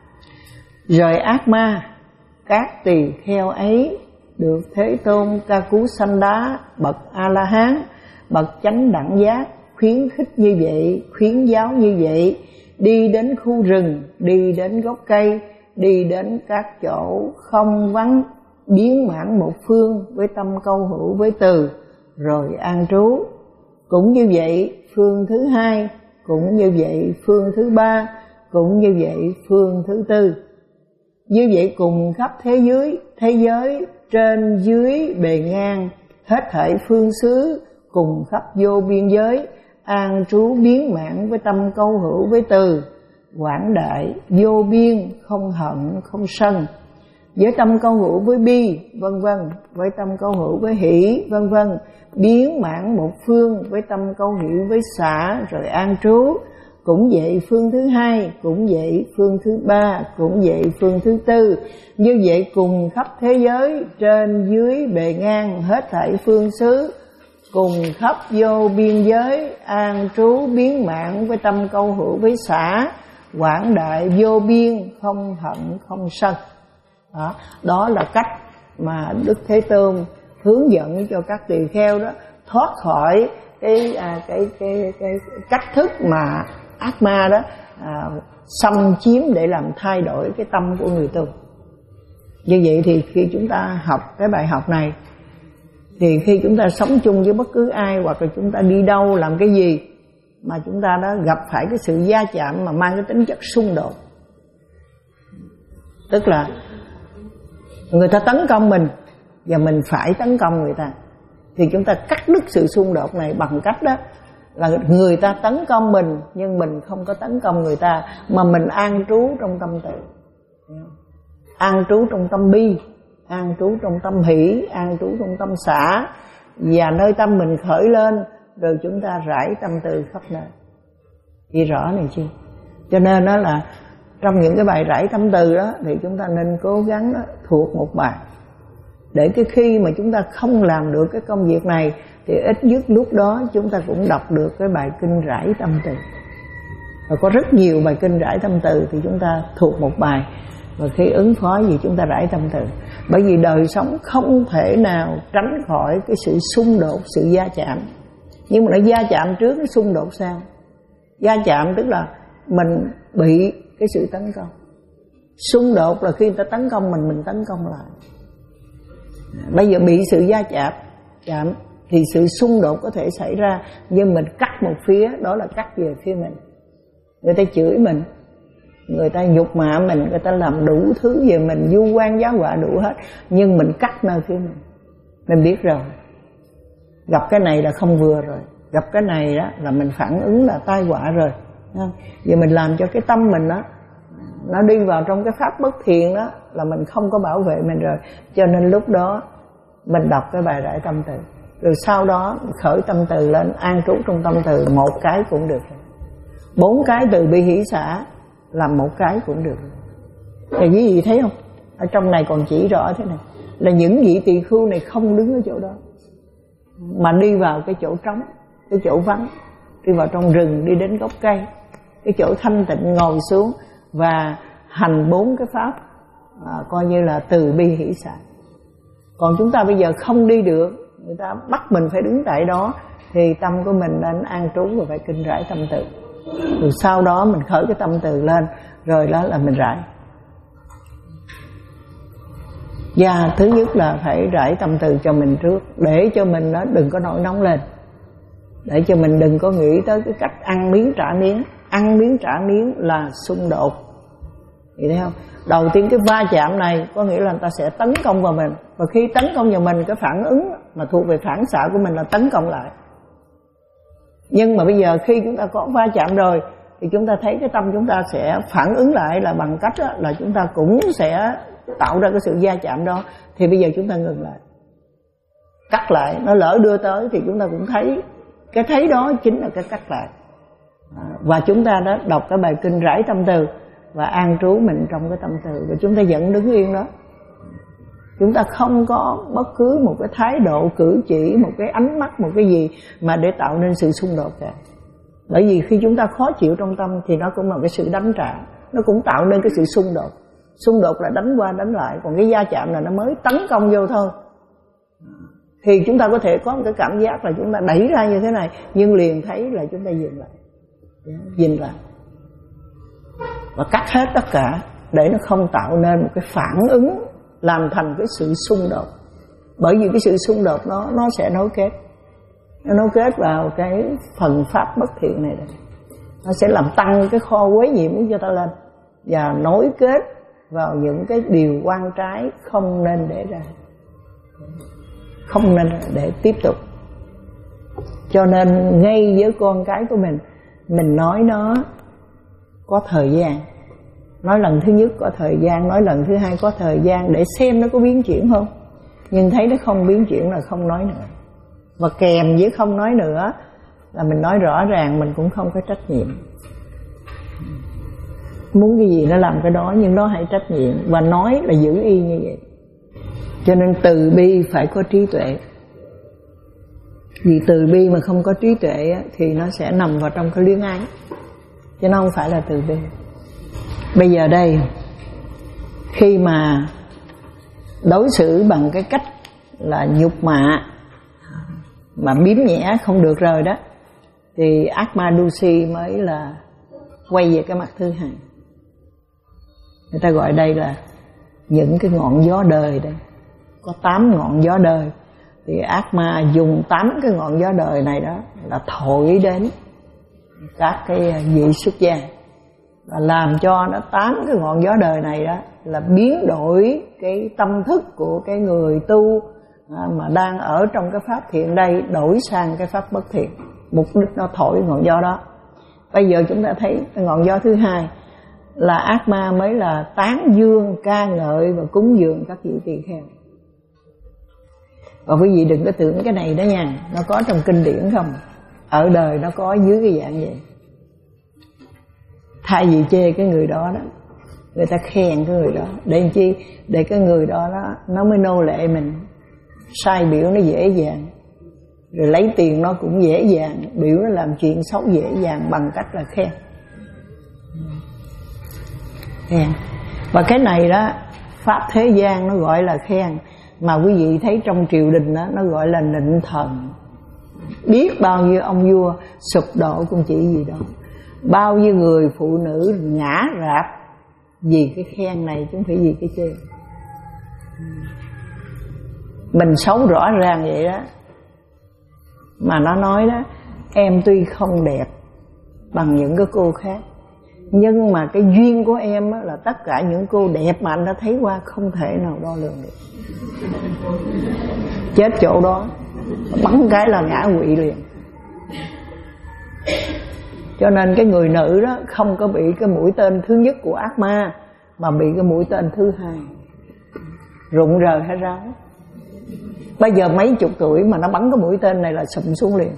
Rồi ác ma, các tỳ kheo ấy được Thế Tôn Ca Cú Sanh Đá bậc A La Hán, bậc chánh đẳng giác khuyến khích như vậy, khuyến giáo như vậy, đi đến khu rừng, đi đến gốc cây, đi đến các chỗ không vắng, biến mãn một phương với tâm câu hữu với từ rồi an trú. Cũng như vậy phương thứ hai, cũng như vậy phương thứ ba, cũng như vậy phương thứ tư. Như vậy cùng khắp thế giới, thế giới trên dưới bề ngang, hết thảy phương xứ cùng khắp vô biên giới, an trú biến mãn với tâm câu hữu với từ, quảng đại vô biên, không hận không sân. Với tâm câu hữu với bi, vân vân, với tâm câu hữu với hỷ, vân vân, biến mãn một phương với tâm câu hữu với xã rồi an trú. Cũng vậy phương thứ hai, cũng vậy phương thứ ba, cũng vậy phương thứ tư. Như vậy cùng khắp thế giới trên dưới bề ngang, hết thảy phương xứ cùng khắp vô biên giới, an trú biến mãn với tâm câu hữu với xã, quảng đại vô biên, không hận không sân. Đó, đó là cách mà Đức Thế Tôn hướng dẫn cho các tỳ kheo đó thoát khỏi cái à, cái, cái cái cái cách thức mà ác ma đó à, xâm chiếm để làm thay đổi cái tâm của người tu. Như vậy thì khi chúng ta học cái bài học này, thì khi chúng ta sống chung với bất cứ ai, hoặc là chúng ta đi đâu làm cái gì mà chúng ta đã gặp phải cái sự va chạm mà mang cái tính chất xung đột, tức là người ta tấn công mình và mình phải tấn công người ta, thì chúng ta cắt đứt sự xung đột này bằng cách đó là người ta tấn công mình nhưng mình không có tấn công người ta, mà mình an trú trong tâm từ, an trú trong tâm bi, an trú trong tâm hỷ, an trú trong tâm xả, và nơi tâm mình khởi lên, rồi chúng ta rải tâm từ khắp nơi. Ghi rõ này chưa? Cho nên đó là trong những cái bài rải tâm từ đó thì chúng ta nên cố gắng đó, thuộc một bài, để cái khi mà chúng ta không làm được cái công việc này thì ít nhất lúc đó chúng ta cũng đọc được cái bài kinh rải tâm từ. Và có rất nhiều bài kinh rải tâm từ thì chúng ta thuộc một bài, và khi ứng phó gì chúng ta rải tâm từ. Bởi vì đời sống không thể nào tránh khỏi cái sự xung đột, sự va chạm. Nhưng mà nó va chạm trước, nó xung đột sao? Va chạm tức là mình bị cái sự tấn công. Xung đột là khi người ta tấn công mình, mình tấn công lại. Bây giờ bị sự va chạm chạm thì sự xung đột có thể xảy ra, nhưng mình cắt một phía, đó là cắt về phía mình. Người ta chửi mình, người ta nhục mạ mình, người ta làm đủ thứ về mình, vu oan giá họa đủ hết, nhưng mình cắt nơi phía mình. Mình biết rồi, gặp cái này là không vừa rồi, gặp cái này đó là mình phản ứng là tai họa rồi. Giờ mình làm cho cái tâm mình đó nó đi vào trong cái pháp bất thiện đó, là mình không có bảo vệ mình rồi. Cho nên lúc đó mình đọc cái bài rải tâm từ, rồi sau đó khởi tâm từ lên, an trú trong tâm từ, một cái cũng được. Bốn cái từ bi hỷ xả làm một cái cũng được. Thì quý vị thấy không? Ở trong này còn chỉ rõ thế này, là những vị tỳ khưu này không đứng ở chỗ đó, mà đi vào cái chỗ trống, cái chỗ vắng, đi vào trong rừng, đi đến gốc cây, cái chỗ thanh tịnh ngồi xuống và hành bốn cái pháp à, coi như là từ bi hỷ xả. Còn chúng ta bây giờ không đi được, người ta bắt mình phải đứng tại đó, thì tâm của mình nên an trú và phải kinh rải tâm từ. Rồi sau đó mình khởi cái tâm từ lên, rồi đó là mình rải. Và thứ nhất là phải rải tâm từ cho mình trước, để cho mình nó đừng có nổi nóng lên, để cho mình đừng có nghĩ tới cái cách ăn miếng trả miếng. Ăn miếng trả miếng là xung đột, hiểu thấy không? Đầu tiên cái va chạm này có nghĩa là người ta sẽ tấn công vào mình, và khi tấn công vào mình, cái phản ứng mà thuộc về phản xạ của mình là tấn công lại. Nhưng mà bây giờ khi chúng ta có va chạm rồi thì chúng ta thấy cái tâm chúng ta sẽ phản ứng lại là bằng cách đó, là chúng ta cũng sẽ tạo ra cái sự va chạm đó. Thì bây giờ chúng ta ngừng lại, cắt lại. Nó lỡ đưa tới thì chúng ta cũng thấy, cái thấy đó chính là cái cắt lại. À, và chúng ta đã đọc cái bài kinh rải tâm từ và an trú mình trong cái tâm từ, và chúng ta vẫn đứng yên đó. Chúng ta không có bất cứ một cái thái độ cử chỉ, một cái ánh mắt, một cái gì mà để tạo nên sự xung đột cả. Bởi vì khi chúng ta khó chịu trong tâm thì nó cũng là cái sự đánh trả, nó cũng tạo nên cái sự xung đột. Xung đột là đánh qua đánh lại, còn cái va chạm là nó mới tấn công vô thôi. Thì chúng ta có thể có một cái cảm giác là chúng ta đẩy ra như thế này, nhưng liền thấy là chúng ta dừng lại, dừng lại và cắt hết tất cả, để nó không tạo nên một cái phản ứng làm thành cái sự xung đột. Bởi vì cái sự xung đột nó nó sẽ nối kết, nó nối kết vào cái phần pháp bất thiện này đây. Nó sẽ làm tăng cái kho quấy nhiễm cho ta lên, và nối kết vào những cái điều oan trái không nên để ra, không nên để tiếp tục. Cho nên ngay với con cái của mình, mình nói nó có thời gian. Nói lần thứ nhất có thời gian, nói lần thứ hai có thời gian, để xem nó có biến chuyển không. Nhưng thấy nó không biến chuyển là không nói nữa. Và kèm với không nói nữa là mình nói rõ ràng mình cũng không có trách nhiệm. Muốn cái gì nó làm cái đó, nhưng nó hãy trách nhiệm, và nói là giữ y như vậy. Cho nên từ bi phải có trí tuệ. Vì từ bi mà không có trí tuệ thì nó sẽ nằm vào trong cái luyến ái, chứ nó không phải là từ bi. Bây giờ đây, khi mà đối xử bằng cái cách là nhục mạ, mà biếm nhẹ không được rồi đó, thì Atma Dusi mới là quay về cái mặt thứ hai. Người ta gọi đây là những cái ngọn gió đời đây. Có tám ngọn gió đời, thì Atma dùng tám cái ngọn gió đời này đó là thổi đến các cái vị xuất gia, và làm cho nó tám cái ngọn gió đời này đó là biến đổi cái tâm thức của cái người tu mà đang ở trong cái pháp thiện đây, đổi sang cái pháp bất thiện. Mục đích nó thổi ngọn gió đó. Bây giờ chúng ta thấy cái ngọn gió thứ hai là ác ma mới là tán dương, ca ngợi và cúng dường các vị tỳ kheo. Và quý vị đừng có tưởng cái này đó nha, nó có trong kinh điển không, ở đời nó có dưới cái dạng vậy. Thay vì chê cái người đó đó, người ta khen cái người đó. Để làm chi? Để cái người đó đó nó mới nô lệ mình, sai biểu nó dễ dàng, rồi lấy tiền nó cũng dễ dàng, biểu nó làm chuyện xấu dễ dàng bằng cách là khen. Khen. Và cái này đó, pháp thế gian nó gọi là khen, mà quý vị thấy trong triều đình đó, nó gọi là nịnh thần. Biết bao nhiêu ông vua sụp đổ cũng chỉ gì đó, bao nhiêu người phụ nữ ngã rạp vì cái khen này chứ không phải vì cái chê. Mình xấu rõ ràng vậy đó, mà nó nói đó, em tuy không đẹp bằng những cái cô khác, nhưng mà cái duyên của em á, là tất cả những cô đẹp mà anh đã thấy qua không thể nào đo lường được. Chết chỗ đó, bắn cái là ngã quỵ liền. Cho nên cái người nữ đó không có bị cái mũi tên thứ nhất của ác ma, mà bị cái mũi tên thứ hai, rụng rời hết ráo. Bây giờ mấy chục tuổi mà nó bắn cái mũi tên này là sụm xuống liền,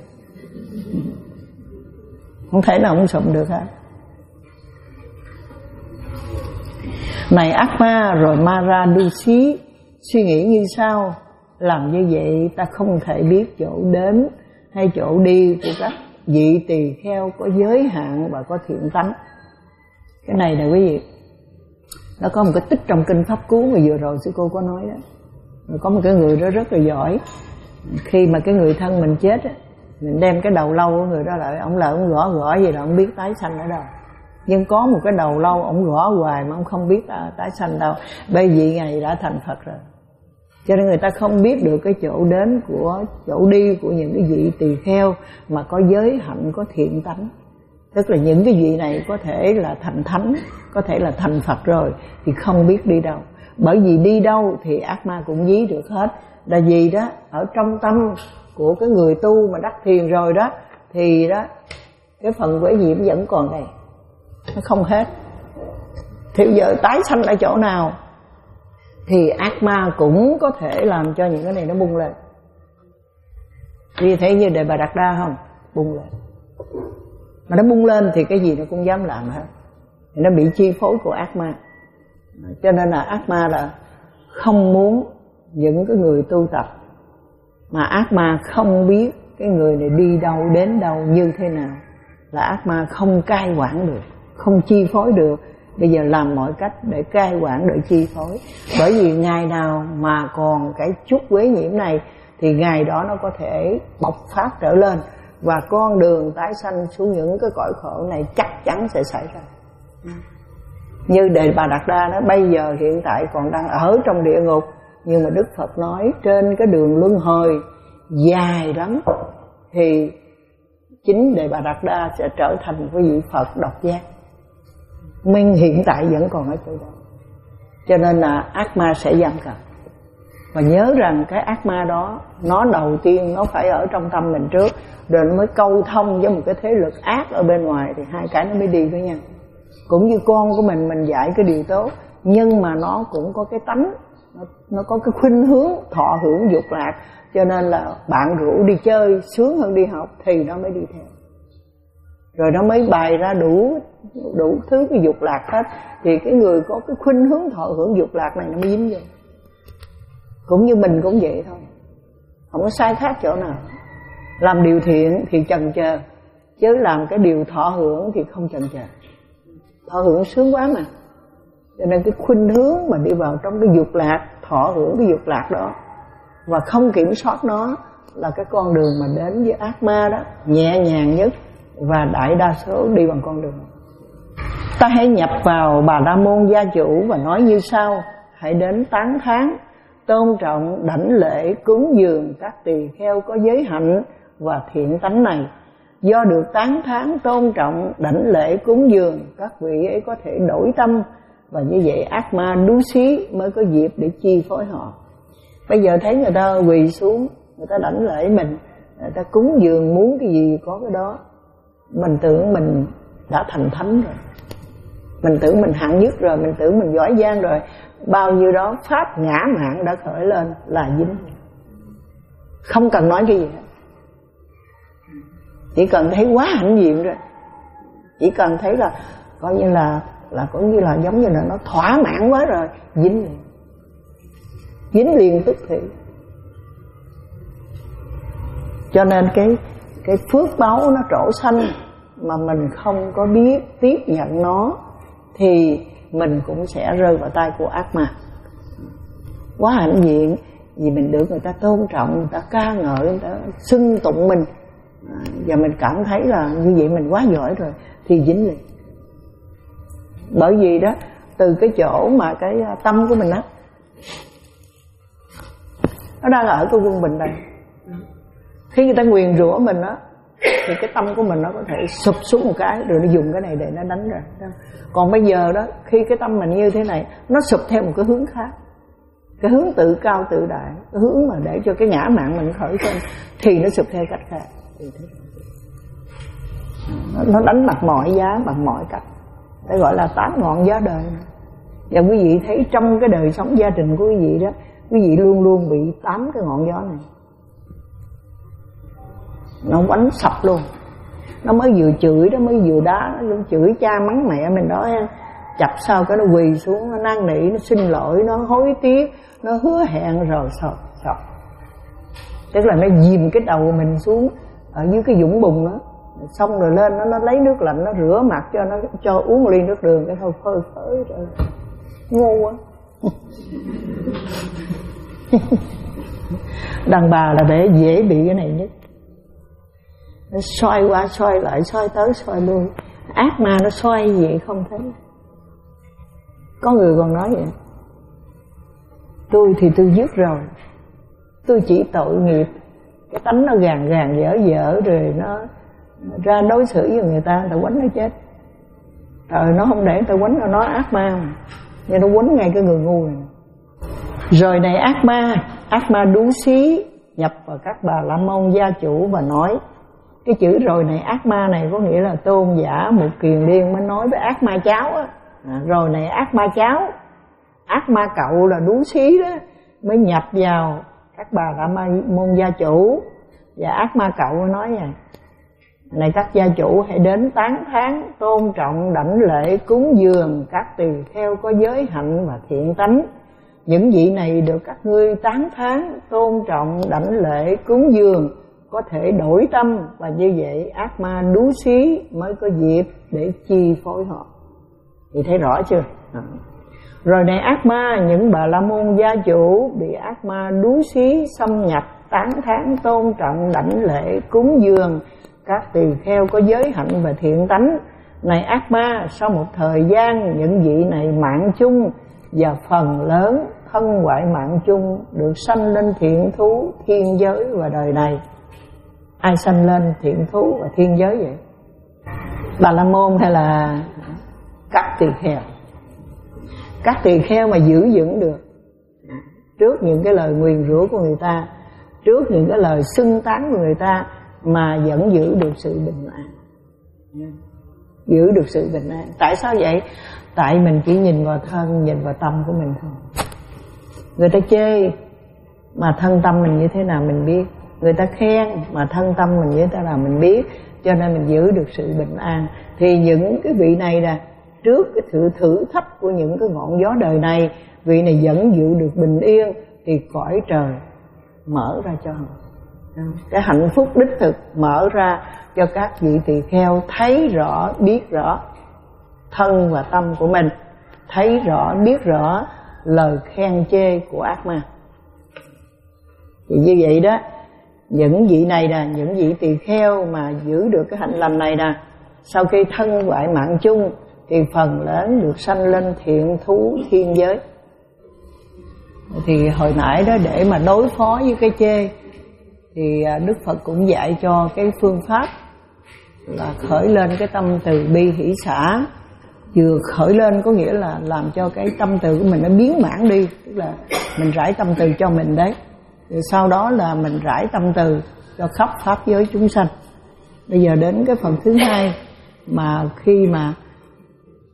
không thể nào không sụm được hết. Này ác ma, rồi ma ra đu xí suy nghĩ như sao? Làm như vậy ta không thể biết chỗ đến hay chỗ đi của các vị tỳ kheo có giới hạn và có thiện tánh. Cái này nè quý vị, nó có một cái tích trong kinh Pháp Cú mà vừa rồi sư cô có nói đó. Có một cái người đó rất là giỏi, khi mà cái người thân mình chết á, mình đem cái đầu lâu của người đó lại, ông lại ông gõ gõ gì đó, ông biết tái sanh ở đâu. Nhưng có một cái đầu lâu ông gõ hoài mà ông không biết tái sanh đâu, bởi vì ngày đã thành Phật rồi. Cho nên người ta không biết được cái chỗ đến của chỗ đi của những cái vị tỳ kheo mà có giới hạnh, có thiện tánh. Tức là những cái vị này có thể là thành thánh, có thể là thành Phật rồi, thì không biết đi đâu. Bởi vì đi đâu thì ác ma cũng dí được hết. Là vì đó, ở trong tâm của cái người tu mà đắc thiền rồi đó, thì đó, cái phần quỷ nhiễm vẫn còn đây, nó không hết. Thì giờ tái sanh ở chỗ nào thì ác ma cũng có thể làm cho những cái này nó bung lên. Vì thế như Đề Bà Đạt Đa không? Bung lên. Mà nó bung lên thì cái gì nó cũng dám làm hết, thì nó bị chi phối của ác ma. Cho nên là ác ma là không muốn những cái người tu tập, mà ác ma không biết cái người này đi đâu đến đâu như thế nào, là ác ma không cai quản được, không chi phối được. Bây giờ làm mọi cách để cai quản, để chi phối. Bởi vì ngày nào mà còn cái chút quế nhiễm này thì ngày đó nó có thể bộc phát trở lên, và con đường tái sanh xuống những cái cõi khổ này chắc chắn sẽ xảy ra. Như Đề Bà Đạt Đa đó, bây giờ hiện tại còn đang ở trong địa ngục, nhưng mà Đức Phật nói trên cái đường luân hồi dài lắm, thì chính Đề Bà Đạt Đa sẽ trở thành cái vị Phật độc giác. Mình hiện tại vẫn còn ở chỗ đó. Cho nên là ác ma sẽ giam cầm. Và nhớ rằng cái ác ma đó, nó đầu tiên nó phải ở trong tâm mình trước, rồi nó mới câu thông với một cái thế lực ác ở bên ngoài, thì hai cái nó mới đi với nhau. Cũng như con của mình, mình dạy cái điều tốt, nhưng mà nó cũng có cái tánh, nó, nó có cái khuynh hướng thọ hưởng dục lạc. Cho nên là bạn rủ đi chơi sướng hơn đi học thì nó mới đi theo, rồi nó mới bày ra đủ đủ thứ cái dục lạc hết. Thì cái người có cái khuynh hướng thọ hưởng dục lạc này nó mới dính vô. Cũng như mình cũng vậy thôi, không có sai khác chỗ nào. Làm điều thiện thì chần chờ, chứ làm cái điều thọ hưởng thì không chần chờ. Thọ hưởng sướng quá mà. Cho nên cái khuynh hướng mà đi vào trong cái dục lạc, thọ hưởng cái dục lạc đó và không kiểm soát nó, là cái con đường mà đến với ác ma đó, nhẹ nhàng nhất. Và đại đa số đi bằng con đường. Ta hãy nhập vào Bà La Môn gia chủ và nói như sau: hãy đến tán thán, tôn trọng, đảnh lễ, cúng dường các tỳ kheo có giới hạnh và thiện tánh này. Do được tán thán, tôn trọng, đảnh lễ, cúng dường, các vị ấy có thể đổi tâm, và như vậy ác ma đú xí mới có dịp để chi phối họ. Bây giờ thấy người ta quỳ xuống, người ta đảnh lễ mình, người ta cúng dường, muốn cái gì có cái đó, mình tưởng mình đã thành thánh rồi. Mình tưởng mình hạng nhất rồi, mình tưởng mình giỏi giang rồi, bao nhiêu đó pháp ngã mạn đã khởi lên là dính. Không cần nói cái gì hết, chỉ cần thấy quá hãnh diện rồi, chỉ cần thấy là coi như là là coi như là giống như là nó thỏa mãn quá rồi, dính liền, dính liền tức thì. Cho nên cái cái phước báu nó trổ xanh mà mình không có biết tiếp nhận nó thì mình cũng sẽ rơi vào tay của ác ma. Quá hãnh diện vì mình được người ta tôn trọng, người ta ca ngợi, người ta xưng tụng mình, à, và mình cảm thấy là như vậy mình quá giỏi rồi thì dính liền. Bởi vì đó, từ cái chỗ mà cái tâm của mình á, nó đang ở cái quân bình đây. Khi người ta nguyền rủa mình á, thì cái tâm của mình nó có thể sụp xuống một cái, rồi nó dùng cái này để nó đánh ra. Còn bây giờ đó, khi cái tâm mình như thế này, nó sụp theo một cái hướng khác, cái hướng tự cao tự đại, cái hướng mà để cho cái ngã mạn mình khởi lên, thì nó sụp theo cách khác. Nó, nó đánh bằng mọi giá, bằng mọi cách. Để gọi là tám ngọn gió đời. Và quý vị thấy trong cái đời sống gia đình của quý vị đó, quý vị luôn luôn bị tám cái ngọn gió này. Nó quánh sập luôn. Nó mới vừa chửi, nó mới vừa đá, nó chửi cha mắng mẹ mình đó, chập sau cái nó quỳ xuống, nó năn nỉ, nó xin lỗi, nó hối tiếc, nó hứa hẹn rồi sập sập. Tức là nó dìm cái đầu mình xuống ở dưới cái vũng bùn đó, xong rồi lên nó nó lấy nước lạnh nó rửa mặt cho nó, cho uống một ly nước đường cái thôi phơi phới rồi. Ngu quá. Đàn bà là để dễ bị cái này nhất. Nó xoay qua xoay lại, xoay tới xoay lui. Ác ma nó xoay vậy không thấy. Có người còn nói vậy: tôi thì tôi dứt rồi, tôi chỉ tội nghiệp. Cái tánh nó gàn gàn dở dở rồi nó ra đối xử với người ta, người ta quánh nó chết. Trời, nó không để người ta quánh, nó nói ác ma mà. Nhưng nó quánh ngay cái người ngu này. Rồi này ác ma, ác ma đú xí nhập vào các bà la môn gia chủ và nói. Cái chữ rồi này ác ma này có nghĩa là tôn giả một kiền liên mới nói với ác ma cháu á. À, rồi này ác ma cháu, ác ma cậu là đú xí đó, mới nhập vào các bà la môn gia chủ. Và ác ma cậu nói vậy: này các gia chủ, hãy đến tán thán, tôn trọng, đảnh lễ, cúng dường các tỳ kheo có giới hạnh và thiện tánh. Những vị này được các ngươi tán thán, tôn trọng, đảnh lễ, cúng dường có thể đổi tâm, và như vậy ác ma đú xí mới có dịp để chi phối họ. Thì thấy rõ chưa? À. Rồi này ác ma, những bà la môn gia chủ bị ác ma đú xí xâm nhập, tán thán, tôn trọng, đảnh lễ, cúng dường các tỳ kheo có giới hạnh và thiện tánh. Này ác ma, sau một thời gian những vị này mạng chung, và phần lớn thân ngoại mạng chung được sanh lên thiện thú, thiên giới và đời này. Ai sanh lên thiện thú và thiên giới vậy? Bà la môn hay là các tỳ kheo? Các tỳ kheo mà giữ vững được trước những cái lời nguyền rủa của người ta, trước những cái lời xưng tán của người ta, mà vẫn giữ được sự bình an, giữ được sự bình an. Tại sao vậy? Tại mình chỉ nhìn vào thân, nhìn vào tâm của mình thôi. Người ta chê mà thân tâm mình như thế nào mình biết, người ta khen mà thân tâm mình như thế nào mình biết, cho nên mình giữ được sự bình an. Thì những cái vị này là trước cái sự thử thách của những cái ngọn gió đời này, vị này vẫn giữ được bình yên, thì cõi trời mở ra cho họ. Cái hạnh phúc đích thực mở ra cho các vị tỳ kheo thấy rõ, biết rõ thân và tâm của mình, thấy rõ, biết rõ lời khen chê của ác ma. Thì như vậy đó, những vị này nè, những vị tỳ kheo mà giữ được cái hạnh lành này nè, sau khi thân ngoại mạng chung thì phần lớn được sanh lên thiện thú thiên giới. Thì hồi nãy đó, để mà đối phó với cái chê thì Đức Phật cũng dạy cho cái phương pháp là khởi lên cái tâm từ bi hỷ xả. Vừa khởi lên có nghĩa là làm cho cái tâm từ của mình nó biến mãn đi, tức là mình rải tâm từ cho mình đấy. Rồi sau đó là mình rải tâm từ cho khắp pháp giới chúng sanh. Bây giờ đến cái phần thứ hai, mà khi mà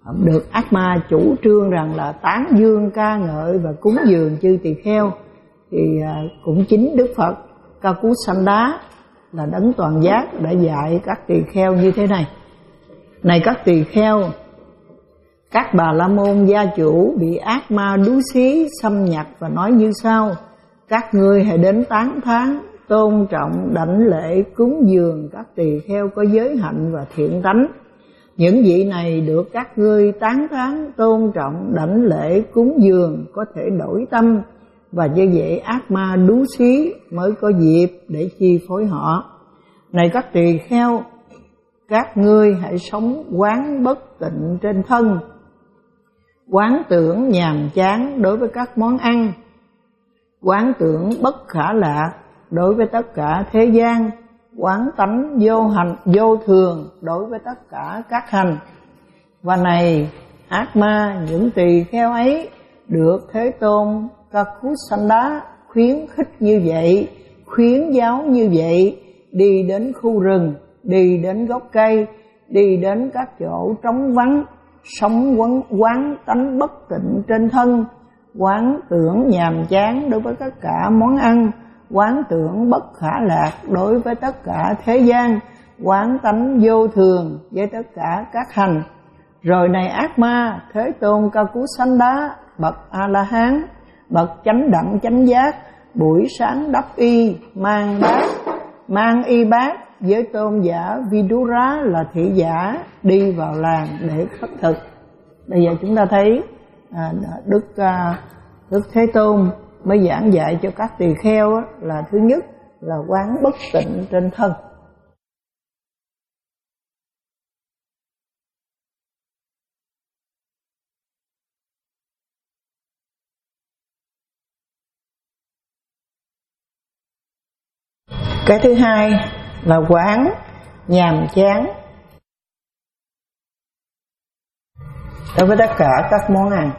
được ác ma chủ trương rằng là tán dương ca ngợi và cúng dường chư tỳ kheo, thì cũng chính Đức Phật Kakusanda là đấng toàn giác đã dạy các tỳ kheo như thế này: này các tỳ kheo, các bà la môn gia chủ bị ác ma đú xí xâm nhập và nói như sau: các ngươi hãy đến tán thán, tôn trọng, đảnh lễ, cúng dường các tỳ kheo có giới hạnh và thiện tánh. Những vị này được các ngươi tán thán, tôn trọng, đảnh lễ, cúng dường có thể đổi tâm, và như vậy ác ma đú xí mới có dịp để chi phối họ. Này các tỳ kheo, các ngươi hãy sống quán bất tịnh trên thân, quán tưởng nhàm chán đối với các món ăn, quán tưởng bất khả lạc đối với tất cả thế gian, quán tánh vô hành vô thường đối với tất cả các hành. Và này ác ma, những tỳ kheo ấy được Thế Tôn Kakusanda khuyến khích như vậy, khuyến giáo như vậy, đi đến khu rừng, đi đến gốc cây, đi đến các chỗ trống vắng, sống quán, quán tánh bất tịnh trên thân, quán tưởng nhàm chán đối với tất cả món ăn, quán tưởng bất khả lạc đối với tất cả thế gian, quán tánh vô thường với tất cả các hành. Rồi này ác ma, Thế Tôn Kakusanda bậc A La Hán, bậc chánh đẳng chánh giác, buổi sáng đắp y mang bát, mang y bát với tôn giả Vidura là thị giả đi vào làng để khất thực. Bây giờ chúng ta thấy à, Đức à, Đức Thế Tôn mới giảng dạy cho các tỳ kheo á, là thứ nhất là quán bất tịnh trên thân. Cái thứ hai là quán nhàm chán đối với tất cả các món ăn.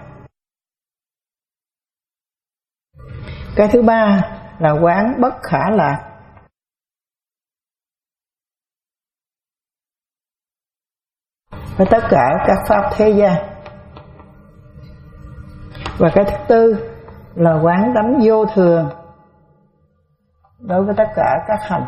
Cái thứ ba là quán bất khả lạc với tất cả các pháp thế gian. Và cái thứ tư là quán tánh vô thường đối với tất cả các hành.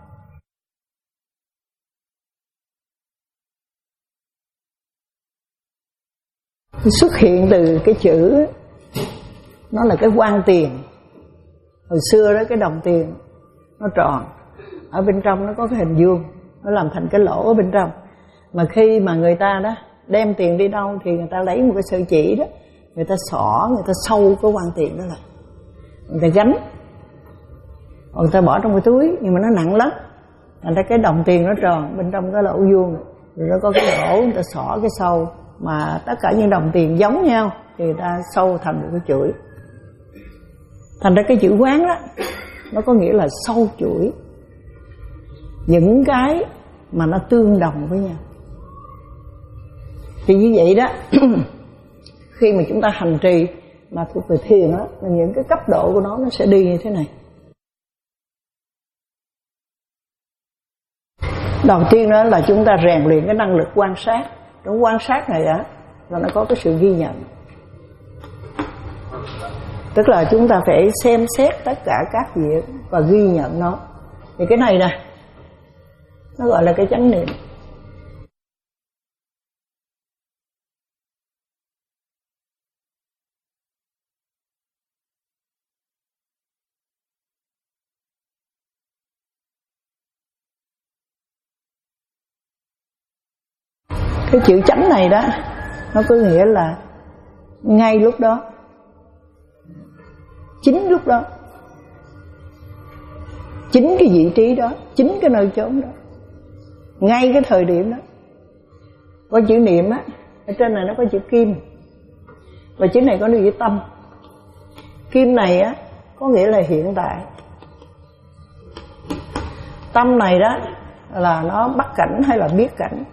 Xuất hiện từ cái chữ, nó là cái quan tiền. Hồi xưa đó cái đồng tiền nó tròn, ở bên trong nó có cái hình vuông, nó làm thành cái lỗ ở bên trong. Mà khi mà người ta đó đem tiền đi đâu thì người ta lấy một cái sợi chỉ đó, người ta xỏ, người ta sâu cái quan tiền đó lại, người ta gánh, người ta bỏ trong cái túi, nhưng mà nó nặng lắm. Thành ra cái đồng tiền nó tròn, bên trong cái lỗ vuông, rồi nó có cái lỗ, người ta xỏ cái sâu, mà tất cả những đồng tiền giống nhau thì người ta sâu thành một cái chuỗi. Thành ra cái chữ quán đó nó có nghĩa là sâu chuỗi những cái mà nó tương đồng với nhau. Thì như vậy đó khi mà chúng ta hành trì mà thuộc về thiền đó, là những cái cấp độ của nó nó sẽ đi như thế này. Đầu tiên đó là chúng ta rèn luyện cái năng lực quan sát. Trong quan sát này á là nó có cái sự ghi nhận. Tức là chúng ta phải xem xét tất cả các việc và ghi nhận nó. Thì cái này nè, nó gọi là cái chánh niệm. Cái chữ chánh này đó, nó có nghĩa là ngay lúc đó, chính lúc đó, chính cái vị trí đó, chính cái nơi chốn đó, ngay cái thời điểm đó. Có chữ niệm á, ở trên này nó có chữ kim, và chữ này có chữ tâm. Kim này á có nghĩa là hiện tại, tâm này đó là nó bắt cảnh hay là biết cảnh.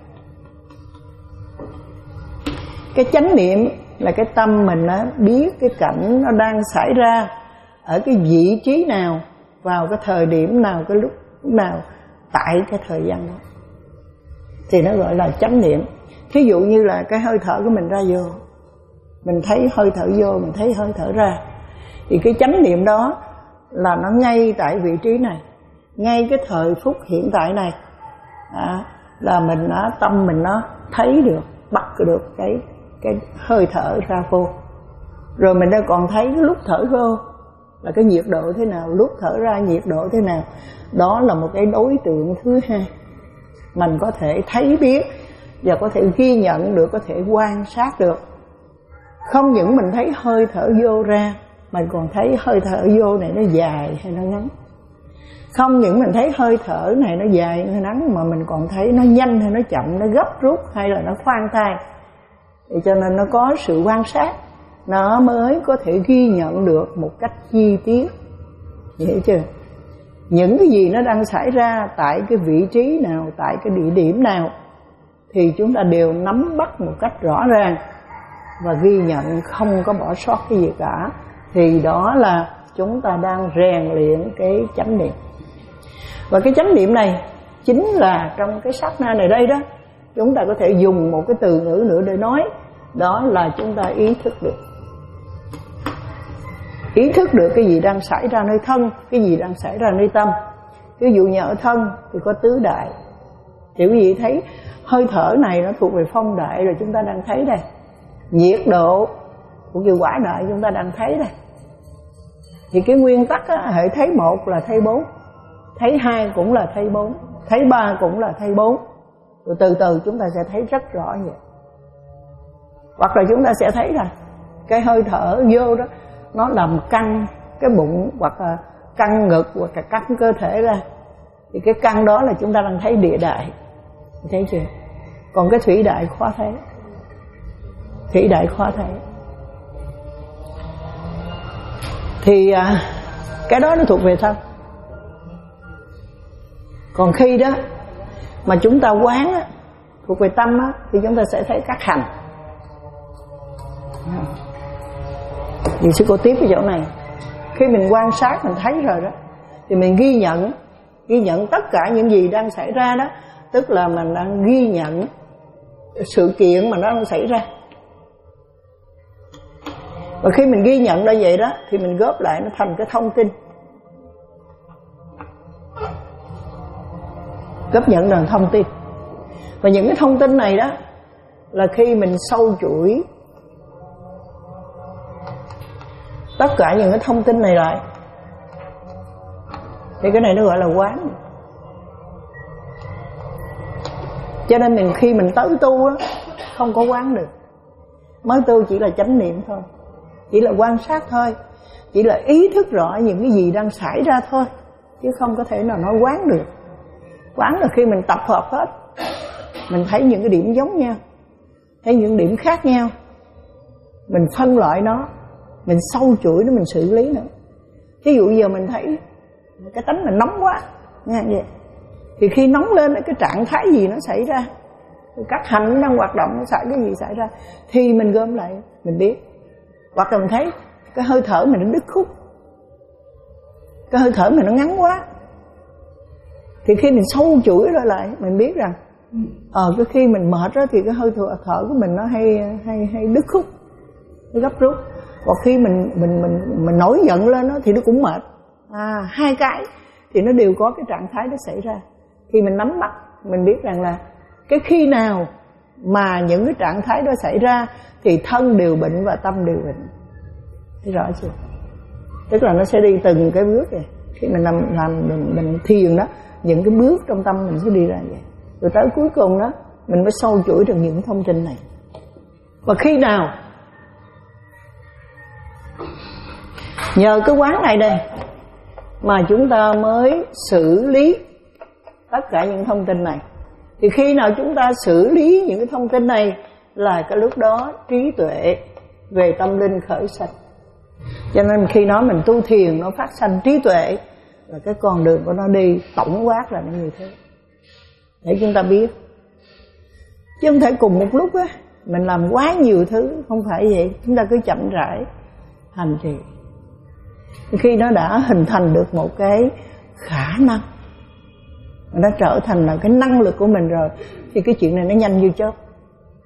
Cái chánh niệm là cái tâm mình nó biết cái cảnh nó đang xảy ra ở cái vị trí nào, vào cái thời điểm nào, cái lúc nào, tại cái thời gian đó, thì nó gọi là chánh niệm. Thí dụ như là cái hơi thở của mình ra vô, mình thấy hơi thở vô, mình thấy hơi thở ra, thì cái chánh niệm đó là nó ngay tại vị trí này, ngay cái thời phút hiện tại này, à, là mình nó tâm mình nó thấy được, bắt được cái cái hơi thở ra vô. Rồi mình đã còn thấy lúc thở vô là cái nhiệt độ thế nào, lúc thở ra nhiệt độ thế nào. Đó là một cái đối tượng thứ hai mình có thể thấy biết và có thể ghi nhận được, có thể quan sát được. Không những mình thấy hơi thở vô ra, mình còn thấy hơi thở vô này nó dài hay nó ngắn. Không những mình thấy hơi thở này nó dài hay ngắn, mà mình còn thấy nó nhanh hay nó chậm, nó gấp rút hay là nó khoan thai. Thì cho nên nó có sự quan sát, nó mới có thể ghi nhận được một cách chi tiết. Hiểu chưa? Những cái gì nó đang xảy ra tại cái vị trí nào, tại cái địa điểm nào, thì chúng ta đều nắm bắt một cách rõ ràng và ghi nhận, không có bỏ sót cái gì cả. Thì đó là chúng ta đang rèn luyện cái chánh niệm. Và cái chánh niệm này chính là trong cái sát na này đây đó, chúng ta có thể dùng một cái từ ngữ nữa để nói, đó là chúng ta ý thức được. Ý thức được cái gì đang xảy ra nơi thân, cái gì đang xảy ra nơi tâm. Ví dụ như ở thân thì có tứ đại, thì quý vị thấy hơi thở này nó thuộc về phong đại rồi, chúng ta đang thấy đây. Nhiệt độ của cái quả đại chúng ta đang thấy đây. Thì cái nguyên tắc á, hệ thấy một là thấy bốn, thấy hai cũng là thấy bốn, thấy ba cũng là thấy bốn. Rồi từ từ chúng ta sẽ thấy rất rõ vậy. Hoặc là chúng ta sẽ thấy là cái hơi thở vô đó nó làm căng cái bụng, hoặc là căng ngực, hoặc là căng cơ thể ra. Thì cái căng đó là chúng ta đang thấy địa đại, thấy chưa? Còn cái thủy đại khó thấy, thủy đại khó thấy. Thì à, cái đó nó thuộc về thân. Còn khi đó mà chúng ta quán á, thuộc về tâm á, thì chúng ta sẽ thấy các hành. Vì sư cô tiếp cái chỗ này, khi mình quan sát mình thấy rồi đó, thì mình ghi nhận, ghi nhận tất cả những gì đang xảy ra đó. Tức là mình đang ghi nhận sự kiện mà nó đang xảy ra. Và khi mình ghi nhận ra vậy đó, thì mình góp lại nó thành cái thông tin. Góp nhận thành thông tin. Và những cái thông tin này đó là khi mình sâu chuỗi tất cả những cái thông tin này lại, thì cái này nó gọi là quán. Cho nên mình khi mình tới tu á, không có quán được. Mới tu chỉ là chánh niệm thôi, chỉ là quan sát thôi, chỉ là ý thức rõ những cái gì đang xảy ra thôi, chứ không có thể nào nói quán được. Quán là khi mình tập hợp hết, mình thấy những cái điểm giống nhau, thấy những điểm khác nhau, mình phân loại nó, mình sâu chuỗi nó, mình xử lý nữa. Ví dụ giờ mình thấy cái tánh là nóng quá nghe vậy, thì khi nóng lên cái trạng thái gì nó xảy ra, các hành đang hoạt động, nó xảy cái gì xảy ra, thì mình gom lại mình biết. Hoặc là mình thấy cái hơi thở mình nó đứt khúc, cái hơi thở mình nó ngắn quá, thì khi mình sâu chuỗi rồi lại mình biết rằng ờ cái khi mình mệt đó, thì cái hơi thở của mình nó hay hay hay đứt khúc, nó gấp rút. Còn khi mình mình mình mình nổi giận lên đó, thì nó cũng mệt. À, hai cái thì nó đều có cái trạng thái đó xảy ra. Khi mình nắm bắt, mình biết rằng là cái khi nào mà những cái trạng thái đó xảy ra thì thân đều bệnh và tâm đều bệnh. Thấy rõ chưa? Tức là nó sẽ đi từng cái bước này. Khi mình làm làm mình, mình thiền đó, những cái bước trong tâm mình sẽ đi ra vậy. Rồi tới cuối cùng đó, mình mới sâu chuỗi được những thông tin này. Và khi nào nhờ cái quán này đây mà chúng ta mới xử lý tất cả những thông tin này. Thì khi nào chúng ta xử lý những cái thông tin này là cái lúc đó trí tuệ về tâm linh khởi sanh. Cho nên khi nói mình tu thiền nó phát sanh trí tuệ, là cái con đường của nó đi tổng quát là nó như thế, để chúng ta biết. Chứ không thể cùng một lúc á mình làm quá nhiều thứ, không phải vậy. Chúng ta cứ chậm rãi hành trì. Khi nó đã hình thành được một cái khả năng, nó trở thành là cái năng lực của mình rồi, thì cái chuyện này nó nhanh như chớp.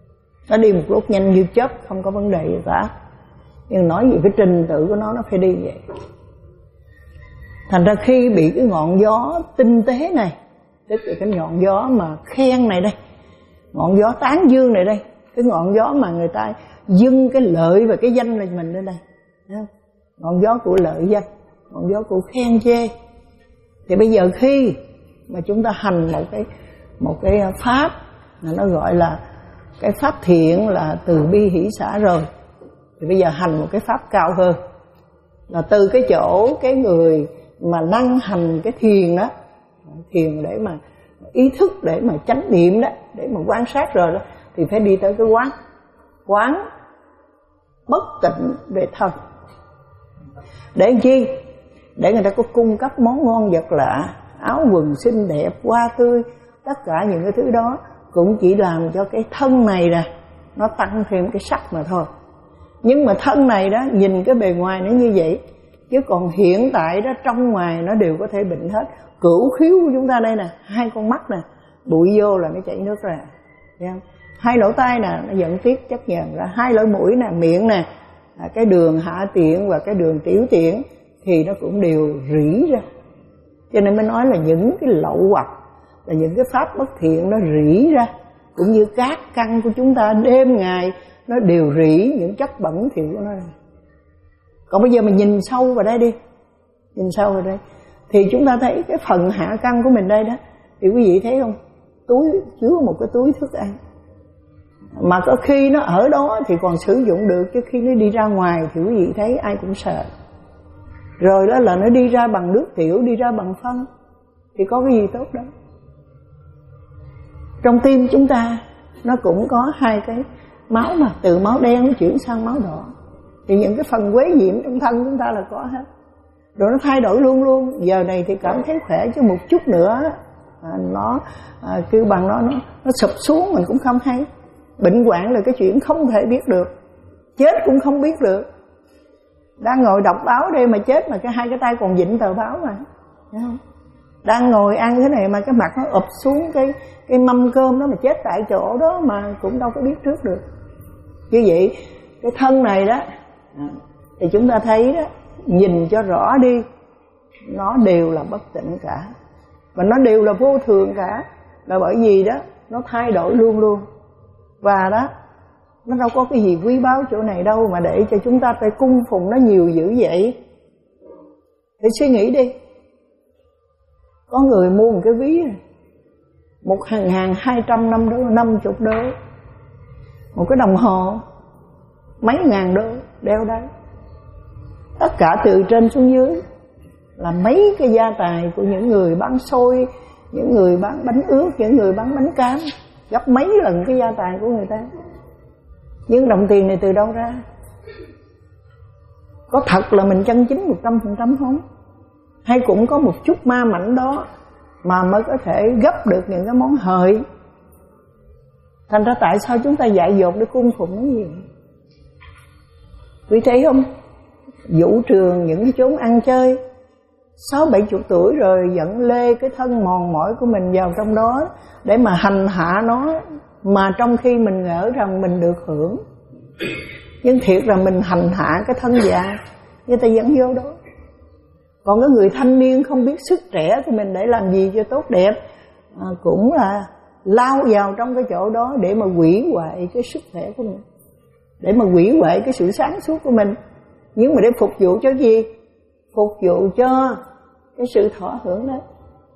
Nó đi một lúc nhanh như chớp, không có vấn đề gì cả. Nhưng nói về cái trình tự của nó, nó phải đi vậy. Thành ra khi bị cái ngọn gió tinh tế này, tức là cái ngọn gió mà khen này đây, ngọn gió tán dương này đây, cái ngọn gió mà người ta dâng cái lợi và cái danh lên mình lên đây, ngọn gió của lợi danh, ngọn gió của khen chê. Thì bây giờ khi mà chúng ta hành một cái một cái pháp mà nó gọi là cái pháp thiện là từ bi hỷ xả rồi, thì bây giờ hành một cái pháp cao hơn, là từ cái chỗ cái người mà năng hành cái thiền đó, thiền để mà ý thức, để mà chánh niệm đó, để mà quan sát rồi đó, thì phải đi tới cái quán, quán bất tịnh về thân. Để làm chi? Để người ta có cung cấp món ngon vật lạ, áo quần xinh đẹp, hoa tươi, tất cả những cái thứ đó cũng chỉ làm cho cái thân này nè nó tăng thêm cái sắc mà thôi. Nhưng mà thân này đó, nhìn cái bề ngoài nó như vậy, chứ còn hiện tại đó trong ngoài nó đều có thể bệnh hết. Cửu khiếu của chúng ta đây nè, hai con mắt nè, bụi vô là nó chảy nước ra, thấy không? Hai lỗ tai nè, nó dẫn tiết chất nhờn ra. Hai lỗ mũi nè, miệng nè, cái đường hạ tiện và cái đường tiểu tiện thì nó cũng đều rỉ ra. Cho nên mới nói là những cái lậu hoặc, là những cái pháp bất thiện nó rỉ ra, cũng như các căn của chúng ta đêm ngày nó đều rỉ những chất bẩn thỉu của nó ra. Còn bây giờ mình nhìn sâu vào đây đi, nhìn sâu vào đây thì chúng ta thấy cái phần hạ căn của mình đây đó, thì quý vị thấy không, túi chứa một cái túi thức ăn, mà có khi nó ở đó thì còn sử dụng được, chứ khi nó đi ra ngoài thì quý vị thấy ai cũng sợ. Rồi đó là nó đi ra bằng nước tiểu, đi ra bằng phân, thì có cái gì tốt đâu. Trong tim chúng ta nó cũng có hai cái máu, mà từ máu đen nó chuyển sang máu đỏ, thì những cái phần quế nhiễm trong thân chúng ta là có hết. Rồi nó thay đổi luôn luôn. Giờ này thì cảm thấy khỏe, chứ một chút nữa à, nó à, kêu bằng nó, nó nó sụp xuống mình cũng không hay. Bệnh hoạn là cái chuyện không thể biết được, chết cũng không biết được. Đang ngồi đọc báo đây mà chết mà cái hai cái tay còn vịn tờ báo mà, thấy không? Đang ngồi ăn thế này mà cái mặt nó ụp xuống cái cái mâm cơm đó mà chết tại chỗ đó mà cũng đâu có biết trước được. Như vậy cái thân này đó thì chúng ta thấy đó, nhìn cho rõ đi, nó đều là bất tịnh cả, và nó đều là vô thường cả, là bởi vì đó nó thay đổi luôn luôn. Và đó nó đâu có cái gì quý báu chỗ này đâu mà để cho chúng ta phải cung phụng nó nhiều dữ vậy. Thì suy nghĩ đi, có người mua một cái ví này, một hàng ngàn hai trăm năm đô, năm chục đô, một cái đồng hồ mấy ngàn đô đeo đây, tất cả từ trên xuống dưới là mấy cái gia tài của những người bán xôi, những người bán bánh ướt, những người bán bánh cám, gấp mấy lần cái gia tài của người ta. Nhưng đồng tiền này từ đâu ra? Có thật là mình chân chính một trăm phần trăm không? Hay cũng có một chút ma mảnh đó mà mới có thể gấp được những cái món hời? Thành ra tại sao chúng ta dại dột để cung phụng cái gì? Quý thấy không? Vũ trường, những cái chốn ăn chơi, sáu bảy chục tuổi rồi dẫn lê cái thân mòn mỏi của mình vào trong đó để mà hành hạ nó, mà trong khi mình ngỡ rằng mình được hưởng. Nhưng thiệt là mình hành hạ cái thân già, người ta dẫn vô đó. Còn cái người thanh niên không biết sức trẻ của mình để làm gì cho tốt đẹp, à, cũng là lao vào trong cái chỗ đó để mà hủy hoại cái sức khỏe của mình, để mà hủy hoại cái sự sáng suốt của mình. Nhưng mà để phục vụ cho gì? Phục vụ cho cái sự thỏa hưởng đó.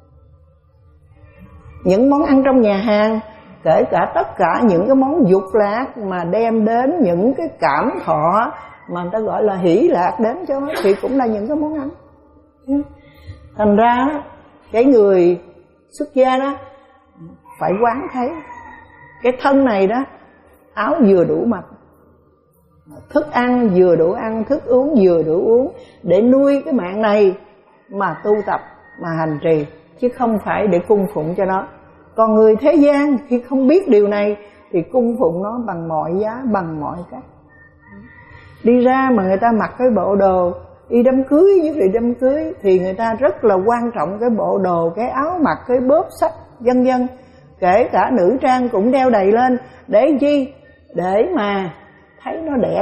Những món ăn trong nhà hàng, kể cả tất cả những cái món dục lạc mà đem đến những cái cảm thọ mà người ta gọi là hỷ lạc đến cho, thì cũng là những cái món ăn. Thành ra cái người xuất gia đó phải quán thấy cái thân này đó, áo vừa đủ mặc, thức ăn vừa đủ ăn, thức uống vừa đủ uống, để nuôi cái mạng này mà tu tập, mà hành trì, chứ không phải để cung phụng cho nó. Còn người thế gian khi không biết điều này thì cung phụng nó bằng mọi giá, bằng mọi cách. Đi ra mà người ta mặc cái bộ đồ đi đám cưới, nhất là đám cưới, thì người ta rất là quan trọng cái bộ đồ, cái áo mặc, cái bóp sách, vân vân. Kể cả nữ trang cũng đeo đầy lên. Để chi? để mà thấy nó đẹp,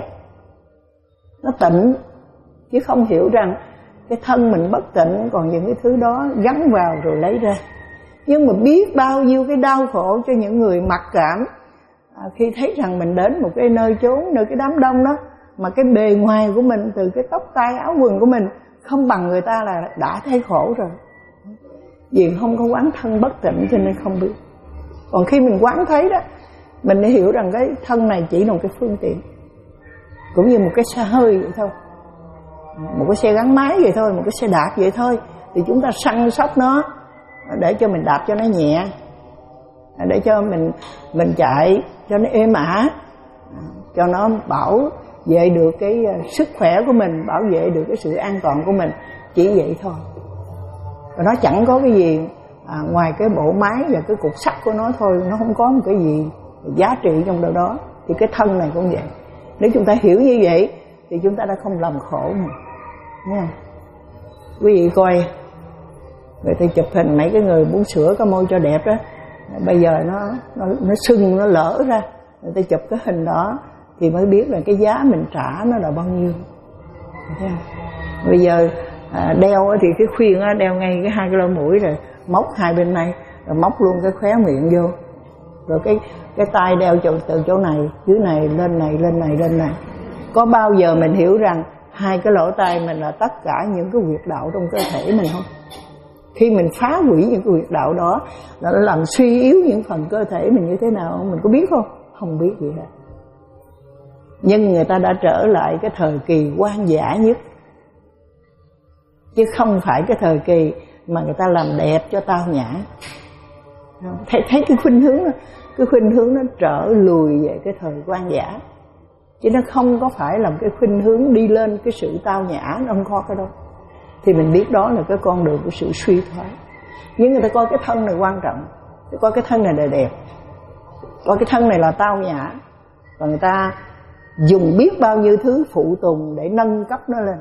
nó tịnh, chứ không hiểu rằng cái thân mình bất tịnh, còn những cái thứ đó gắn vào rồi lấy ra. Nhưng mà biết bao nhiêu cái đau khổ cho những người mặc cảm à, khi thấy rằng mình đến một cái nơi chốn, nơi cái đám đông đó, mà cái bề ngoài của mình, từ cái tóc tai áo quần của mình không bằng người ta là đã thấy khổ rồi. Vì không có quán thân bất tịnh cho nên không biết. Còn khi mình quán thấy đó, mình để hiểu rằng cái thân này chỉ là một cái phương tiện, cũng như một cái xe hơi vậy thôi, một cái xe gắn máy vậy thôi, một cái xe đạp vậy thôi. Thì chúng ta săn sóc nó để cho mình đạp cho nó nhẹ, để cho mình mình chạy cho nó êm ả, cho nó bảo vệ được cái sức khỏe của mình, bảo vệ được cái sự an toàn của mình, chỉ vậy thôi. Và nó chẳng có cái gì à, ngoài cái bộ máy và cái cục sắt của nó thôi, nó không có một cái gì giá trị trong đó đó. Thì cái thân này cũng vậy. Nếu chúng ta hiểu như vậy thì chúng ta đã không làm khổ mình, đúng không? Quý vị coi người ta chụp hình mấy cái người muốn sửa cái môi cho đẹp đó, bây giờ nó nó nó sưng, nó lỡ ra, người ta chụp cái hình đó thì mới biết là cái giá mình trả nó là bao nhiêu. Thấy không? Bây giờ à, đeo thì cái khuyên á, đeo ngay cái hai cái lỗ mũi, rồi móc hai bên này, rồi móc luôn cái khóe miệng vô, rồi cái cái tai đeo từ, từ chỗ này dưới này lên này lên này lên này. Có bao giờ mình hiểu rằng hai cái lỗ tai mình là tất cả những cái huyệt đạo trong cơ thể mình không? Khi mình phá hủy những cái huyệt đạo đó, nó làm suy yếu những phần cơ thể mình như thế nào, mình có biết không? Không biết gì hết. Nhưng người ta đã trở lại cái thời kỳ hoang dã nhất, chứ không phải cái thời kỳ mà người ta làm đẹp cho tao nhã. Thấy, thấy cái khuynh hướng đó, cái khuynh hướng nó trở lùi về cái thời hoang dã, chứ nó không có phải là cái khuynh hướng đi lên cái sự tao nhã, nó không có cái đó. Thì mình biết đó là cái con đường của sự suy thoái. Nhưng người ta coi cái thân này quan trọng, coi cái thân này là đẹp, coi cái thân này là tao nhã, và người ta dùng biết bao nhiêu thứ phụ tùng để nâng cấp nó lên.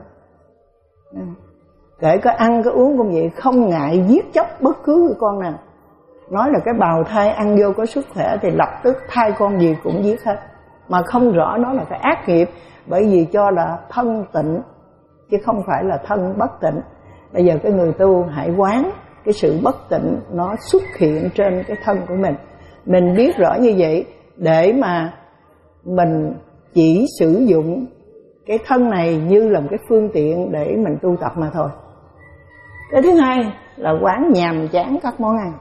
Kể có ăn có uống cũng vậy, không ngại giết chóc bất cứ cái con nào. Nói là cái bào thai ăn vô có sức khỏe thì lập tức thai con gì cũng giết hết, mà không rõ nó là cái ác nghiệp, bởi vì cho là thân tịnh chứ không phải là thân bất tịnh. Bây giờ cái người tu hãy quán cái sự bất tịnh nó xuất hiện trên cái thân của mình. Mình biết rõ như vậy để mà mình chỉ sử dụng cái thân này như là một cái phương tiện để mình tu tập mà thôi. Cái thứ hai là quán nhàm chán các món ăn.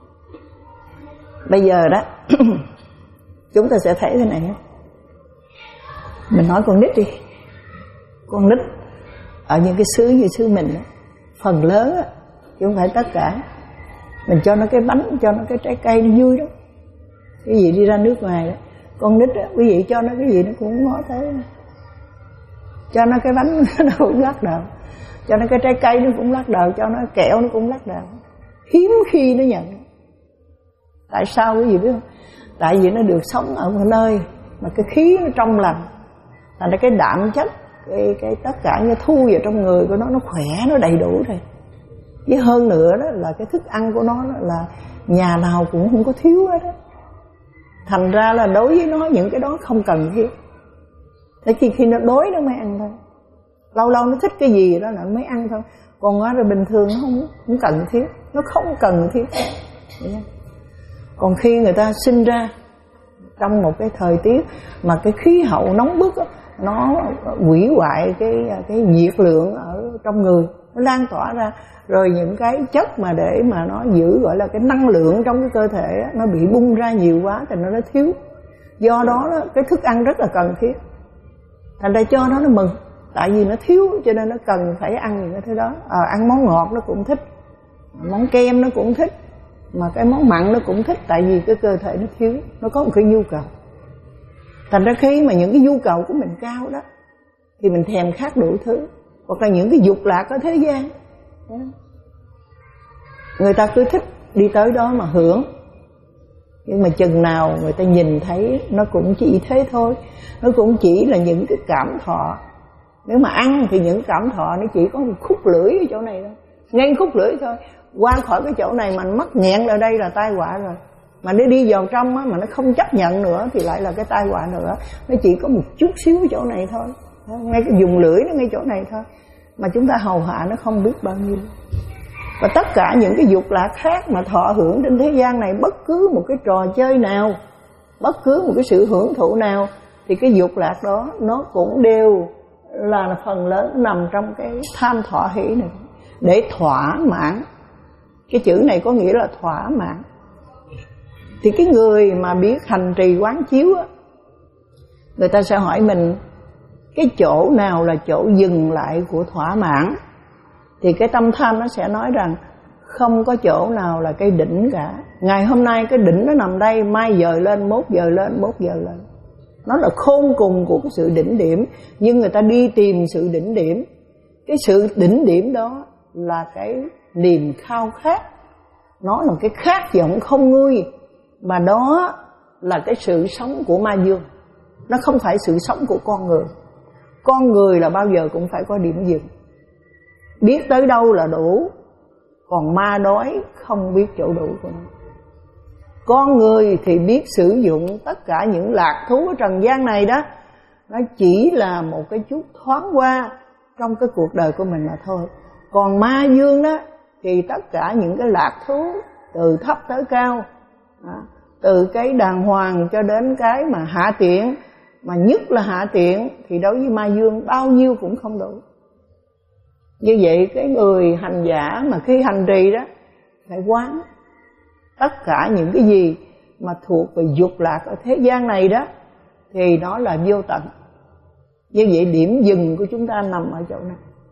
Bây giờ đó chúng ta sẽ thấy thế này. Mình nói con nít đi. Con nít ở những cái xứ như xứ mình đó, phần lớn á, chứ không phải tất cả, mình cho nó cái bánh, cho nó cái trái cây nó vui đó. Cái gì đi ra nước ngoài đó, con nít á, quý vị cho nó cái gì nó cũng ngó thế. Cho nó cái bánh nó cũng lắc đầu, cho nó cái trái cây nó cũng lắc đầu, cho nó kẹo nó cũng lắc đầu. Hiếm khi nó nhận. Tại sao quý vị biết không? Tại vì nó được sống ở một nơi mà cái khí nó trong lành, thành ra cái đạm chất, cái, cái tất cả như thu vào trong người của nó, nó khỏe, nó đầy đủ rồi. Với hơn nữa đó là cái thức ăn của nó là nhà nào cũng không có thiếu hết đó. Thành ra là đối với nó những cái đó không cần thiết. Thế chỉ khi nó đói nó mới ăn thôi. Lâu lâu nó thích cái gì đó là nó mới ăn thôi. Còn nó bình thường nó không, không cần thiết. Nó không cần thiết. Còn khi người ta sinh ra trong một cái thời tiết mà cái khí hậu nóng bức đó, nó hủy hoại cái cái nhiệt lượng ở trong người, nó lan tỏa ra, rồi những cái chất mà để mà nó giữ gọi là cái năng lượng trong cái cơ thể đó, nó bị bung ra nhiều quá thì nó nó thiếu. Do đó, đó cái thức ăn rất là cần thiết. Thành ra cho nó nó mừng, tại vì nó thiếu cho nên nó cần phải ăn những cái thứ đó. À, ăn món ngọt nó cũng thích, món kem nó cũng thích, mà cái món mặn nó cũng thích, tại vì cái cơ thể nó thiếu, nó có một cái nhu cầu. Thành ra khi mà những cái nhu cầu của mình cao đó thì mình thèm khát đủ thứ, hoặc là những cái dục lạc ở thế gian, người ta cứ thích đi tới đó mà hưởng. Nhưng mà chừng nào người ta nhìn thấy nó cũng chỉ thế thôi, nó cũng chỉ là những cái cảm thọ. Nếu mà ăn thì những cảm thọ nó chỉ có một khúc lưỡi ở chỗ này thôi, ngay khúc lưỡi thôi. Qua khỏi cái chỗ này mà mắc nghẹn ở đây là tai họa rồi. Mà nó đi vào trong á, mà nó không chấp nhận nữa thì lại là cái tai họa nữa. Nó chỉ có một chút xíu chỗ này thôi, ngay cái vùng lưỡi nó ngay chỗ này thôi, mà chúng ta hầu hạ nó không biết bao nhiêu. Và tất cả những cái dục lạc khác mà thọ hưởng trên thế gian này, bất cứ một cái trò chơi nào, bất cứ một cái sự hưởng thụ nào, thì cái dục lạc đó nó cũng đều là phần lớn nằm trong cái tham thọ hỷ này, để thỏa mãn. Cái chữ này có nghĩa là thỏa mãn. Thì cái người mà biết hành trì quán chiếu á, người ta sẽ hỏi mình cái chỗ nào là chỗ dừng lại của thỏa mãn. Thì cái tâm tham nó sẽ nói rằng không có chỗ nào là cái đỉnh cả. Ngày hôm nay cái đỉnh nó nằm đây, mai dời lên, mốt giờ lên, mốt giờ lên. Nó là khôn cùng của cái sự đỉnh điểm. Nhưng người ta đi tìm sự đỉnh điểm. Cái sự đỉnh điểm đó là cái niềm khao khát, nó là cái khát vọng không nguôi. Mà đó là cái sự sống của ma dương. Nó không phải sự sống của con người. Con người là bao giờ cũng phải có điểm dừng, biết tới đâu là đủ. Còn ma đói không biết chỗ đủ của nó. Con người thì biết sử dụng tất cả những lạc thú ở trần gian này đó, nó chỉ là một cái chút thoáng qua trong cái cuộc đời của mình mà thôi. Còn ma dương đó thì tất cả những cái lạc thú từ thấp tới cao, từ cái đàng hoàng cho đến cái mà hạ tiện, mà nhất là hạ tiện, thì đối với ma dương bao nhiêu cũng không đủ. Như vậy cái người hành giả mà khi hành trì đó phải quán tất cả những cái gì mà thuộc về dục lạc ở thế gian này đó, thì nó là vô tận. Như vậy điểm dừng của chúng ta nằm ở chỗ này.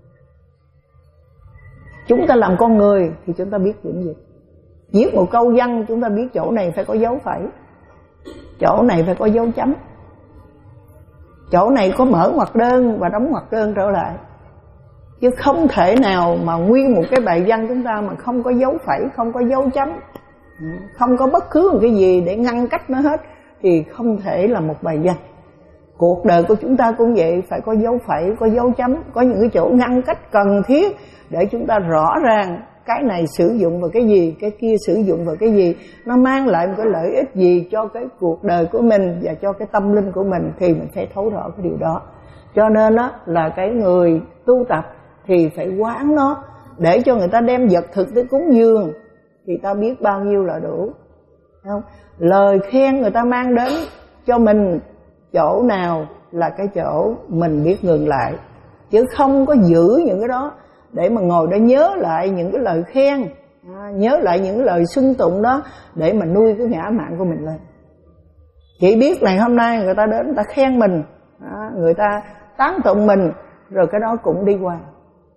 Chúng ta làm con người thì chúng ta biết điểm dừng. Viết một câu văn chúng ta biết chỗ này phải có dấu phẩy, chỗ này phải có dấu chấm, chỗ này có mở ngoặc đơn và đóng ngoặc đơn trở lại. Chứ không thể nào mà nguyên một cái bài văn chúng ta mà không có dấu phẩy, không có dấu chấm, không có bất cứ một cái gì để ngăn cách nó hết, thì không thể là một bài văn. Cuộc đời của chúng ta cũng vậy, phải có dấu phẩy, có dấu chấm, có những cái chỗ ngăn cách cần thiết để chúng ta rõ ràng cái này sử dụng vào cái gì, cái kia sử dụng vào cái gì, nó mang lại một cái lợi ích gì cho cái cuộc đời của mình và cho cái tâm linh của mình, thì mình phải thấu rõ cái điều đó. Cho nên đó là cái người tu tập thì phải quán nó, để cho người ta đem vật thực tới cúng dường thì ta biết bao nhiêu là đủ, không? Lời khen người ta mang đến cho mình chỗ nào là cái chỗ mình biết ngừng lại, chứ không có giữ những cái đó để mà ngồi để nhớ lại những cái lời khen, à, nhớ lại những cái lời xưng tụng đó để mà nuôi cái ngã mạn của mình lên. Chỉ biết này hôm nay người ta đến người ta khen mình, à, người ta tán tụng mình, rồi cái đó cũng đi qua.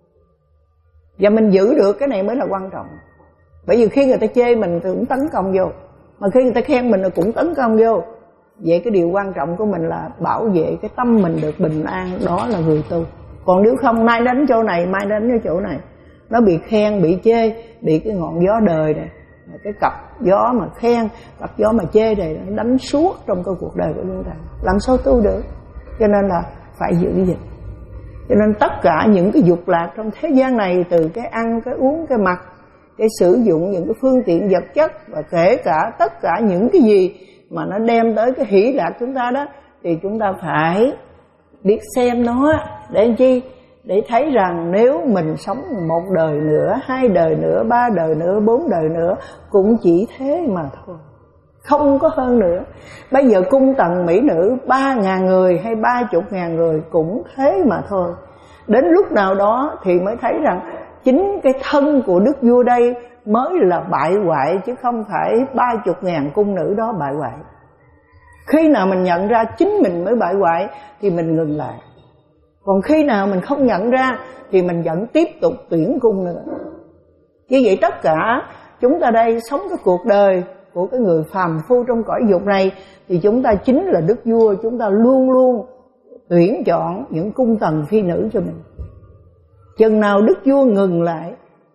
Và mình giữ được cái này mới là quan trọng. Bởi vì khi người ta chê mình thì cũng tấn công vô, mà khi người ta khen mình thì cũng tấn công vô. Vậy cái điều quan trọng của mình là bảo vệ cái tâm mình được bình an, đó là người tu. Còn nếu không, nay đánh chỗ này, mai đánh cái chỗ này, nó bị khen, bị chê, bị cái ngọn gió đời này, cái cặp gió mà khen, cặp gió mà chê này, nó đánh suốt trong cái cuộc đời của chúng ta, làm sao tu được. Cho nên là phải giữ gìn. Cho nên tất cả những cái dục lạc trong thế gian này, từ cái ăn, cái uống, cái mặc, cái sử dụng những cái phương tiện vật chất, và kể cả tất cả những cái gì mà nó đem tới cái hỷ lạc chúng ta đó, thì chúng ta phải biết xem nó để làm chi? Để thấy rằng nếu mình sống một đời nữa, hai đời nữa, ba đời nữa, bốn đời nữa, cũng chỉ thế mà thôi, không có hơn nữa. Bây giờ cung tần mỹ nữ ba ngàn người hay ba chục ngàn người cũng thế mà thôi. Đến lúc nào đó thì mới thấy rằng chính cái thân của đức vua đây mới là bại hoại, chứ không phải ba chục ngàn cung nữ đó bại hoại. Khi nào mình nhận ra chính mình mới bại hoại thì mình ngừng lại. Còn khi nào mình không nhận ra thì mình vẫn tiếp tục tuyển cung nữa. Như vậy tất cả chúng ta đây sống cái cuộc đời của cái người phàm phu trong cõi dục này, thì chúng ta chính là đức vua. Chúng ta luôn luôn tuyển chọn những cung tần phi nữ cho mình. Chừng nào đức vua ngừng lại,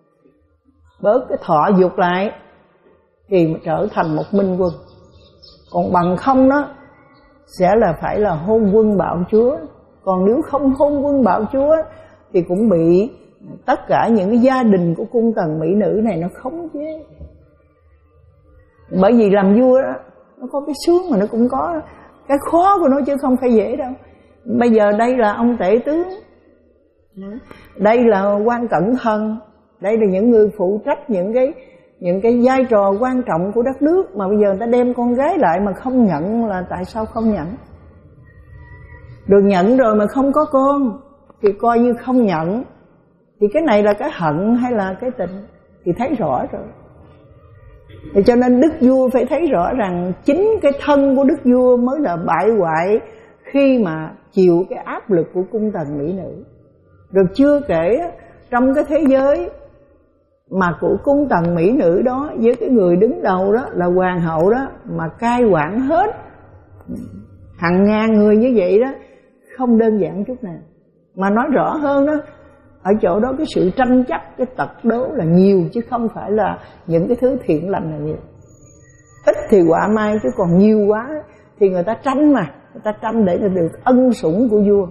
bớt cái thọ dục lại, thì trở thành một minh quân. Còn bằng không đó sẽ là phải là hôn quân bạo chúa. Còn nếu không hôn quân bạo chúa thì cũng bị tất cả những cái gia đình của cung tần mỹ nữ này nó khống chế. Bởi vì làm vua đó, nó có cái sướng mà nó cũng có cái khó của nó chứ không phải dễ đâu. Bây giờ đây là ông tể tướng, đây là quan cẩn thận, đây là những người phụ trách những cái những cái vai trò quan trọng của đất nước, mà bây giờ người ta đem con gái lại mà không nhận là tại sao không nhận? Được nhận rồi mà không có con thì coi như không nhận. Thì cái này là cái hận hay là cái tình thì thấy rõ rồi. Thì cho nên đức vua phải thấy rõ rằng chính cái thân của đức vua mới là bại hoại khi mà chịu cái áp lực của cung tần mỹ nữ. Được chưa kể trong cái thế giới mà của cung tần mỹ nữ đó, với cái người đứng đầu đó là hoàng hậu đó, mà cai quản hết hàng ngàn người như vậy đó, không đơn giản chút nào. Mà nói rõ hơn đó, ở chỗ đó cái sự tranh chấp, cái tật đố là nhiều, chứ không phải là những cái thứ thiện lành là nhiều. Ít thì quả mai, chứ còn nhiều quá thì người ta tranh mà, người ta tranh để được ân sủng của vua.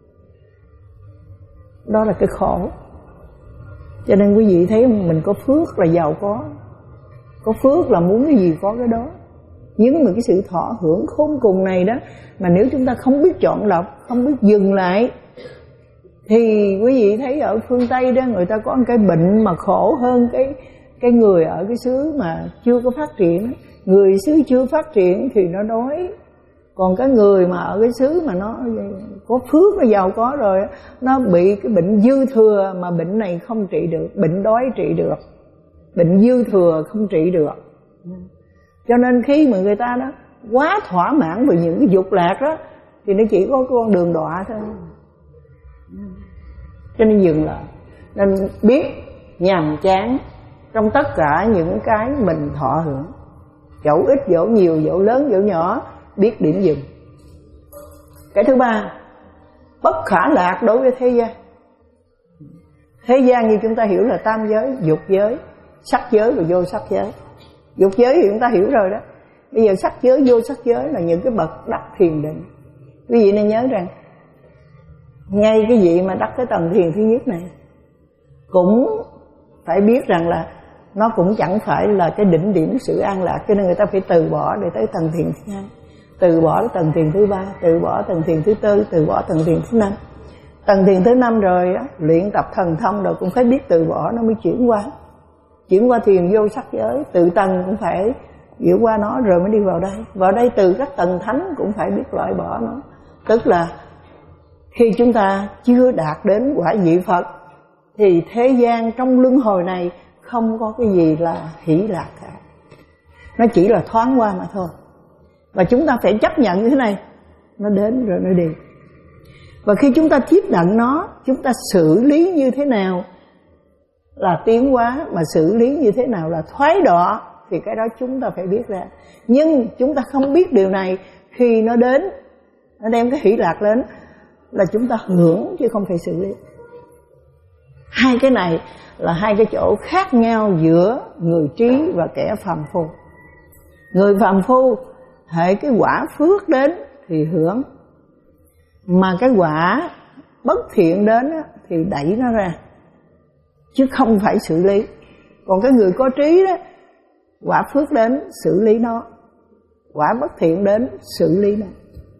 Đó là cái khổ. Cho nên quý vị thấy mình có phước là giàu có, có phước là muốn cái gì có cái đó. Nhưng mà cái sự thọ hưởng khôn cùng này đó, mà nếu chúng ta không biết chọn lọc, không biết dừng lại, thì quý vị thấy ở phương Tây đó, người ta có một cái bệnh mà khổ hơn cái cái người ở cái xứ mà chưa có phát triển. Người xứ chưa phát triển thì nó đói, còn cái người mà ở cái xứ mà nó có phước, nó giàu có rồi, nó bị cái bệnh dư thừa, mà bệnh này không trị được, bệnh đói trị được, bệnh dư thừa không trị được. Cho nên khi mà người ta đó quá thỏa mãn với những cái dục lạc đó, thì nó chỉ có con đường đọa thôi. Cho nên dừng lại, nên biết nhàm chán trong tất cả những cái mình thọ hưởng, dẫu ít dẫu nhiều, dẫu lớn dẫu nhỏ, biết điểm dừng. Cái thứ ba, bất khả lạc đối với thế gian. Thế gian như chúng ta hiểu là tam giới, dục giới, sắc giới và vô sắc giới. Dục giới thì chúng ta hiểu rồi đó. Bây giờ sắc giới, vô sắc giới là những cái bậc đắc thiền định. Quý vị nên nhớ rằng ngay cái vị mà đắc cái tầng thiền thứ nhất này cũng phải biết rằng là nó cũng chẳng phải là cái đỉnh điểm sự an lạc, cho nên người ta phải từ bỏ để tới tầng thiền thứ hai, từ bỏ tới tầng thiền thứ ba, từ bỏ tầng thiền thứ tư, từ bỏ tầng thiền thứ năm. Tầng thiền thứ năm rồi á, luyện tập thần thông rồi cũng phải biết từ bỏ, nó mới chuyển qua chuyển qua thiền vô sắc giới. Từ tầng cũng phải vượt qua nó rồi mới đi vào đây. Vào đây từ các tầng thánh cũng phải biết loại bỏ nó. Tức là khi chúng ta chưa đạt đến quả vị Phật thì thế gian trong luân hồi này không có cái gì là hỷ lạc cả, nó chỉ là thoáng qua mà thôi. Và chúng ta phải chấp nhận như thế này, nó đến rồi nó đi. Và khi chúng ta tiếp nhận nó, chúng ta xử lý như thế nào là tiến hóa, mà xử lý như thế nào là thoái đọa, thì cái đó chúng ta phải biết ra. Nhưng chúng ta không biết điều này, khi nó đến, nó đem cái hỷ lạc đến là chúng ta hưởng chứ không phải xử lý. Hai cái này là hai cái chỗ khác nhau giữa người trí và kẻ phàm phu. Người phàm phu hệ cái quả phước đến thì hưởng, mà cái quả bất thiện đến thì đẩy nó ra, chứ không phải xử lý. Còn cái người có trí đó, quả phước đến xử lý nó, quả bất thiện đến xử lý nó.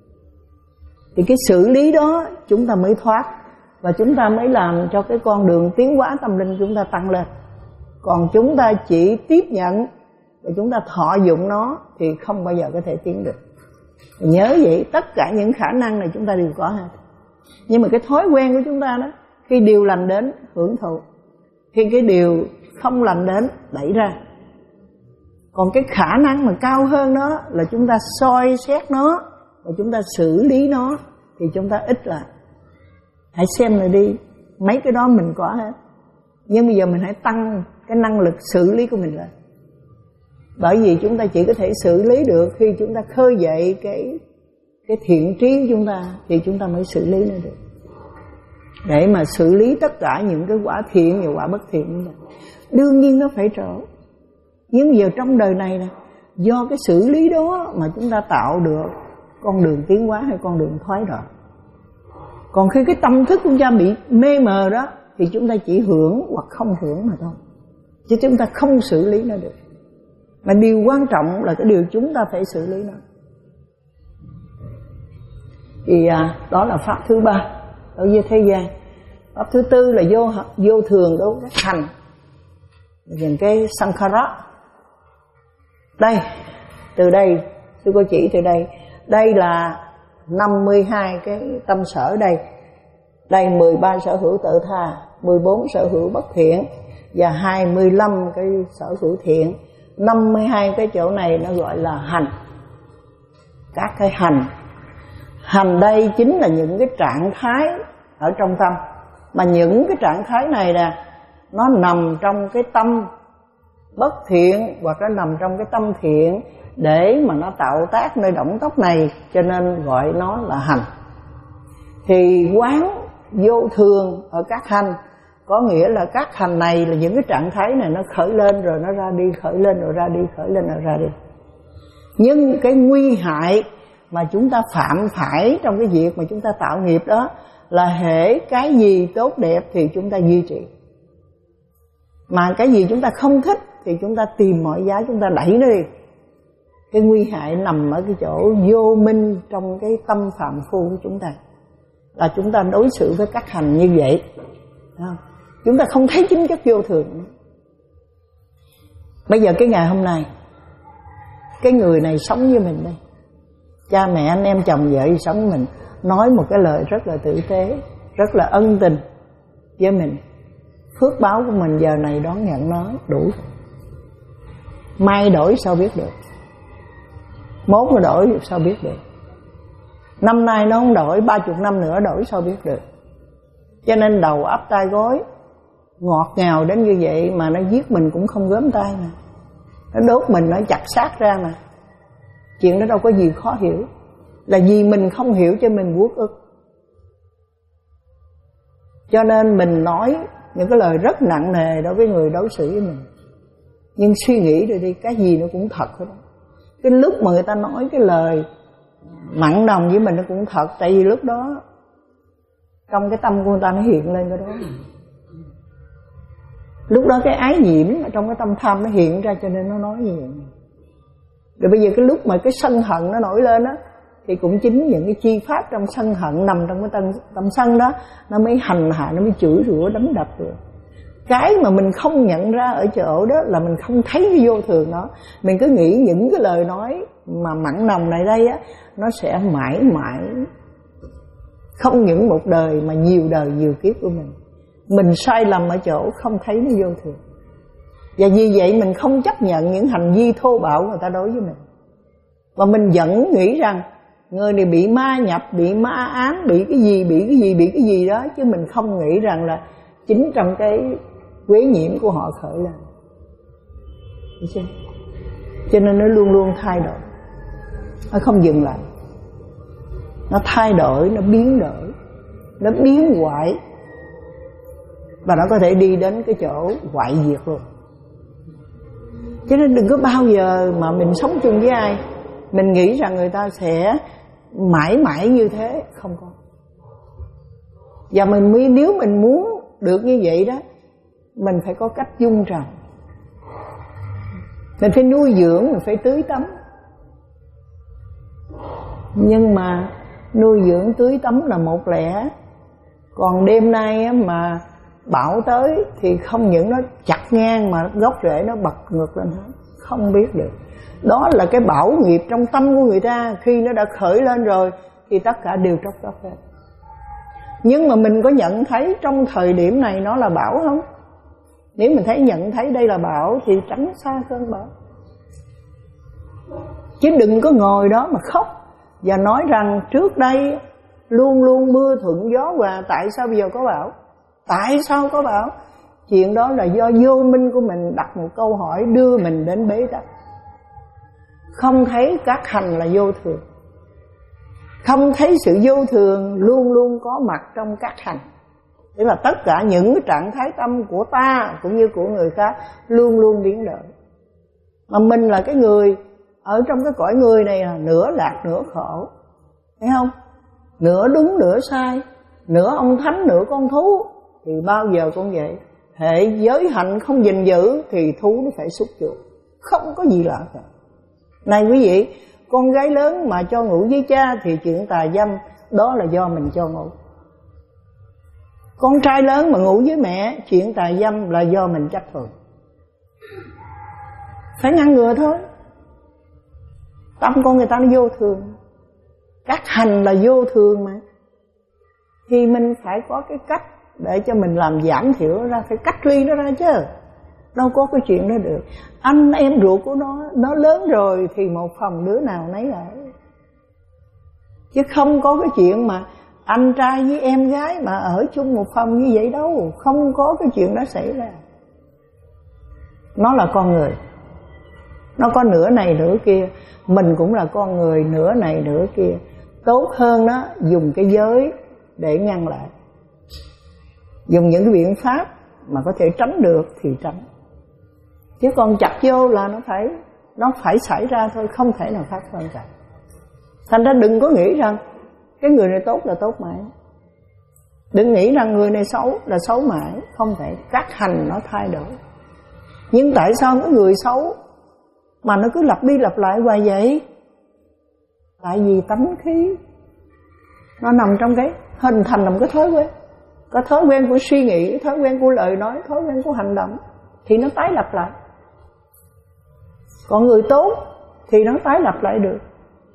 Thì cái xử lý đó chúng ta mới thoát, và chúng ta mới làm cho cái con đường tiến hóa tâm linh chúng ta tăng lên. Còn chúng ta chỉ tiếp nhận và chúng ta thọ dụng nó thì không bao giờ có thể tiến được. Nhớ vậy, tất cả những khả năng này chúng ta đều có hết. Nhưng mà cái thói quen của chúng ta đó, khi điều lành đến hưởng thụ, khi cái điều không lành đến đẩy ra. Còn cái khả năng mà cao hơn đó là chúng ta soi xét nó và chúng ta xử lý nó, thì chúng ta ít lại. Hãy xem rồi đi, mấy cái đó mình có hết. Nhưng bây giờ mình hãy tăng cái năng lực xử lý của mình lên. Bởi vì chúng ta chỉ có thể xử lý được khi chúng ta khơi dậy cái cái thiện trí của chúng ta, thì chúng ta mới xử lý nó được. Để mà xử lý tất cả những cái quả thiện và quả bất thiện này. Đương nhiên nó phải trổ. Nhưng giờ trong đời này nè, do cái xử lý đó mà chúng ta tạo được con đường tiến hóa hay con đường thoái đọa. Còn khi cái tâm thức của chúng ta bị mê mờ đó, thì chúng ta chỉ hưởng hoặc không hưởng mà thôi, chứ chúng ta không xử lý nó được. Mà điều quan trọng là cái điều chúng ta phải xử lý nó. Thì à, đó là pháp thứ ba đối với thế gian. Pháp thứ tư là vô vô thường đối với hành. Nhìn cái sankhara. Đây, từ đây sư cô chỉ từ đây. Đây là năm mươi hai cái tâm sở đây. Đây mười ba sở hữu tự tha, mười bốn sở hữu bất thiện và hai mươi lăm cái sở hữu thiện. Năm mươi hai cái chỗ này nó gọi là hành. Các cái hành. Hành đây chính là những cái trạng thái ở trong tâm. Mà những cái trạng thái này nè, nó nằm trong cái tâm bất thiện hoặc nó nằm trong cái tâm thiện để mà nó tạo tác nơi động tóc này, cho nên gọi nó là hành. Thì quán vô thường ở các hành có nghĩa là các hành này là những cái trạng thái này nó khởi lên rồi nó ra đi, khởi lên rồi ra đi, khởi lên rồi ra đi. Nhưng cái nguy hại mà chúng ta phạm phải trong cái việc mà chúng ta tạo nghiệp đó là hễ cái gì tốt đẹp thì chúng ta duy trì, mà cái gì chúng ta không thích thì chúng ta tìm mọi giá chúng ta đẩy nó đi. Cái nguy hại nằm ở cái chỗ vô minh trong cái tâm phàm phu của chúng ta, là chúng ta đối xử với các hành như vậy. Không? Chúng ta không thấy chính chất vô thường. Bây giờ cái ngày hôm nay, cái người này sống với mình đây, cha mẹ anh em chồng vợ sống với mình, nói một cái lời rất là tử tế, rất là ân tình với mình. Phước báo của mình giờ này đón nhận nó đủ. Mai đổi sao biết được, mốt nó đổi sao biết được, năm nay nó không đổi, ba chục năm nữa đổi sao biết được. Cho nên đầu ấp tay gối ngọt ngào đến như vậy mà nó giết mình cũng không gớm tay mà. Nó đốt mình, nó chặt xác ra mà. Chuyện đó đâu có gì khó hiểu. Là vì mình không hiểu cho mình uất ức. Cho nên mình nói những cái lời rất nặng nề đối với người đối xử với mình. Nhưng suy nghĩ rồi đi, cái gì nó cũng thật hết đó. Cái lúc mà người ta nói cái lời mặn nồng với mình nó cũng thật. Tại vì lúc đó trong cái tâm của người ta nó hiện lên cái đó. Lúc đó cái ái nhiễm trong cái tâm tham nó hiện ra, cho nên nó nói như vậy. Rồi bây giờ cái lúc mà cái sân hận nó nổi lên á, thì cũng chính những cái chi pháp trong sân hận nằm trong cái tâm, tâm sân đó, nó mới hành hạ, nó mới chửi rủa đánh đập được. Cái mà mình không nhận ra ở chỗ đó là mình không thấy cái vô thường đó. Mình cứ nghĩ những cái lời nói mà mặn nồng này đây á, nó sẽ mãi mãi không những một đời mà nhiều đời nhiều kiếp của mình. Mình sai lầm ở chỗ không thấy nó vô thường. Và vì vậy mình không chấp nhận những hành vi thô bạo người ta đối với mình. Và mình vẫn nghĩ rằng người này bị ma nhập, bị ma ám, bị cái gì, bị cái gì, bị cái gì đó. Chứ mình không nghĩ rằng là chính trong cái quế nhiễm của họ khởi lên. Cho nên nó luôn luôn thay đổi. Nó không dừng lại. Nó thay đổi, nó biến đổi, nó biến hoại. Và nó có thể đi đến cái chỗ hoại diệt luôn. Cho nên đừng có bao giờ mà mình sống chung với ai mình nghĩ rằng người ta sẽ mãi mãi như thế. Không có. Và mình nếu mình muốn được như vậy đó, mình phải có cách dung trồng. Mình phải nuôi dưỡng, mình phải tưới tắm. Nhưng mà nuôi dưỡng tưới tắm là một lẽ. Còn đêm nay mà bão tới thì không những nó chặt ngang mà gốc rễ nó bật ngược lên hết. Không biết được. Đó là cái bão nghiệp trong tâm của người ta. Khi nó đã khởi lên rồi thì tất cả đều tróc tróc hết. Nhưng mà mình có nhận thấy trong thời điểm này nó là bão không? Nếu mình thấy nhận thấy đây là bão thì tránh xa cơn bão. Chứ đừng có ngồi đó mà khóc và nói rằng trước đây luôn luôn mưa thuận gió hòa, tại sao bây giờ có bão? Tại sao có bão? Chuyện đó là do vô minh của mình đặt một câu hỏi đưa mình đến bế tắc. Không thấy các hành là vô thường, không thấy sự vô thường luôn luôn có mặt trong các hành. Tức là tất cả những cái trạng thái tâm của ta cũng như của người khác luôn luôn biến đổi. Mà mình là cái người ở trong cái cõi người này là nửa lạc nửa khổ. Thấy không? Nửa đúng nửa sai, nửa ông thánh nửa con thú. Thì bao giờ cũng vậy. Hệ giới hạnh không gìn giữ thì thú nó phải xúc chuột. không có gì lạ cả. Này quý vị, con gái lớn mà cho ngủ với cha thì chuyện tà dâm, đó là do mình cho ngủ. Con trai lớn mà ngủ với mẹ, chuyện tà dâm là do mình chấp thuận. Phải ngăn ngừa thôi. Tâm con người ta nó vô thường, các hành là vô thường mà, thì mình phải có cái cách để cho mình làm giảm thiểu ra, phải cách ly nó ra chứ. Đâu có cái chuyện đó được. Anh em ruột của nó, nó lớn rồi thì một phòng đứa nào nấy ở. Chứ không có cái chuyện mà anh trai với em gái mà ở chung một phòng như vậy đâu. Không có cái chuyện đó xảy ra. Nó là con người, nó có nửa này nửa kia. Mình cũng là con người, nửa này nửa kia. Tốt hơn đó dùng cái giới để ngăn lại, dùng những cái biện pháp mà có thể tránh được thì tránh. Chứ còn chặt vô là nó phải Nó phải xảy ra thôi, không thể nào khác hơn cả. Thành ra đừng có nghĩ rằng cái người này tốt là tốt mãi. Đừng nghĩ rằng người này xấu là xấu mãi. Không thể, các hành nó thay đổi. Nhưng tại sao cái người xấu mà nó cứ lặp đi lặp lại hoài vậy? Tại vì tánh khí nó nằm trong cái hình thành làm cái thói quen. Có thói quen của suy nghĩ, thói quen của lời nói, thói quen của hành động, thì nó tái lặp lại. Còn người tốt thì nó tái lặp lại được.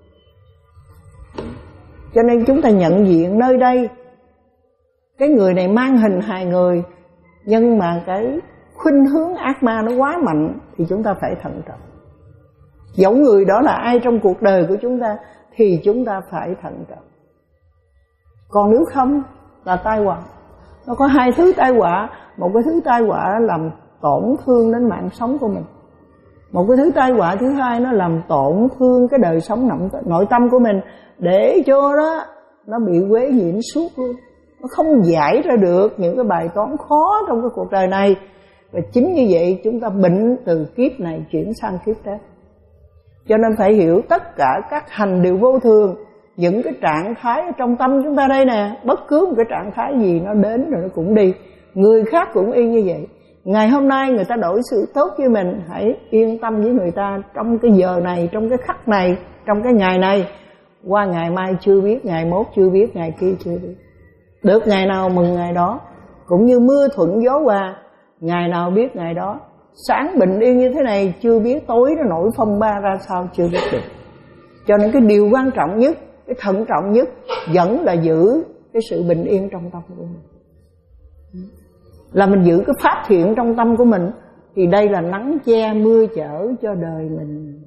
Cho nên chúng ta nhận diện nơi đây, cái người này mang hình hài người, nhưng mà cái khuynh hướng ác ma nó quá mạnh, thì chúng ta phải thận trọng. Dẫu người đó là ai trong cuộc đời của chúng ta thì chúng ta phải thận trọng. Còn nếu không là tai họa. Nó có hai thứ tai họa. Một cái thứ tai họa làm tổn thương đến mạng sống của mình. Một cái thứ tai họa thứ hai nó làm tổn thương cái đời sống nội tâm của mình, để cho đó nó bị quấy nhiễm suốt luôn. Nó không giải ra được những cái bài toán khó trong cái cuộc đời này. Và chính như vậy chúng ta bệnh từ kiếp này chuyển sang kiếp khác. Cho nên phải hiểu tất cả các hành đều vô thường. Những cái trạng thái ở trong tâm chúng ta đây nè, bất cứ một cái trạng thái gì nó đến rồi nó cũng đi. Người khác cũng y như vậy. Ngày hôm nay người ta đổi sự tốt với mình, hãy yên tâm với người ta trong cái giờ này, trong cái khắc này, trong cái ngày này. Qua ngày mai chưa biết, ngày mốt chưa biết, ngày kia chưa biết. Được ngày nào mừng ngày đó. Cũng như mưa thuận gió hòa, ngày nào biết ngày đó. Sáng bình yên như thế này chưa biết, tối nó nổi phong ba ra sao chưa biết được. Cho nên cái điều quan trọng nhất, cái thận trọng nhất vẫn là giữ cái sự bình yên trong tâm của mình. Là mình giữ cái pháp thiện trong tâm của mình, thì đây là nắng che mưa chở cho đời mình.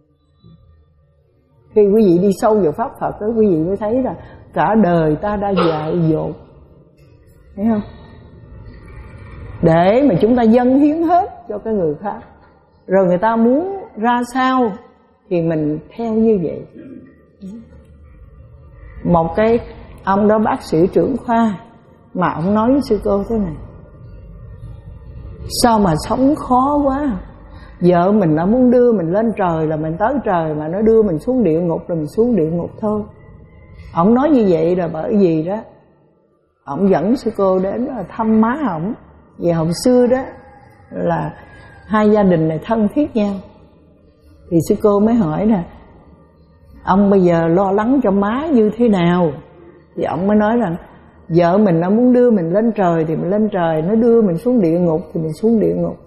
Khi quý vị đi sâu vào pháp Phật đó, quý vị mới thấy là cả đời ta đã dại dột, thấy không? Để mà chúng ta dâng hiến hết cho cái người khác, rồi người ta muốn ra sao thì mình theo như vậy. Một cái ông đó bác sĩ trưởng khoa, mà ông nói với sư cô thế này: sao mà sống khó quá. Vợ mình đã muốn đưa mình lên trời là mình tới trời, mà nó đưa mình xuống địa ngục là mình xuống địa ngục thôi. Ông nói như vậy là bởi vì đó, ông dẫn sư cô đến thăm má ổng. Vì hồi xưa đó là hai gia đình này thân thiết nhau. Thì sư cô mới hỏi là ông bây giờ lo lắng cho má như thế nào. Thì ông mới nói rằng vợ mình nó muốn đưa mình lên trời thì mình lên trời, nó đưa mình xuống địa ngục thì mình xuống địa ngục.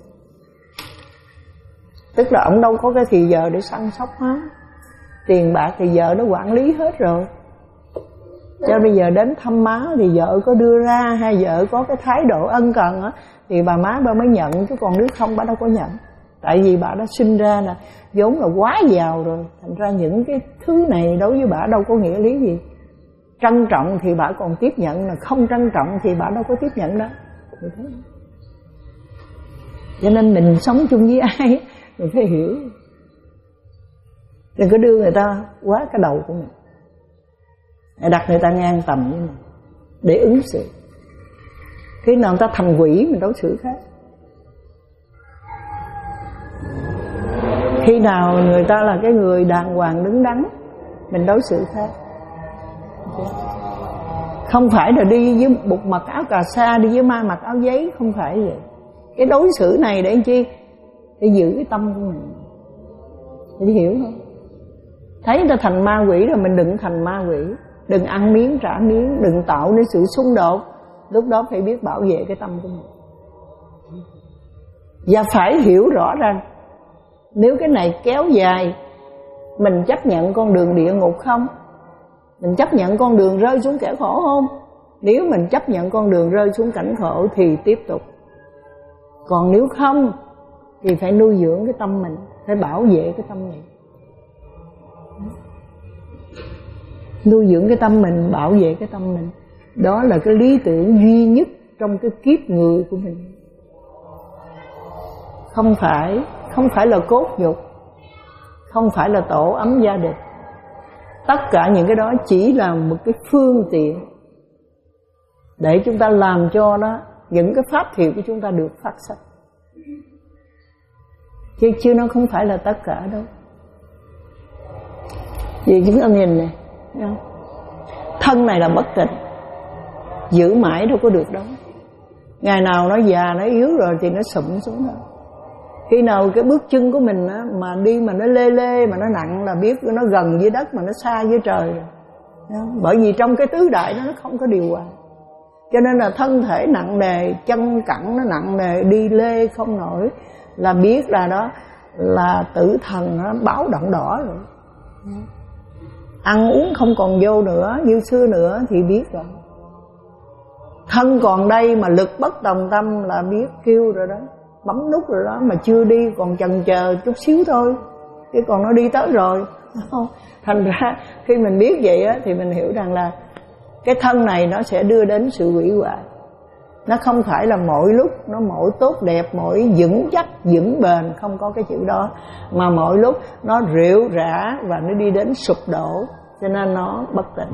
Tức là ông đâu có cái thì giờ để săn sóc má. Tiền bạc thì vợ nó quản lý hết rồi. Cho bây giờ đến thăm má thì vợ có đưa ra, hay vợ có cái thái độ ân cần á, thì bà má bà mới nhận, chứ còn nếu không bà đâu có nhận. Tại vì bà đã sinh ra là vốn là quá giàu rồi, thành ra những cái thứ này đối với bà đâu có nghĩa lý gì. Trân trọng thì bà còn tiếp nhận, là không trân trọng thì bà đâu có tiếp nhận đó. Cho nên mình sống chung với ai mình phải hiểu, đừng có đưa người ta quá cái đầu của mình, đặt người ta ngang tầm với mình để ứng xử. Khi nào người ta thành quỷ mình đối xử khác, khi nào người ta là cái người đàng hoàng đứng đắn mình đối xử khác. Không phải là đi với bụt mặc áo cà sa, đi với ma mặc áo giấy, không phải vậy. Cái đối xử này để làm chi? Để giữ cái tâm của mình. Mình hiểu không? Thấy người ta thành ma quỷ rồi mình đừng thành ma quỷ. Đừng ăn miếng trả miếng, đừng tạo nên sự xung đột. Lúc đó phải biết bảo vệ cái tâm của mình. Và phải hiểu rõ rằng nếu cái này kéo dài, mình chấp nhận con đường địa ngục không? Mình chấp nhận con đường rơi xuống kẻ khổ không? Nếu mình chấp nhận con đường rơi xuống cảnh khổ thì tiếp tục. Còn nếu không thì phải nuôi dưỡng cái tâm mình, phải bảo vệ cái tâm mình. Nuôi dưỡng cái tâm mình, bảo vệ cái tâm mình. Đó là cái lý tưởng duy nhất trong cái kiếp người của mình. Không phải Không phải là cốt nhục, không phải là tổ ấm gia đình. Tất cả những cái đó chỉ là một cái phương tiện để chúng ta làm cho nó, những cái pháp thiện của chúng ta được phát sinh. Chứ, chứ nó không phải là tất cả đâu. Vì chúng ta nhìn này, thân này là bất tịnh, giữ mãi đâu có được đâu. Ngày nào nó già, nó yếu rồi thì nó sụm xuống thôi. Khi nào cái bước chân của mình á, mà đi mà nó lê lê, mà nó nặng là biết nó gần dưới đất mà nó xa dưới trời rồi. Bởi vì trong cái tứ đại đó nó không có điều hòa. Cho nên là thân thể nặng nề, chân cẳng nó nặng nề, đi lê không nổi, là biết là đó là tử thần nó báo động đỏ rồi. Ăn uống không còn vô nữa như xưa nữa thì biết rồi. Thân còn đây mà lực bất tòng tâm là biết kêu rồi đó, bấm nút rồi đó, mà chưa đi còn chần chờ chút xíu thôi, chứ còn nó đi tới rồi. Thành ra khi mình biết vậy á, thì mình hiểu rằng là cái thân này nó sẽ đưa đến sự hủy hoại. Nó không phải là mỗi lúc nó mỗi tốt đẹp, mỗi vững chắc, vững bền, không có cái chữ đó. Mà mỗi lúc nó rệu rã và nó đi đến sụp đổ, cho nên nó bất tịnh.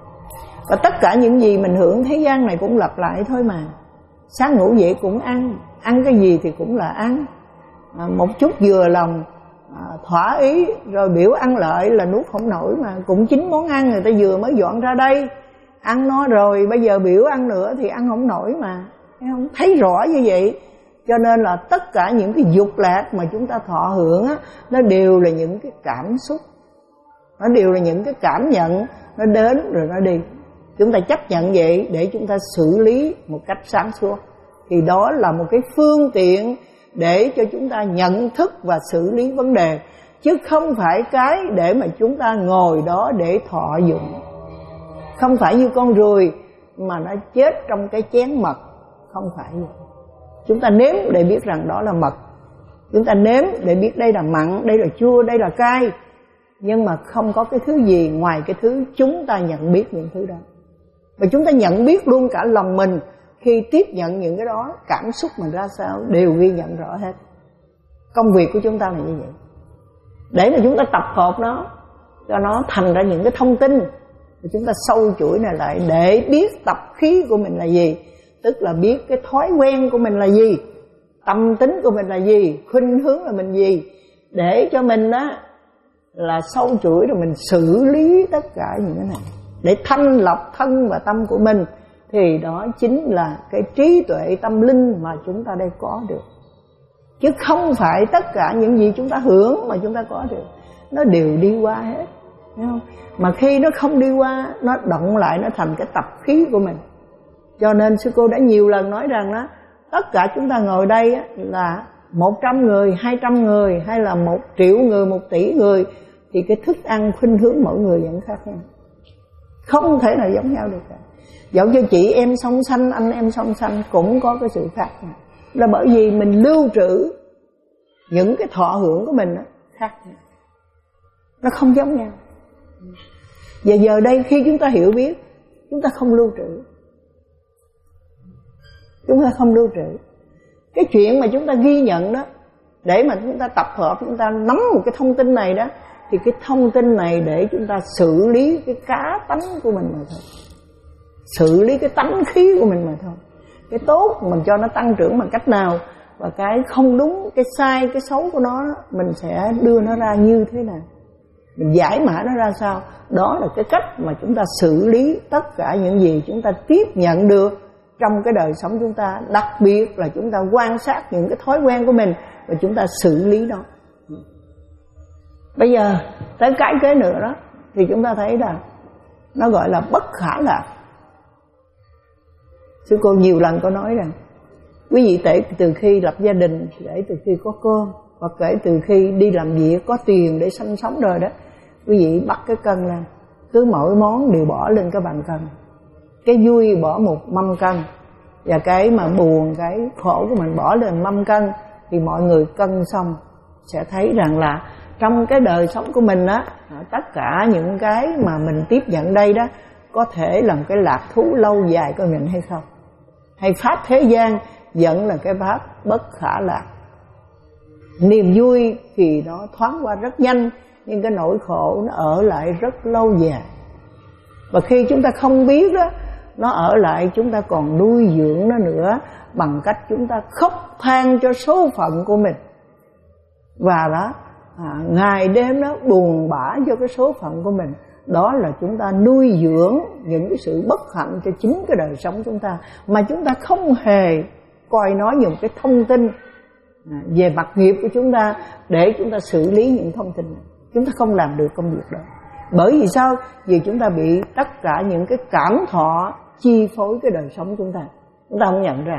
Và tất cả những gì mình hưởng thế gian này cũng lặp lại thôi mà. Sáng ngủ dậy cũng ăn, ăn cái gì thì cũng là ăn. À, một chút vừa lòng, à, thỏa ý, rồi biểu ăn lợi là nuốt không nổi mà. Cũng chín món ăn người ta vừa mới dọn ra đây, ăn nó rồi bây giờ biểu ăn nữa thì ăn không nổi mà. Thấy không? Thấy rõ như vậy. Cho nên là tất cả những cái dục lạc mà chúng ta thọ hưởng á, nó đều là những cái cảm xúc, nó đều là những cái cảm nhận, nó đến rồi nó đi. Chúng ta chấp nhận vậy để chúng ta xử lý một cách sáng suốt. Thì đó là một cái phương tiện để cho chúng ta nhận thức và xử lý vấn đề, chứ không phải cái để mà chúng ta ngồi đó để thọ dụng. Không phải như con ruồi mà nó chết trong cái chén mật, không phải vậy. Chúng ta nếm để biết rằng đó là mật, chúng ta nếm để biết đây là mặn, đây là chua, đây là cay. Nhưng mà không có cái thứ gì ngoài cái thứ chúng ta nhận biết những thứ đó. Và chúng ta nhận biết luôn cả lòng mình, khi tiếp nhận những cái đó, cảm xúc mình ra sao đều ghi nhận rõ hết. Công việc của chúng ta là như vậy, để mà chúng ta tập hợp nó cho nó thành ra những cái thông tin. Và chúng ta sâu chuỗi này lại để biết tập khí của mình là gì, tức là biết cái thói quen của mình là gì, tâm tính của mình là gì, khuynh hướng là mình gì, để cho mình đó là sâu chuỗi rồi mình xử lý tất cả những cái này để thanh lọc thân và tâm của mình. Thì đó chính là cái trí tuệ tâm linh mà chúng ta đây có được. Chứ không phải tất cả những gì chúng ta hưởng mà chúng ta có được, nó đều đi qua hết, thấy không? Mà khi nó không đi qua, nó động lại, nó thành cái tập khí của mình. Cho nên sư cô đã nhiều lần nói rằng đó, tất cả chúng ta ngồi đây á, là một trăm người, hai trăm người, hay là một triệu người, một tỷ người, thì cái thức ăn khuynh hướng mỗi người vẫn khác nhau, không thể nào giống nhau được cả. Dẫu cho chị em song sanh, anh em song sanh cũng có cái sự khác nhau. Là bởi vì mình lưu trữ những cái thọ hưởng của mình đó, khác nhau, nó không giống nhau. Và giờ đây khi chúng ta hiểu biết, chúng ta không lưu trữ, chúng ta không lưu trữ cái chuyện mà chúng ta ghi nhận đó, để mà chúng ta tập hợp, chúng ta nắm một cái thông tin này đó, thì cái thông tin này để chúng ta xử lý cái cá tánh của mình mà thôi, xử lý cái tánh khí của mình mà thôi. Cái tốt mình cho nó tăng trưởng bằng cách nào, và cái không đúng, cái sai, cái xấu của nó mình sẽ đưa nó ra như thế nào, mình giải mã nó ra sao. Đó là cái cách mà chúng ta xử lý tất cả những gì chúng ta tiếp nhận được trong cái đời sống chúng ta. Đặc biệt là chúng ta quan sát những cái thói quen của mình và chúng ta xử lý nó. Bây giờ tới cái kế nữa đó thì chúng ta thấy là nó gọi là bất khả lạc. Sư cô nhiều lần có nói rằng quý vị kể từ khi lập gia đình, kể từ khi có cơm, hoặc kể từ khi đi làm việc có tiền để sanh sống rồi đó, quý vị bắt cái cân lên, cứ mỗi món đều bỏ lên cái bàn cân. Cái vui bỏ một mâm cân, và cái mà buồn, cái khổ của mình bỏ lên mâm cân, thì mọi người cân xong sẽ thấy rằng là trong cái đời sống của mình á, tất cả những cái mà mình tiếp nhận đây đó có thể là một cái lạc thú lâu dài của mình hay không, hay pháp thế gian vẫn là cái pháp bất khả lạc. Niềm vui thì nó thoáng qua rất nhanh, nhưng cái nỗi khổ nó ở lại rất lâu dài. Và khi chúng ta không biết đó, nó ở lại chúng ta còn nuôi dưỡng nó nữa, bằng cách chúng ta khóc than cho số phận của mình. Và đó à, ngày đêm đó buồn bã cho cái số phận của mình. Đó là chúng ta nuôi dưỡng những cái sự bất hạnh cho chính cái đời sống chúng ta, mà chúng ta không hề coi nó như một cái thông tin về mặt nghiệp của chúng ta để chúng ta xử lý những thông tin này. Chúng ta không làm được công việc đó. Bởi vì sao? Vì chúng ta bị tất cả những cái cảm thọ chi phối cái đời sống chúng ta, chúng ta không nhận ra.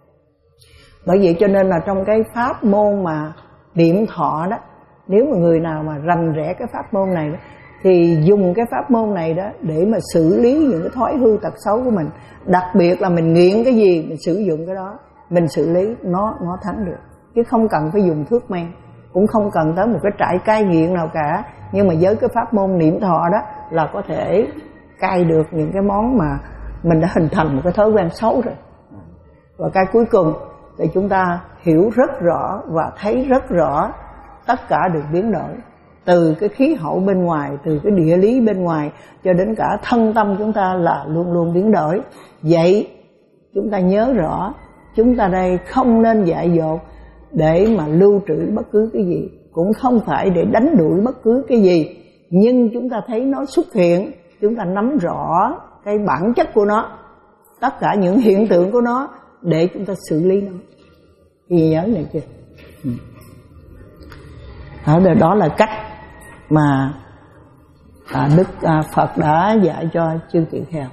Bởi vậy cho nên là trong cái pháp môn mà niệm thọ đó, nếu mà người nào mà rành rẽ cái pháp môn này đó, thì dùng cái pháp môn này đó để mà xử lý những cái thói hư tật xấu của mình. Đặc biệt là mình nghiện cái gì, mình sử dụng cái đó, mình xử lý nó nó thắng được. Chứ không cần phải dùng thuốc men, cũng không cần tới một cái trại cai nghiện nào cả. Nhưng mà với cái pháp môn niệm thọ đó là có thể cai được những cái món mà mình đã hình thành một cái thói quen xấu rồi. Và cái cuối cùng thì chúng ta hiểu rất rõ và thấy rất rõ tất cả được biến đổi, từ cái khí hậu bên ngoài, từ cái địa lý bên ngoài cho đến cả thân tâm chúng ta là luôn luôn biến đổi. Vậy chúng ta nhớ rõ, chúng ta đây không nên dại dột để mà lưu trữ bất cứ cái gì, cũng không phải để đánh đuổi bất cứ cái gì. Nhưng chúng ta thấy nó xuất hiện, chúng ta nắm rõ cái bản chất của nó, tất cả những hiện tượng của nó để chúng ta xử lý nó. Thì nhớ này chưa? Ừ. Đó là cách mà à, Đức à, Phật đã dạy cho chư tỳ kheo.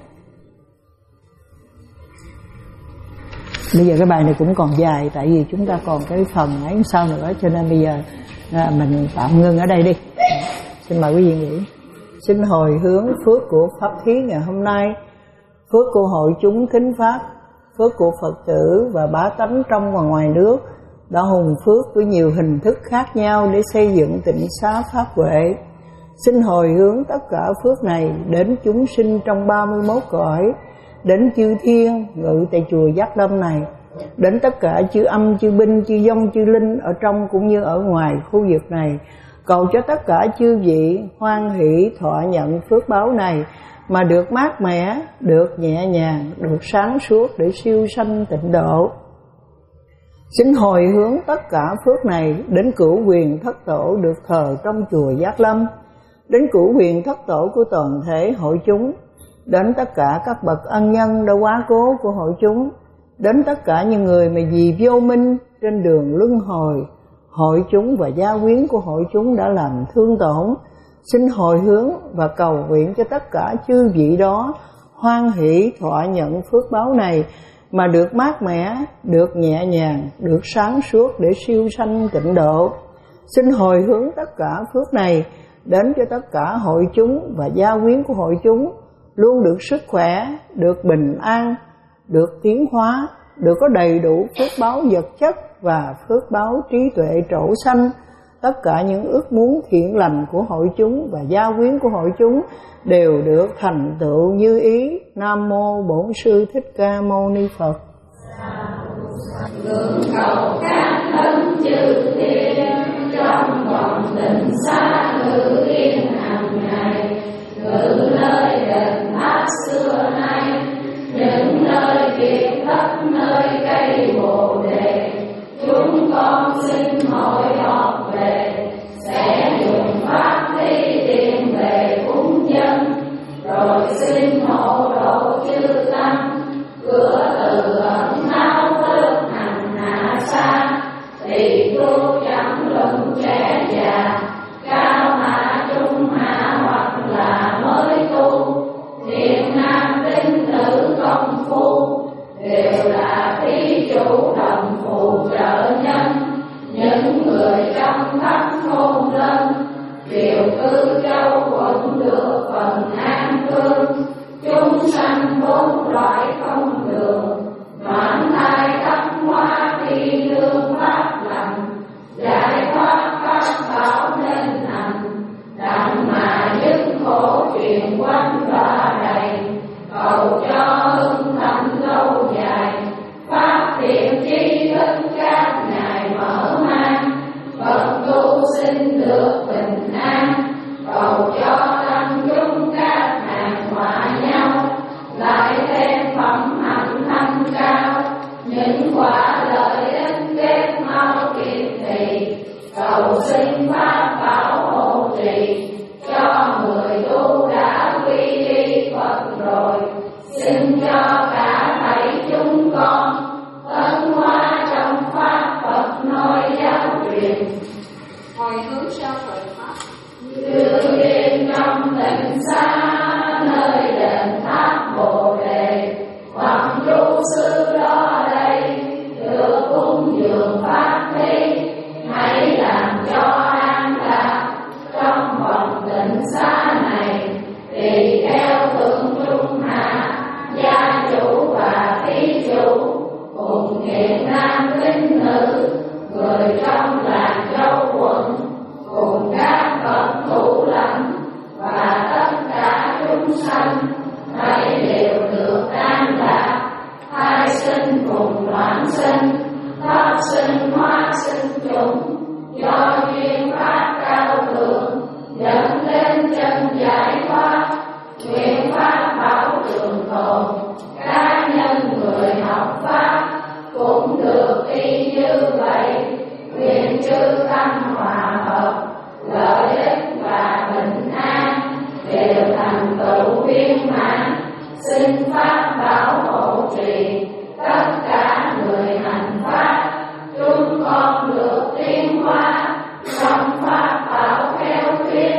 Bây giờ cái bài này cũng còn dài, tại vì chúng ta còn cái phần ấy sau nữa, cho nên bây giờ à, mình tạm ngưng ở đây đi. Xin mời quý vị nghỉ. Xin hồi hướng phước của pháp thí ngày hôm nay, phước của hội chúng thính pháp, phước của Phật tử và bá tánh trong và ngoài nước đã hùng phước với nhiều hình thức khác nhau để xây dựng tịnh xá pháp huệ. Xin hồi hướng tất cả phước này đến chúng sinh trong ba mươi mốt cõi, đến chư thiên ngự tại chùa Giác Lâm này, đến tất cả chư âm, chư binh, chư vong, chư linh ở trong cũng như ở ngoài khu vực này. Cầu cho tất cả chư vị hoan hỷ thọ nhận phước báo này, mà được mát mẻ, được nhẹ nhàng, được sáng suốt để siêu sanh tịnh độ. Xin hồi hướng tất cả phước này đến cửu quyền thất tổ được thờ trong chùa Giác Lâm, đến cửu quyền thất tổ của toàn thể hội chúng, đến tất cả các bậc ân nhân đã quá cố của hội chúng, đến tất cả những người mà vì vô minh trên đường luân hồi, hội chúng và gia quyến của hội chúng đã làm thương tổn. Xin hồi hướng và cầu nguyện cho tất cả chư vị đó hoan hỷ thọ nhận phước báo này, mà được mát mẻ, được nhẹ nhàng, được sáng suốt để siêu sanh tịnh độ. Xin hồi hướng tất cả phước này đến cho tất cả hội chúng và gia quyến của hội chúng luôn được sức khỏe, được bình an, được tiến hóa, được có đầy đủ phước báo vật chất và phước báo trí tuệ trổ sanh. Tất cả những ước muốn thiện lành của hội chúng và gia quyến của hội chúng đều được thành tựu như ý. Nam mô Bổn Sư Thích Ca Mâu Ni Phật. Ngưỡng cầu các thân chư thiên trong vòng tịnh xá ngự yên hàng ngày, ngự nơi đền tháp xưa nay, những nơi kiệt thất nơi cây bồ đề. Chúng con xin hội họp về, sẽ dùng pháp thi tiền về cúng dân, rồi xin hộ độ chư tăng, cửa từ ẩn náu tớt hành hạ xa, tỳ tu chẳng luận trẻ già, cao trong thánh hôn lên, điều cư châu quận được phần an cư. Chúng sanh bốn loại không đường, đoạn thai tâm hoa thi lương pháp lành, giải thoát pháp bảo nên hành, đặng mà dứt khổ truyền quanh đọa đầy, cầu cho hưng thịnh lâu dài. Pháp thiện tri thức các ngài mở mang, Phật tu sinh được bình an, cầu cho tăng chúng các hàng hòa nhau, lại thêm phẩm hạnh thanh cao, những quả lợi ích kết mau kịp thì, cầu xin pháp bảo hộ trì cho người tu đã quy y Phật rồi. Xin cho cả thảy chúng con tấn hóa trong pháp Phật nói giáo truyền, hồi hướng sao Phật pháp đưa yên trong tịnh xá, nơi đền tháp Bồ Đề, hoặc trụ sư đó đây, được cúng dường pháp thi, hãy làm cho an lạc trong vòng tịnh xá này. Tùy theo thượng trung hạ, gia chủ và thí chủ, cùng thiện nam tín nữ, người trong làng châu quận, cùng các bậc thủ lãnh và tất cả chúng sanh, thấy đều được an lạc. Thai sinh cùng loạn sinh, pháp sinh hóa sinh chúng, do duyên pháp cao thượng, dẫn lên chân giải thoát. Nguyện pháp bảo trường tồn, cá nhân người học pháp cũng được y như vậy. Nguyện chư tâm hòa hợp, lợi ích và bình an đều thành tựu viên mãn. Xin pháp bảo hộ trì tất cả người hành pháp, chúng con được tiến hóa trong pháp bảo khéo thuyết.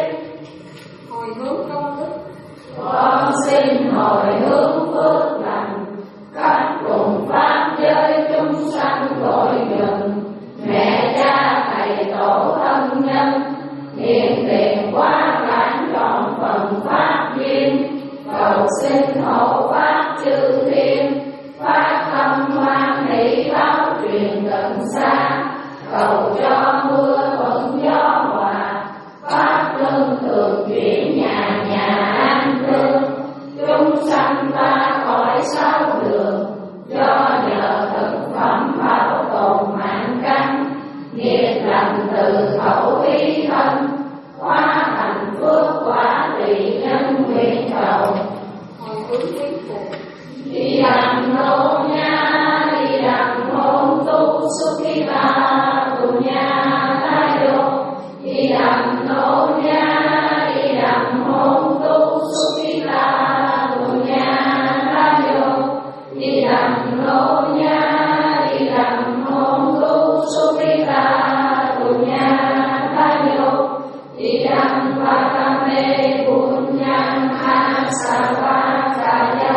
hồi hướng công đức, Con xin hồi hướng phước lành, các cùng pháp giới chúng sanh gọi dừng, mẹ cha thầy tổ thân nhân, hiện tiền quá bản trọn phần pháp duyên, cầu xin hộ pháp chư thiên, phát tâm hoan hỷ báo truyền tận xa, cầu cho mưa thuận gió hòa, pháp luân thường chuyển nhà nhà an cư. Chúng sanh ta khỏi sao đường, do nhờ thực phẩm bảo tồn mạng căn, nghiệp lành từ khẩu ý thân, hóa thành phước quả tùy nhân nguyện cầu. hồi hướng quý phụ, Đi đằng nô nha, đi đằng hôn tu sukhi ba tu nha ta yo. Đi đằng nô nha, đi đằng hôn tu sukhi ba tu nha ta yo. Đi đằng nô nha, đi đằng hôn tu sukhi ba tu nha ta yo. Đi đằng va ta mê buồn nhang ha sa va ca ya.